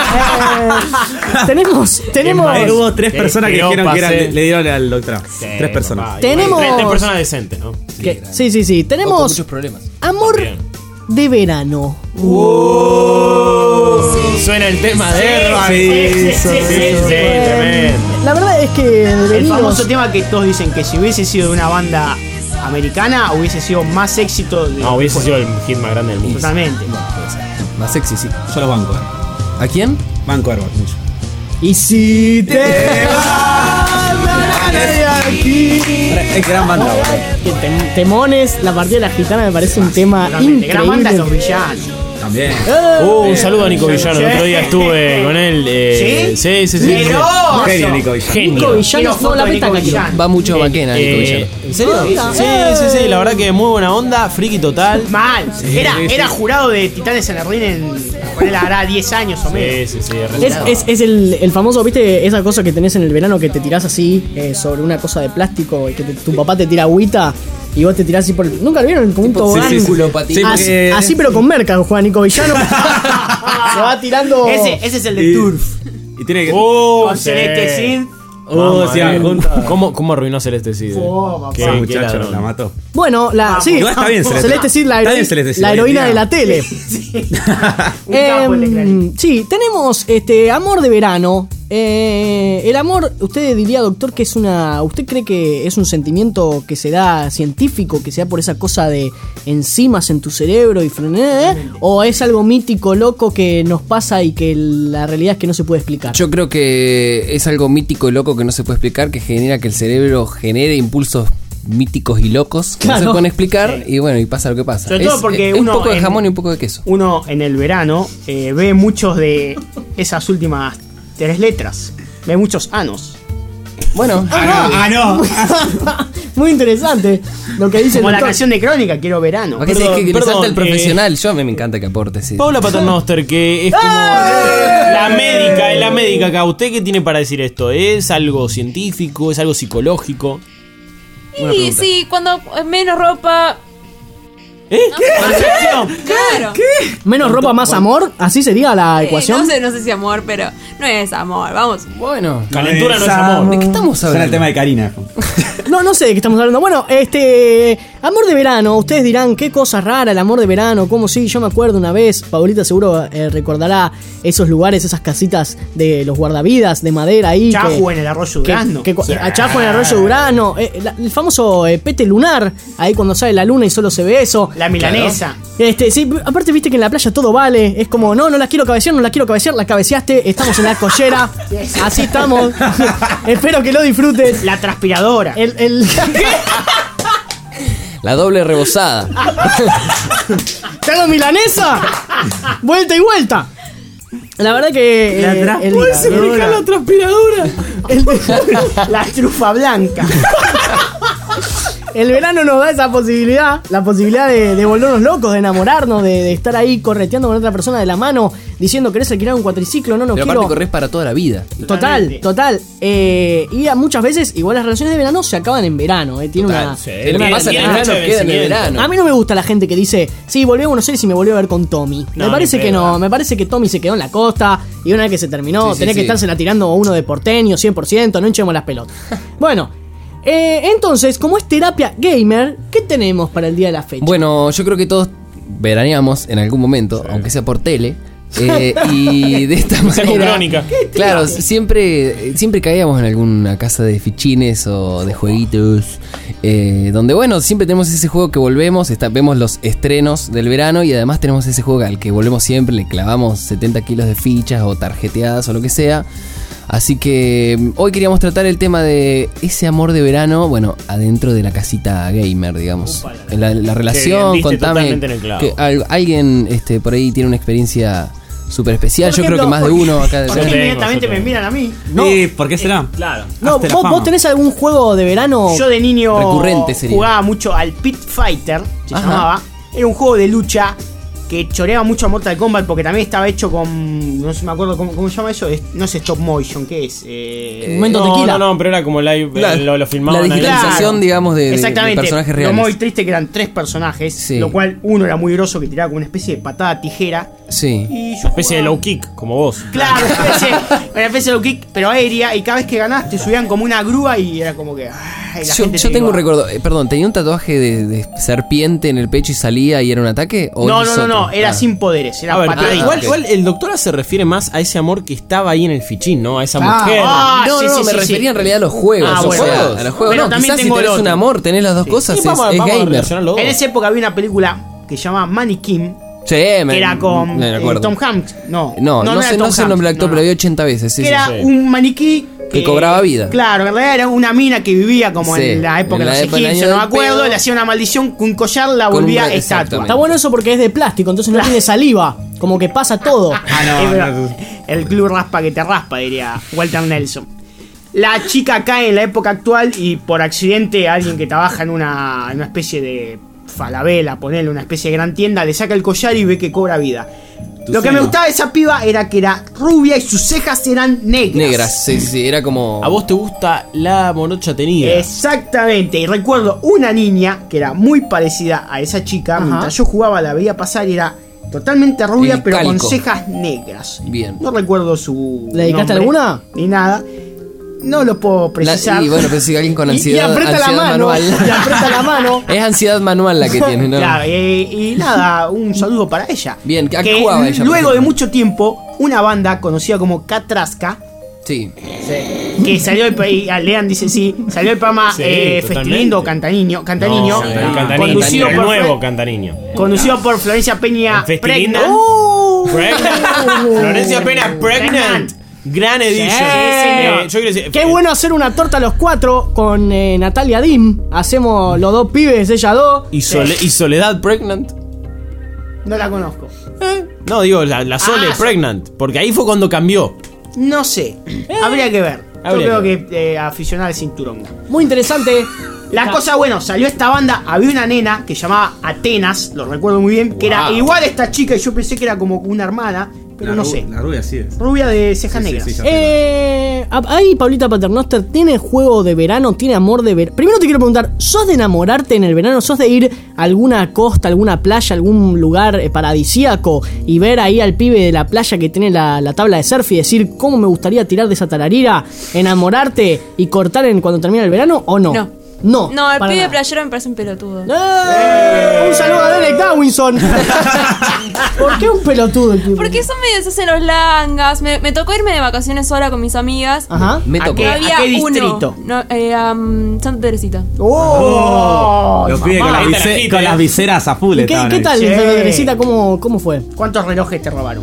C: Eh, tenemos, tenemos,
B: Eh, hubo tres
D: Que-
B: personas que,
D: que no
B: dijeron que eran-
D: pase.
B: le dieron al doctor.
D: Sí,
B: tres personas.
D: papá,
C: Tenemos-
D: igual, Tres, tres personas decentes, ¿no?
C: que- sí, sí, sí.
O: O con
C: Tenemos
O: muchos problemas.
C: amor
D: Bien.
C: de verano.
D: Suena el tema de
C: Sí,
D: Erba.
C: sí, sí, sí, sí, sí.
D: tremendo.
C: La verdad es que
E: El
C: venidos-
E: famoso tema que todos dicen que si hubiese sido de una banda
C: americana hubiese sido más éxito. De
D: No, hubiese sido el hit más grande del mundo.
C: Totalmente.
O: Más sexy, sí.
B: Yo los banco.
O: ¿A quién?
B: Banco Herbert.
C: Y si te vas de aquí.
B: Es gran banda, boludo.
C: Que tem- Temones, la partida de la gitana me parece un tema
E: Totalmente. Gran banda
C: increíble.
E: Los Villanos.
B: También.
D: Uh, un saludo a Nico Villano. El otro día estuve con él. Eh, sí, sí, sí. sí.
E: Pero-
B: Genio, Nico Villano.
D: Genio.
C: Nico Villano,
E: Quiero
C: no,
E: foto
C: la
E: de
C: peta
E: Nico
C: que
E: Villano.
O: Va mucho Baquena, Nico
D: Eh,
O: Villano.
D: ¿En serio? Sí, sí, sí, sí. La verdad que muy buena onda. Friki total.
E: Mal. Era,
B: sí,
E: era
B: sí.
E: jurado de Titanes en el Ring en. Con él hará diez años o menos.
D: Sí, sí, sí.
C: Es, es, es el, el famoso, ¿viste? Esa cosa que tenés en el verano que te tirás así eh, sobre una cosa de plástico y que te- tu papá te tira agüita y vos te tirás así por. ¿Nunca lo vieron? Como un tobogán.
O: sí, círculo, patito.
B: Sí,
C: así,
B: porque-
C: así, pero con merca, juega Nico Villano. Se va tirando.
E: Ese, ese es el de
B: Y-
E: Turf.
B: Y tiene que.
D: Oh,
E: Con Celeste Cid.
B: Oh, sí,
D: eh.
B: juntos.
D: ¿Cómo, ¿Cómo arruinó Celeste Cid?
E: Oh, papá.
D: Qué-
B: Ese
D: qué
B: muchacho
D: ladrón.
B: la mató.
C: Bueno, la, sí,
B: Igual está bien Celeste.
C: Cid, la,
B: Está
C: hero-
B: bien Celeste Cid,
C: la
B: hoy en
C: heroína
B: día.
C: de la tele.
E: Un capo el de Clarín.
C: Em, sí, tenemos este amor de verano. Eh, el amor, usted diría, doctor, que es una. ¿Usted cree que es un sentimiento que se da científico, que se da por esa cosa de enzimas en tu cerebro y frené? ¿O es algo mítico, loco que nos pasa y que la realidad es que no se puede explicar?
O: Yo creo que es algo mítico y loco que no se puede explicar, que genera que el cerebro genere impulsos míticos y locos que no
C: Claro.
O: se pueden explicar y bueno, y pasa lo que pasa.
E: Sobre
O: Es-
E: todo porque
O: es
E: uno
O: un poco de
E: en-
O: jamón y un poco de queso.
E: Uno en el verano eh, ve muchos de esas últimas tres letras. Ve muchos anos.
O: Bueno,
C: Ah, no. Muy interesante lo que dice el
E: Como la
C: doctor.
E: canción de Crónica, quiero verano.
O: ¿para qué
D: Perdón,
O: se que le
D: perdón,
O: salta el
D: eh,
O: profesional? Yo a mí me encanta que aporte, sí.
D: Paula Paternoster, que es como la médica, es la médica acá. ¿Usted qué tiene para decir esto? ¿Es algo científico? ¿Es algo psicológico? Una
F: Y
D: pregunta.
F: sí, cuando menos ropa.
D: ¿Eh?
F: ¿No? Claro.
C: Menos ropa, más amor, así sería la
F: Eh,
C: ecuación.
F: no sé, no sé si amor, pero no es amor, vamos.
O: Bueno,
D: Calentura no es amor.
O: ¿de qué estamos
B: Suena el
O: hablando?
B: tema de Karina.
C: No, no sé de qué estamos hablando. Bueno, este. Amor de verano. Ustedes dirán, qué cosa rara el amor de verano. ¿Cómo sí? Yo me acuerdo una vez. Paulita seguro eh, recordará esos lugares, esas casitas de los guardavidas de madera ahí.
E: Chajo
C: que-
E: en el arroyo
C: que-
E: Durazno.
C: que cu- a Chajo en el arroyo Durano. eh, la- el famoso eh, pete lunar. Ahí cuando sale la luna y solo se ve eso.
E: La milanesa.
C: Este, sí, aparte viste que en la playa todo vale. Es como, no, no la quiero cabecear, no la quiero cabecear, la cabeceaste. Estamos en la collera. Así estamos. Espero que lo disfrutes.
E: La transpiradora.
C: El, el...
O: La doble rebozada.
C: ¿Te hago milanesa? Vuelta y vuelta. La verdad que.
E: La
C: eh,
E: tra-
C: el-
E: ¿Puedes explicar la
C: transpiradora? El,
E: La trufa blanca.
C: el verano nos da esa posibilidad, la posibilidad de, de volvernos locos, de enamorarnos, de, de estar ahí correteando con otra persona de la mano, diciendo querés alquilar un cuatriciclo, no, no
O: Pero
C: quiero.
O: aparte corres para toda la vida.
C: Total,
E: Totalmente.
C: total. Eh, y a muchas veces, igual las relaciones de verano se acaban en verano. Eh, tiene
O: Total,
C: una.
O: sí.
C: tiene
O: Lo que
C: una-
O: pasa en el
D: tiene
O: verano
D: fecha de
O: queda en el
D: vencimiento.
O: verano.
C: A mí no me gusta la gente que dice, sí, volví a Buenos Aires y me volvió a ver con Tommy.
D: No,
C: me parece
D: ni
C: que
D: pedo.
C: no, me parece que Tommy se quedó en la costa y una vez que se terminó,
O: Sí, sí,
C: tenés que
O: sí.
C: estársela tirando a uno de porteño, cien por ciento, no hinchemos las pelotas. Bueno, eh, entonces, como es terapia gamer, ¿qué tenemos para el día de la fecha?
O: Bueno, yo creo que todos veraneamos en algún momento, aunque sea por tele. eh, y de esta
D: Sea con
O: manera.
D: Crónica.
O: Claro, siempre, siempre caíamos en alguna casa de fichines o de jueguitos. eh, donde, bueno, siempre tenemos ese juego que volvemos, está- vemos los estrenos del verano y además tenemos ese juego al que volvemos siempre, le clavamos setenta kilos de fichas o tarjeteadas o lo que sea. Así que mm, hoy queríamos tratar el tema de ese amor de verano, bueno, adentro de la casita gamer, digamos. En la, la relación,
D: diste
O: contame
D: totalmente en el clavo.
O: que al- alguien este, por ahí tiene una experiencia súper especial.
E: Por
O: Yo creo que
E: ejemplo,
O: más de
E: ¿por qué-
O: uno acá de
E: ¿Por qué
D: Yo tengo,
E: inmediatamente
D: yo
E: me
D: tengo.
E: miran a mí?
C: No.
B: ¿Y por qué será?
D: Claro.
C: no,
B: hazte la
C: vos,
B: fama.
C: vos tenés algún juego de verano.
E: Yo de niño
O: Recurrente sería.
E: jugaba mucho al Pit Fighter, se
O: Ajá.
E: llamaba. Era un juego de lucha que choreaba mucho a Mortal Kombat porque también estaba hecho con. No sé, me acuerdo cómo, cómo se llama eso. Es- no sé, stop motion, ¿qué es? Eh,
C: Momento
D: no,
C: tequila.
D: no, no, pero era como live,
O: La-
D: eh, lo, lo
O: la
D: filmaban ahí.
O: digitalización, digamos, de, de- de
E: Exactamente.
O: personajes
E: Lo
O: reales.
E: muy triste que eran tres personajes,
O: Sí.
E: lo cual uno era muy grosso que tiraba como una especie de patada tijera.
O: Sí.
E: Y yo
D: Una especie de
E: jugaba-
D: low kick, como vos.
E: Claro, una especie, una especie de low kick, pero aérea. Y cada vez que ganás te subían como una grúa y era como que. ay, la
O: Yo,
E: gente
O: yo
E: te
O: tengo un
E: iba-
O: recuerdo, eh, perdón, ¿tenía un tatuaje de, de serpiente en el pecho y salía y era un ataque? ¿O
E: No,
O: hizo
E: no, no,
C: no, era
D: Claro.
C: sin poderes, era
D: A ver, pero
C: patadito.
D: igual, igual el doctora se refiere más a ese amor que estaba ahí en el fichín, ¿no? A esa
C: Ah,
D: mujer.
C: ah,
O: No,
C: sí,
O: no,
C: sí,
O: me
C: sí,
O: refería
C: sí.
O: en realidad a los juegos.
C: Ah,
O: o
C: bueno.
O: sea, a los juegos.
C: Pero
O: No,
C: también
O: quizás si
C: tengo el
O: tenés un
C: otro.
O: amor, tenés las dos cosas,
C: Sí,
O: es,
C: vamos a-
O: es
C: vamos a
O: gamer.
D: relacionarlo dos.
C: En esa época había una película que se llamaba Mannequin,
O: Sí, me,
C: que era con
O: me
C: eh,
O: acuerdo.
C: Tom Hanks. No,
O: No, no,
C: era
O: sé,
C: Tom
O: no sé el
C: Hanks,
O: nombre del actor,
C: no,
O: pero
C: no.
O: vi ochenta veces. Sí,
C: que
O: sí,
C: era
O: sí.
C: un maniquí
O: Que cobraba vida.
C: Claro, en realidad era una mina que vivía como
O: Sí,
C: en la época
O: en
C: de
O: la
C: los
O: época del
C: egipcios,
O: año
C: no me
O: del
C: acuerdo,
O: pedo.
C: le hacía una maldición con un collar, la
O: Con un
C: volvía
O: re-
C: estatua.
O: exactamente.
C: Está bueno eso porque es de plástico, entonces no tiene saliva, como que pasa todo. Es verdad. El club raspa que te raspa, diría Walter Nelson. La chica cae en la época actual y por accidente alguien que trabaja en una, en una especie de falabela, ponerle una especie de gran tienda, le saca el collar y ve que cobra vida.
O: Tu
C: Lo que
O: seno.
C: me gustaba de esa piba era que era rubia y sus cejas eran negras.
O: Negras, sí, sí, sí, era como.
D: A vos te gusta la morocha tenida.
C: Exactamente, y recuerdo una niña que era muy parecida a esa chica.
E: Ajá.
C: Mientras yo jugaba la veía pasar y era totalmente rubia,
O: El
C: pero con
O: calco.
C: cejas negras.
O: Bien.
C: No recuerdo su.
E: ¿Le dedicaste
C: nombre,
E: alguna?
C: Ni nada. No lo puedo
O: La-
C: precisar.
O: y bueno, pensé que alguien con
C: Y-
O: ansiedad,
C: y aprieta la
O: ansiedad
C: mano,
O: manual.
C: y aprieta la mano.
O: Es ansiedad manual la que tiene, ¿no?
C: Claro, eh, y nada, un saludo para ella.
O: Bien, ¿a qué
C: Que
O: jugaba ella, por
C: luego de
O: ejemplo?
C: mucho tiempo, una banda conocida como Catrasca,
O: Sí.
C: que salió el y Lean dice sí, salió el programa
D: Sí,
C: eh,
D: totalmente.
C: Festilindo Cantaniño, Cantaniño,
D: No, el Cantaniño,
C: conducido
D: el
C: por
D: nuevo
C: Fre-
D: Cantaniño.
C: conducido por Florencia Peña
D: El Festilindo.
C: Pregnant.
D: Uh, Pregnant. Florencia Pena Pregnant. Gran edition.
C: Sí, señor.
D: Eh, yo quiero decir,
C: Qué bueno hacer una torta a los cuatro con eh, Natalia Dim. Hacemos los dos pibes, ella dos.
D: ¿Y, Sole- y Soledad Pregnant?
C: No la conozco.
D: No, digo, la, la Sole
C: Ah,
D: Pregnant. Porque ahí fue cuando cambió.
C: No sé. Habría que ver. Yo
D: Habría
C: creo
D: que
C: que eh, aficionar al cinturón. Muy interesante. La cosa, bueno, salió esta banda. Había una nena que llamaba Atenas, lo recuerdo muy bien, que era
B: Wow.
C: igual a esta chica y yo pensé que era como una hermana, pero no sé.
B: La rubia sí es.
C: Rubia de cejas
B: Sí, sí,
C: negras.
B: sí, ya
C: eh, ahí Paulita Paternoster tiene juego de verano, tiene amor de verano. Primero te quiero preguntar, ¿sos de enamorarte en el verano? ¿Sos de ir a alguna costa, alguna playa, algún lugar eh, paradisíaco y ver ahí al pibe de la playa que tiene la, la tabla de surf y decir cómo me gustaría tirar de esa tararira, enamorarte y cortar en cuando termina el verano o no?
F: No.
C: No.
F: No, el
C: para
F: pibe
C: nada.
F: playero me parece un pelotudo.
C: ¡Eh! Un saludo a Derek Dawinson. ¿Por qué un pelotudo el pibe?
F: Porque son medio se hacen los langas. Me, me tocó irme de vacaciones sola con mis amigas.
C: Ajá.
O: Me
C: ¿A
O: tocó.
C: qué,
F: Había
C: a qué
F: uno.
C: distrito?
F: No, eh, um, Santa Teresita.
C: ¡Oh!
B: Los pibes con,
C: mamá.
B: las
D: Ahí te la
B: vise-
D: quité.
B: con las viseras a full
C: ¿Y ¿Qué,
B: estaban
C: qué
B: ahí.
C: tal,
B: Sí.
C: Santa Teresita? ¿Cómo, ¿Cómo fue? ¿Cuántos relojes te robaron?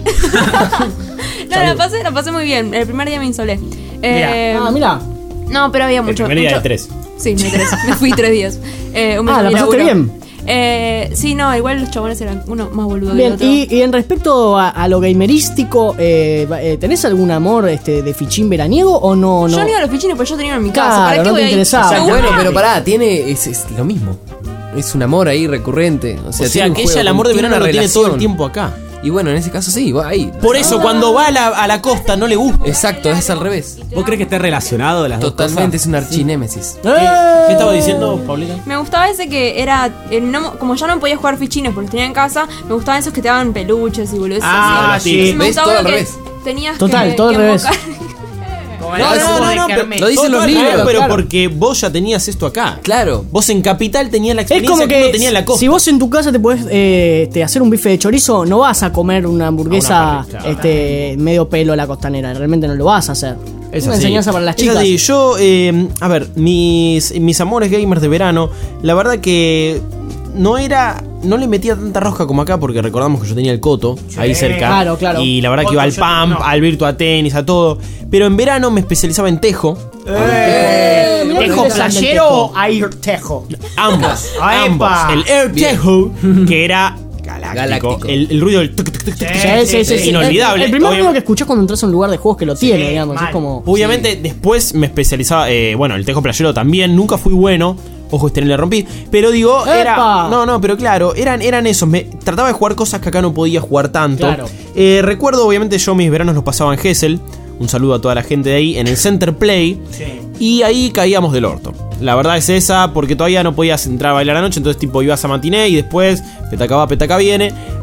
F: No, la pasé, la pasé muy bien. El primer día me insolé. Eh,
C: Ah, mira.
F: No, pero había mucho.
D: El primer día
F: mucho-
D: de tres.
F: Sí, me, tres. me fui tres días. Eh, un mes
C: Ah,
F: de
C: ¿la
F: mi
C: pasaste
F: laburo.
C: bien?
F: Eh, sí, no, igual los chabones eran uno más boludo que el
C: Bien,
F: otro.
C: y, y en respecto a, a lo gamerístico, eh, eh, ¿tenés algún amor este, de fichín veraniego o no? no?
F: Yo no iba a los fichines, pero yo tenía uno en mi
C: Claro,
F: casa. ¿Para qué
C: no
F: voy
C: te
F: a ir?
C: interesaba.
F: Me
O: Ah,
F: gusta.
O: bueno, pero pará, tiene. Es, es lo mismo. Es un amor ahí recurrente. O sea,
D: O sea,
O: tiene un
D: que
O: juego,
D: ella el amor de
O: tiene
D: verano
O: una
D: lo tiene todo el
O: relación.
D: tiempo acá.
O: Y bueno, en ese caso sí, va ahí.
D: Por eso, cuando va a la, a la costa no le gusta.
O: Exacto, es al revés.
B: ¿Vos crees que esté relacionado las
O: Totalmente,
B: dos
O: es un archinémesis.
D: ¿Qué, qué estaba diciendo, Paulita?
F: Me gustaba ese que era. eh, no- como ya no podía jugar fichines porque los tenía en casa, me gustaban esos que te daban peluches y boludeces
C: Ah,
F: así.
C: sí.
F: Y me
O: ¿Ves?
F: gustaba
O: Todo
F: uno
O: al
F: que
O: revés.
F: tenías
C: Total,
F: que,
C: todo al
F: que
C: revés.
F: invocar-
O: No, no, no, no, pero lo dicen
D: Todo
O: los
D: al revés,
O: libros.
D: pero
O: claro.
D: porque vos ya tenías esto acá.
O: Claro.
D: Vos en Capital tenías la
C: Es
D: experiencia
C: como
D: que,
C: que
D: uno tenía en la costa.
C: si vos en tu casa te podés eh, te hacer un bife de chorizo, no vas a comer una hamburguesa
D: A una parrilla,
C: este, medio pelo a la costanera. Realmente no lo vas a hacer.
D: Es
C: una
D: así.
C: enseñanza para las
D: Es
C: chicas.
D: así. Yo, eh, a ver, mis, mis amores gamers de verano, la verdad que no era. No le metía tanta rosca como acá porque recordamos que yo tenía el Coto ahí cerca.
C: Claro, claro.
D: Y la verdad que
C: Coto,
D: iba al
C: yo-
D: Pump,
C: no.
D: al Virtua Tennis, a todo. Pero en verano me especializaba en tejo.
C: Eh,
E: mirá
C: ¿Tejo
E: que interesante el
C: playero
E: tejo.
C: o air tejo?
D: Ambos.
C: ¡Epa!
D: ambos. El Air
O: Bien.
D: Tejo, que era galáctico.
O: Galáctico.
D: El, el ruido del tuc, tuc, tuc, tuc,
C: Sí, sí, sí, sí.
D: inolvidable.
C: El, el primer
D: Obvia-
C: ruido que escuchás cuando entras a un lugar de juegos que lo tiene, digamos. mal. Es como.
D: Obviamente, después me especializaba. eh, bueno, el tejo playero también. Nunca fui bueno. Ojo, este no le rompí. Pero digo, era.
C: ¡Epa!
D: No, no, pero claro, eran, eran esos. Me trataba de jugar cosas que acá no podía jugar tanto.
C: Claro.
D: Eh, recuerdo, obviamente, yo mis veranos los pasaba en Gessel. Un saludo a toda la gente de ahí. En el Center Play. Y ahí caíamos del orto. La verdad es esa, porque todavía no podías entrar a bailar a la noche. Entonces, tipo, ibas a matiné y después, petaca va, petaca viene.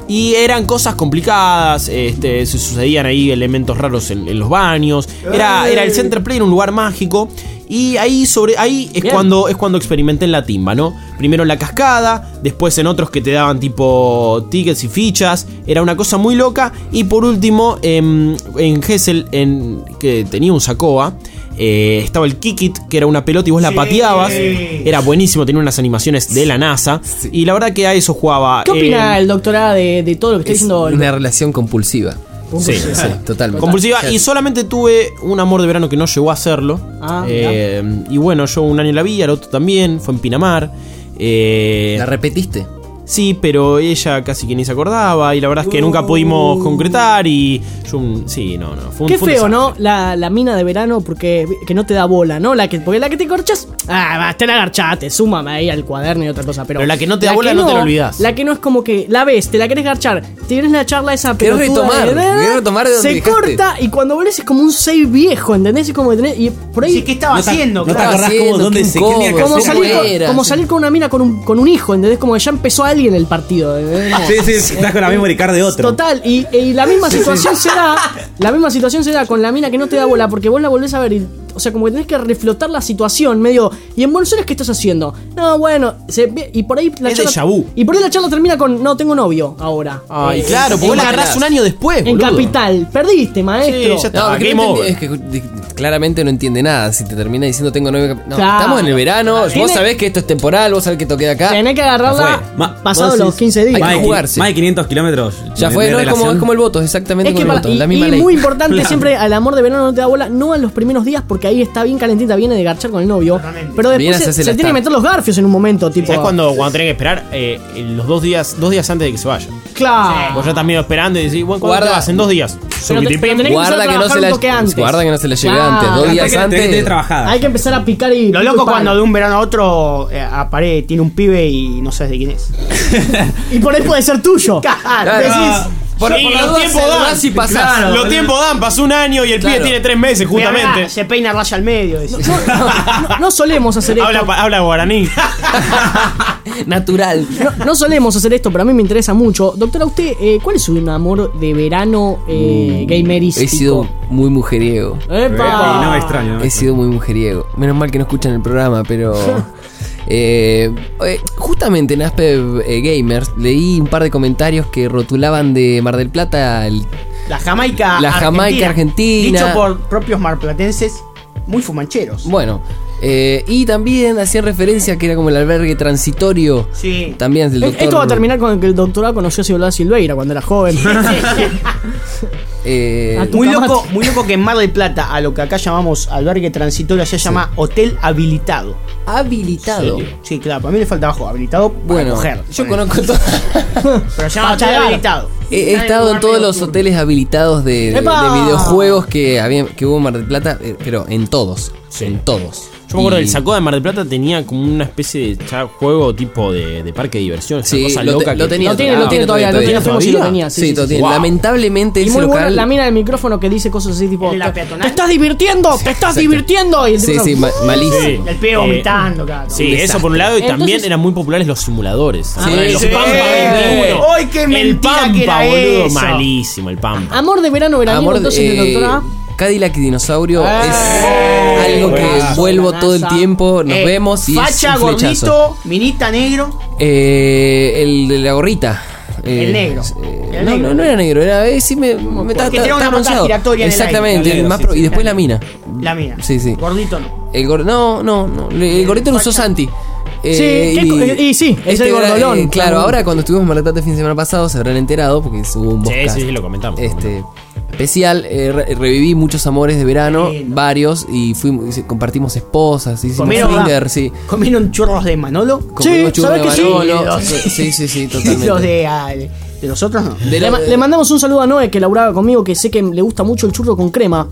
D: Y eran cosas complicadas, este, se sucedían ahí elementos raros en, en los baños. Era, era el Center Play, era un lugar mágico. Y ahí sobre ahí es cuando es cuando experimenté en la timba, ¿no? Primero en la cascada, después en otros que te daban tipo tickets y fichas. Era una cosa muy loca. Y por último, en, en Gessel, en, que tenía un Sacoa, eh, estaba el Kikit, que era una pelota y vos la pateabas. Era buenísimo, tenía unas animaciones de la NASA. Y la verdad que a eso jugaba.
C: ¿Qué opina
D: eh,
C: el doctorado de, de todo lo que está
O: Es
C: diciendo? el-
O: una relación compulsiva.
D: Sí,
O: sí, totalmente.
D: compulsiva. Y solamente tuve un amor de verano que no llegó a hacerlo.
C: Ah,
D: Eh, y bueno, yo un año la vi, al otro también, fue en Pinamar. Eh,
O: ¿La repetiste?
D: Sí, pero ella casi que ni se acordaba. Y la verdad es que nunca pudimos concretar. Y yo, un- sí, no, no. Fue un,
C: Qué
D: fue un
C: feo,
D: desastre.
C: ¿no? La, la mina de verano porque que no te da bola, ¿no? La que, porque la que te corchas, ah, va, te la garchaste, súmame ahí al cuaderno y otra cosa. Pero,
D: Pero la que no te da bola no te la olvidás.
C: La que no es como que la ves, te la querés garchar, tienes la charla esa
O: Querés
C: pelotuda
O: retomar,
C: de-
O: querés retomar de donde
C: se
O: dejaste.
C: corta y cuando volvés es como un save viejo, ¿entendés? Es como que tenés, y por ahí.
E: Sí, ¿qué estaba
C: No te-
E: haciendo?
C: no
E: ¿Qué
C: te
E: estaba
C: acordás
E: haciendo?
C: como dónde
E: ¿Qué
C: se
E: incómodo,
C: quería como
E: cómo
C: salir, con,
E: era?
C: como salir con una mina con un, con un hijo, ¿entendés? Como que ya empezó alguien el partido. ¿entendés? Como-
B: Sí, sí, estás con la memory card de otro.
C: Total, y, y la misma situación se da, la misma situación se da con la mina que no te da bola, porque vos la volvés a ver y, o sea, como que tenés que reflotar la situación medio. ¿Y en Buenos Aires qué estás haciendo? No, bueno, se ve- y por ahí la
D: Es
C: charla.
D: déjà vu.
C: Y por ahí la charla termina con no tengo novio ahora.
D: Ay,
C: Eh,
D: claro, porque
C: en
D: vos la
C: Capital.
D: agarrás un año después,
C: En
D: boludo.
C: Capital, perdiste, maestro.
D: Sí, ya está.
O: No, porque
D: Game
O: no
D: over.
O: entendí- es que di- claramente no entiende nada. Si te termina diciendo tengo novio. No,
C: Claro.
O: estamos en el verano.
C: Tiene-
O: Vos sabés que esto es temporal. Vos sabés que esto queda acá.
C: Tenés que agarrarla
B: Ma-
C: pasados
B: vos
C: los
B: decís,
C: quince días.
O: Hay
B: Más
O: que
B: de,
O: jugarse.
B: más de quinientos kilómetros.
O: Ya
B: de-
O: fue,
B: de
O: ¿no? Es como,
B: relación.
O: es como el voto, exactamente
C: Es
O: como
C: que
O: el
C: para-
O: voto.
C: y,
O: la misma
C: y
O: ley.
C: muy importante
B: Claro.
C: siempre al amor de verano no te da bola, no en los primeros días porque ahí está bien calentita, viene de garchar con el novio. Pero
O: Bien
C: después se,
O: hacerse
C: se
O: la
C: tiene que
O: star.
C: meter los garfios en un momento, tipo.
D: ¿Sabes cuando, cuando tenés que esperar? Eh, en los dos días, dos días antes de que se vaya.
C: Claro.
D: Vos ya estás medio esperando y decís, bueno, ¿cuándo
O: Guarda.
D: te vas? En dos días.
C: Pero te-
D: Subitipim.
C: pero tenés que
O: Guarda
C: empezar a
O: que no
C: trabajar
O: se
C: un
O: la
C: toque antes.
O: guarda que no se la lleve
C: Claro.
O: antes. Dos
C: Hasta
O: días
B: que tenés que
O: antes.
B: trabajar.
C: Hay que empezar a picar y.
E: Lo
C: pico y
E: loco
C: palo.
E: cuando de un verano a otro eh, aparece, tiene un pibe y no sabes de quién es.
C: Y por ahí puede ser tuyo.
E: Claro.
C: Decís,
O: Por,
D: Y
O: por las
D: los
O: dudas
D: tiempos
O: saludás
D: dan.
O: y pasás.
E: Claro,
D: Los
E: boludo.
D: tiempos dan, pasó un año y el
O: Claro.
D: pibe tiene tres meses
E: Mirá,
D: justamente.
E: se peina raya al medio. decís.
C: no, no solemos hacer esto.
D: Habla, pa- habla guaraní.
O: Natural.
C: No, no solemos hacer esto, pero a mí me interesa mucho. Doctora, usted, eh, ¿cuál es su amor de verano eh, gamerístico?
O: He sido muy mujeriego.
C: ¡Epa!
B: Y no me extraño. no me
O: He sido muy mujeriego. Menos mal que no escuchan el programa, pero. eh, eh, justamente en Aspev eh, Gamers leí un par de comentarios que rotulaban de Mar del Plata el-
E: La Jamaica
O: La Jamaica Argentina.
E: Dicho por propios marplatenses muy fumancheros.
O: Bueno, eh, y también hacían referencia que era como el albergue transitorio.
E: Sí.
O: También del doctor.
C: Esto va a terminar con que el doctorado conoció a Ciudad Silveira cuando era joven.
O: eh,
C: A tu
E: Muy
C: camate.
E: loco, muy loco que en Mar del Plata, a lo que acá llamamos albergue transitorio, se llama hotel habilitado.
O: habilitado.
E: Sí, claro, para mí le falta abajo, habilitado para
O: Bueno,
E: coger.
O: yo
E: Ponele.
O: conozco todo.
E: Pero se llama hotel
C: Pachagar.
E: habilitado.
O: He, he
E: Está en el
O: estado en
E: lugar
O: todos
E: medio
O: los
E: turbio.
O: hoteles habilitados de, de-
C: ¡Epa!
O: de videojuegos que, había, que hubo en Mar del Plata, eh, pero en todos. En todos.
D: Yo me acuerdo
O: Y-
D: del Sacoa de Mar del Plata tenía como una especie de ya juego tipo de, de parque de diversión. Esa
O: Sí,
D: cosa
O: lo, te-
D: loca
O: lo
D: que-
O: tenía.
C: Lo tiene, lo
O: ah,
C: tiene todavía, lo tiene, fuimos y lo
D: ¿Todavía?
C: tenía.
O: Sí, todo tiene.
D: Wow.
O: Lamentablemente
C: Y
O: ese
C: muy buena
O: local.
C: la mina del micrófono que dice cosas así tipo
E: ¿El de la
C: "Te-
E: peatonal?
C: ¡Te estás divirtiendo! ¡Te estás
O: Exacto.
C: divirtiendo! Y el
O: Sí,
C: tipo,
O: sí, ma- malísimo.
D: Sí.
E: El pibe
D: Eh,
E: vomitando, claro.
D: Sí,
O: Un
D: eso
O: desastre.
D: por un lado y
C: Entonces-
D: también eran muy populares los simuladores.
O: Sí,
D: los
O: sí.
D: Pampa veintiuno.
E: ¡Ay, qué
D: El
E: mentira
D: Pampa,
E: que era
D: boludo,
E: eso!
D: malísimo el Pampa.
C: Amor de verano, veraniego,
O: Amor,
C: entonces
O: eh,
C: el doctorado.
O: Cadillac y Dinosaurio
C: Eh,
O: es algo que
C: buenazo,
O: vuelvo
C: buenazo.
O: todo el tiempo. Nos
E: Eh,
O: vemos y
E: facha,
O: es un flechazo.
E: gordito, minita, negro.
O: Eh, el de la gorrita. Eh,
E: El negro.
O: eh,
E: El
O: no,
E: negro.
O: no, no era negro, era. Eh, sí, me, me estaba-
E: tenía
O: estaba
E: una pata
O: bronceado.
E: giratoria en el
O: Exactamente,
E: aire.
O: el
E: Negro,
O: más
E: sí,
O: pro-
E: sí.
O: y después la mina.
E: La mina.
O: Sí, sí.
E: Gordito no.
O: El gordo. No, no, no. le- El gordito lo usó Santi. Eh,
C: Sí, ¿qué co- y sí, es el
O: era,
C: gordolón.
O: eh, claro, ahora cuando estuvimos en Mar del Plata el fin de semana pasado se habrán enterado porque hubo un
D: Sí,
O: podcast
D: sí, sí, lo comentamos.
O: este, especial. eh, re- reviví muchos amores de verano,
E: Lindo.
O: varios, y fuimos, y compartimos esposas, hicimos
E: Comieron-
O: swinger, sí.
E: ¿Comieron churros de Manolo?
O: Comimos churros
C: ¿sabes
O: de
C: que sí?
O: Manolo,
E: Los-
O: sí, sí, sí,
E: Y
O: totalmente.
E: los de, ah, de de los otros no.
O: De
C: Le,
O: la-
C: ma- le mandamos un saludo a Noé que laburaba conmigo, que sé que le gusta mucho el churro con crema.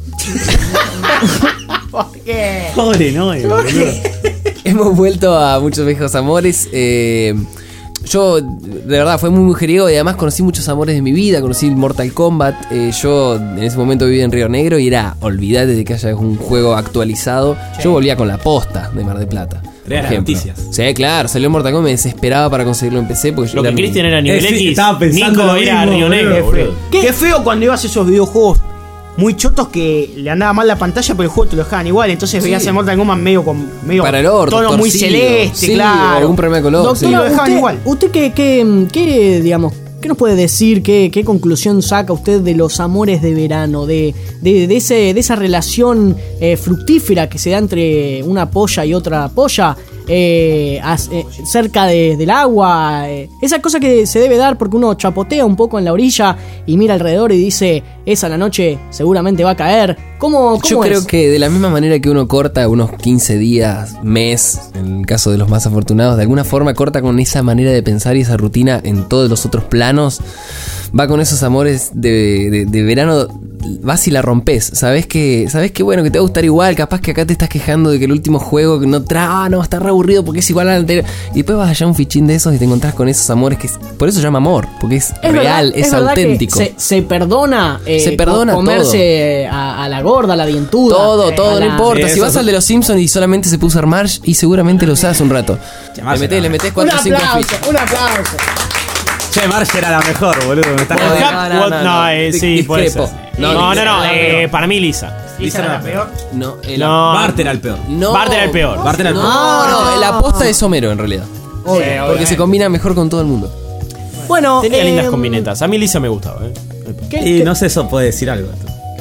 E: ¿Por qué?
B: Pobre, no, eh, boludo.
O: Hemos vuelto a muchos viejos amores. eh, yo, de verdad, fue muy mujeriego y además conocí muchos amores de mi vida. Conocí Mortal Kombat. eh, yo en ese momento vivía en Río Negro y era, olvídate de que haya un juego actualizado. Yo volvía con la posta de Mar del Plata.
B: Crear las
O: ejemplo.
B: noticias.
O: Sí, claro, salió Mortal Kombat, me desesperaba para conseguirlo en P C. Porque
D: Lo
O: yo
D: que Cristian era nivel
B: Eh, sí,
D: X,
B: estaba pensando
D: Nico
B: lo
D: era
B: mismo,
D: Río Negro,
B: boludo.
D: boludo.
C: ¿Qué?
E: Qué feo cuando ibas a esos videojuegos muy chotos que le andaba mal la pantalla, pero el juego te lo dejaban igual. Entonces veías el Mortal Kombat medio con medio
O: Para el orto,
E: tono muy
O: torcido.
E: celeste,
O: Sí,
E: claro.
O: algún problema de color.
C: Doctora,
E: sí, lo dejaban
C: usted,
E: igual.
C: ¿Usted qué, qué, qué, digamos, qué nos puede decir? ¿Qué, qué conclusión saca usted de los amores de verano? De, de, de, ese, de esa relación eh, fructífera que se da entre una polla y otra polla. Eh, as- eh, cerca de- del agua, eh, esa cosa que se debe dar porque uno chapotea un poco en la orilla y mira alrededor y dice, esa la noche seguramente va a caer. ¿Cómo, cómo
O: Yo creo
C: es?
O: que de la misma manera que uno corta unos quince días, mes, en el caso de los más afortunados, de alguna forma corta con esa manera de pensar y esa rutina en todos los otros planos, va con esos amores de, de- de verano, vas y la rompes. Sabes que, sabes que bueno, que te va a gustar igual, capaz que acá te estás quejando de que el último juego que no tra, ah, no, está re aburrido porque es igual al anterior. Y después vas allá a un fichín de esos y te encontrás con esos amores que es- por eso se llama amor, porque es,
C: Es
O: real,
C: verdad-
O: es,
C: verdad que
O: auténtico.
C: Se, se perdona, eh,
O: Se perdona
C: co- comerse a, a la gorda, a la dientuda.
O: Todo,
C: eh,
O: todo,
C: a
O: no
C: la-
O: importa. Si
B: Eso
O: vas
B: es-
O: al de los Simpsons y solamente se puso Marsh y seguramente lo usás un rato. Le metés, le metés
C: Un
O: cuatro o cinco
C: aplauso,
O: fichas.
C: un aplauso.
B: Che, Marge era la mejor, boludo. Me estás
D: What-
B: jodiendo.
D: what-
O: no, no,
D: no,
O: no.
D: eh,
O: Di-
D: sí, puede ser.
O: discrepo.
D: No,
O: No,
D: no, no,
O: no,
D: eh,
O: no.
D: para mí Lisa.
C: Lisa era la peor.
O: No, el,
D: No.
B: Bart era el peor.
O: no.
D: Bart era el peor.
B: Bart era el
O: No,
B: peor.
O: no, la aposta es Homero en realidad.
C: Obvio.
O: Porque se combina mejor con todo el mundo.
C: Bueno,
D: Tenía
C: eh,
D: lindas combinetas. A mí Lisa me gustaba, eh.
C: ¿qué-
B: Y
C: qué-
B: no sé, eso puede decir algo.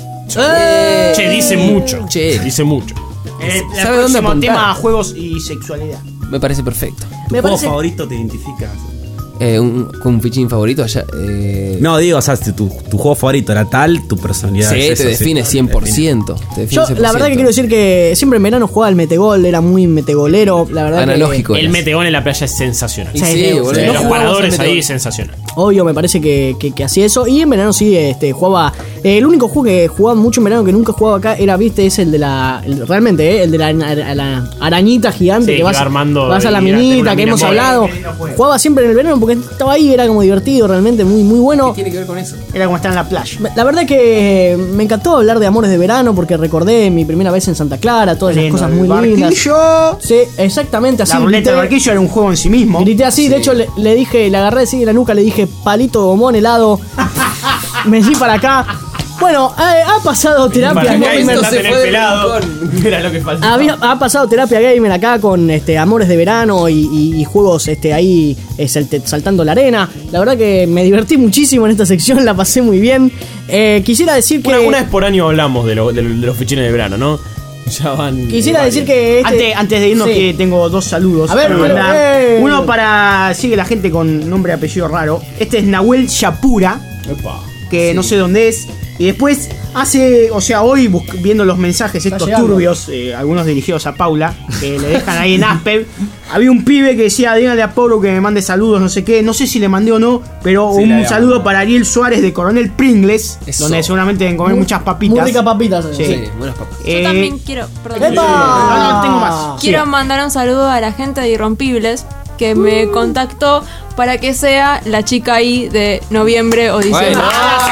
C: Eh,
D: Che, dice mucho.
O: Che.
D: Dice mucho.
E: El, el
O: ¿Sabe dónde
E: próximo
O: apuntar?
E: tema, juegos y sexualidad.
O: Me parece perfecto.
B: ¿Tu
C: Me
B: juego
C: parece-
B: favorito te identifica?
O: Eh, un, con un fichín favorito allá. Eh,
B: No, digo, o sea, si tu, tu juego favorito era tal, tu personalidad
O: sí,
B: es
O: te
B: eso,
O: define
B: sí.
O: cien por ciento. Te define
C: Yo,
O: cien por ciento.
C: la verdad que quiero decir que siempre en verano jugaba al metegol, era muy metegolero, la verdad
O: Analógico.
C: que...
D: El metegón en la playa es sensacional.
O: Y
C: Sí,
O: sí,
C: sí,
O: boludo.
C: sí.
D: De
C: No
D: los
C: jugamos
D: paradores
O: al
D: ahí
O: metegol.
D: es sensacional.
C: Obvio, me parece que, que, que hacía eso. Y en verano sí, este, jugaba. eh, el único juego que jugaba mucho en verano que nunca jugaba acá era, viste, es el de la. el- realmente, eh, el de la, la- la arañita gigante
D: Sí,
C: que
D: que
C: vas,
D: va armando
C: vas a la
D: y era-
C: minita
D: una
C: que
D: mina
C: hemos
D: muy-
C: hablado. Jugaba siempre en el verano porque estaba ahí, era como divertido, realmente muy, muy bueno.
O: ¿Qué tiene que ver con eso?
E: Era como estar en la playa.
C: La verdad que me encantó hablar de amores de verano porque recordé mi primera vez en Santa Clara, todas esas
E: Lindo,
C: cosas
E: el
C: muy lindas.
E: barquillo.
C: Sí, exactamente así.
E: La ruleta del
C: grité-
E: barquillo era un juego en sí mismo.
C: Grité así, de hecho le, le dije, le agarré así de la nuca, le dije palito de gomón helado. Me di para acá. Bueno, ha, ha pasado terapia
D: Para acá y
C: gamer.
D: sentate en el pelado. Era lo que faltaba.
C: Había- ha pasado terapia gamer acá con este amores de verano y, y- y juegos este ahí eh, salte- saltando la arena. La verdad que me divertí muchísimo en esta sección, la pasé muy bien. Eh, quisiera decir que
D: Una, una vez por año hablamos de, lo- de lo- de los fichines de verano, ¿no? Ya van.
C: quisiera
D: varios.
C: decir que este-
E: Antes, antes de irnos,
C: Sí.
E: que tengo dos saludos.
C: A ver,
E: para
C: pero,
E: mandar.
C: eh.
E: Uno para. Sigue la gente con nombre y apellido raro. Este es Nahuel Yapura,
D: Epa.
E: que no sé dónde es. Y después, hace. O sea, hoy bus- viendo los mensajes estos
C: llegando.
E: turbios, eh, algunos dirigidos a Paula, que le dejan ahí en Asper. Había un pibe que decía: díganle a Pablo que me mande saludos, no sé qué. No sé si le mandé o no, pero
B: Sí, le
E: un
B: había
E: saludo
B: mandado.
E: para Ariel Suárez de Coronel Pringles,
O: Eso.
E: donde seguramente deben comer
C: Muy-
E: muchas papitas.
C: muy ricas papitas.
E: Sí.
O: Sí, buenas papas.
F: Yo
E: Eh,
F: también quiero. Perdón.
C: ¡Epa!
E: No, no, tengo más.
F: Quiero
E: Sí.
F: mandar un saludo a la gente de Irrompibles que me contactó para que sea la chica ahí de noviembre o diciembre.
O: Bueno.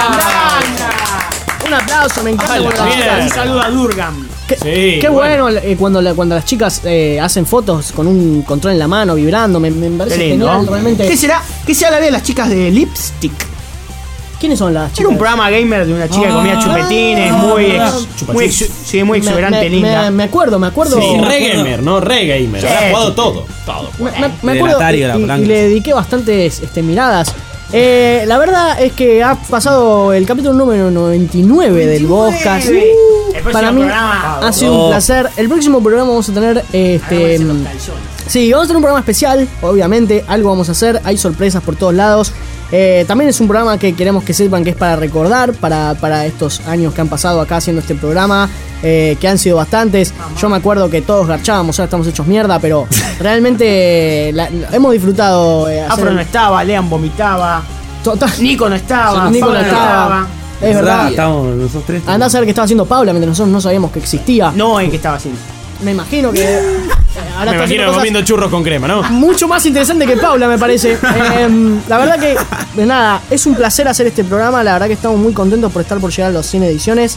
C: Un aplauso, me encanta.
D: Ala,
C: cuando las
D: bien.
C: chicas-
E: Un saludo a Durgam.
C: Qué,
D: Sí,
C: qué
D: bueno.
C: bueno, eh, cuando, la- cuando las chicas eh, hacen fotos con un control en la mano, vibrando, me, me parece
E: Qué lindo.
C: genial, realmente.
E: ¿Qué será? ¿Qué será la vida de las chicas de Lipstick?
C: ¿Quiénes son las chicas?
E: Era un programa gamer de una chica que comía chupetines, muy, ex- muy, ex- sí, muy
C: Me-
E: exuberante,
C: me,
E: linda.
C: Me, me acuerdo, me acuerdo.
D: Sí,
C: me,
D: re gamer, ¿no? Re gamer.
E: Sí.
D: Habrá jugado todo. Todo.
C: me- me
B: Del
C: acuerdo
B: Atari,
C: y,
B: de la
C: y-
B: Blanca.
C: y le dediqué bastantes este, miradas. Eh, la verdad es que ha pasado el capítulo número noventa y nueve del podcast.
E: El próximo
C: Para mí
E: programa.
C: ha sido un
B: Oh.
C: placer. El próximo programa vamos a tener este. Sí, vamos a tener un programa especial, obviamente, algo vamos a hacer, hay sorpresas por todos lados. Eh, también es un programa que queremos que sepan que es para recordar, para, para estos años que han pasado acá haciendo este programa, eh, que han sido bastantes. Yo me acuerdo que todos garchábamos, ahora estamos hechos mierda, pero realmente la- hemos disfrutado. eh, hacer
E: Afro
C: el-
E: no estaba, Lean vomitaba,
C: Total-
E: Nico no estaba,
C: Nico no
E: Paula
C: estaba. Es verdad.
B: Estamos nosotros tres.
C: Andá a saber qué estaba haciendo Paula mientras nosotros no sabíamos que existía.
E: No, ¿en qué estaba haciendo?
C: Me imagino que. eh, ahora
D: Me
C: está haciendo
D: imagino
C: cosas
D: comiendo churros con crema, ¿no?
C: mucho más interesante que Paula, me parece. Eh, la verdad que, pues nada, es un placer hacer este programa. La verdad que estamos muy contentos por estar por llegar a los cien ediciones.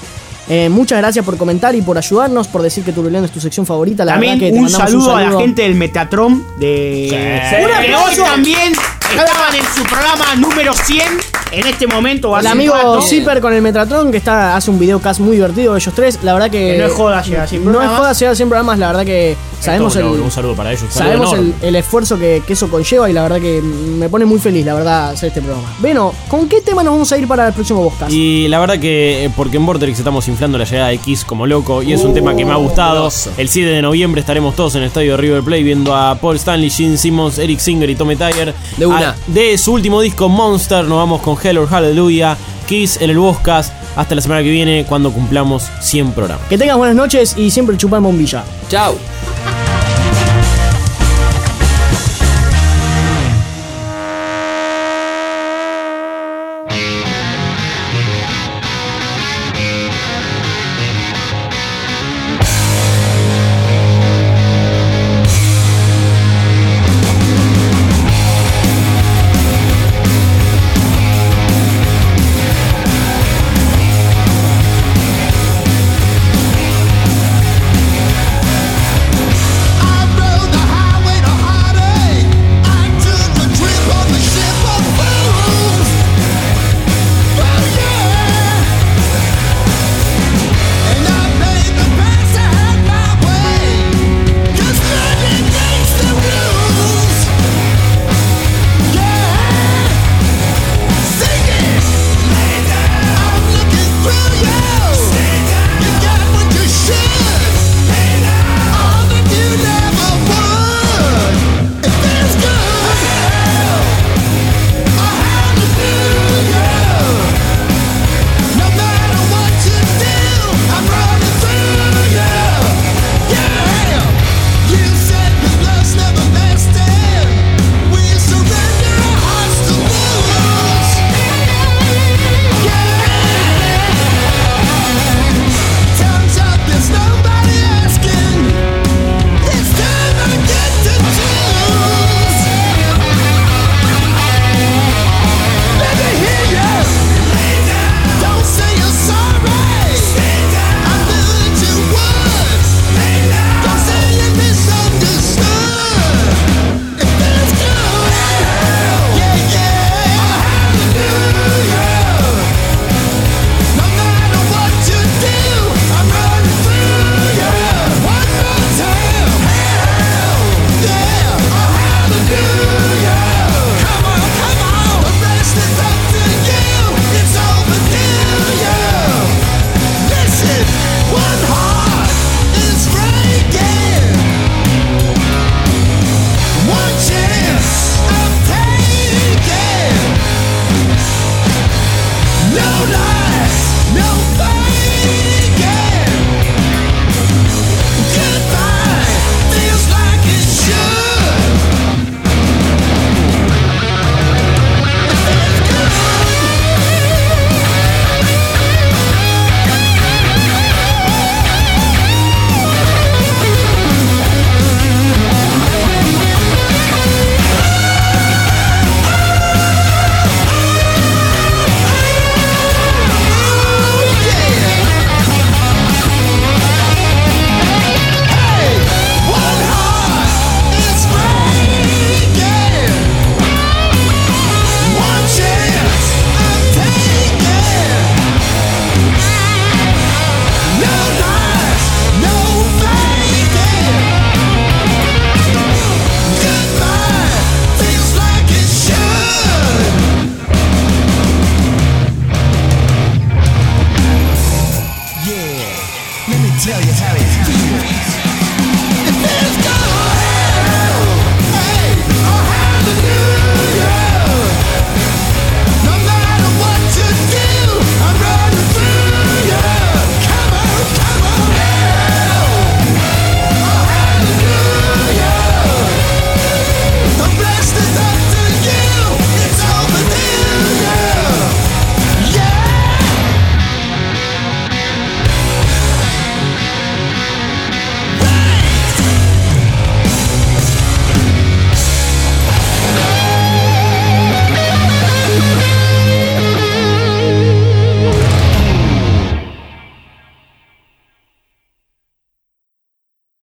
C: Eh, muchas gracias por comentar y por ayudarnos, por decir que Turulendo es tu sección favorita. La
E: También
C: verdad que te
E: un
C: mandamos
E: saludo,
C: un
E: a la
C: saludo
E: gente del Metatron de
C: Sí.
E: Una
C: Un
E: que
C: aplauso.
E: hoy también estaban en su programa número cien en este momento.
C: El
E: hace
C: amigo
E: un rato.
C: Zipper con el Metatron, que está hace un videocast muy divertido de ellos tres. La verdad que.
E: Que no es joda llegar a cien
C: No es
E: programas.
C: joda llegar a cien programas. La verdad que sabemos
D: Esto,
C: el.
D: un saludo para ellos. un saludo
C: Sabemos el,
D: enorme.
C: el esfuerzo que, que eso conlleva y la verdad que me pone muy feliz, la verdad, hacer este programa. Bueno, ¿con qué tema nos vamos a ir para el próximo podcast?
D: Y la verdad que, eh, porque en Vortex estamos inflando la llegada de X como loco y es un
C: Uh,
D: tema que me ha gustado.
C: grosso.
D: El siete de noviembre estaremos todos en el estadio de River Plate viendo a Paul Stanley, Gene Simmons, Eric Singer y Tommy Tiger.
O: De una.
D: A- de su último disco Monster nos vamos con Hell or Hallelujah, Kiss en el Boscas. Hasta la semana que viene cuando cumplamos cien programas.
C: Que tengas buenas noches y siempre chupa en bombilla.
O: Chao.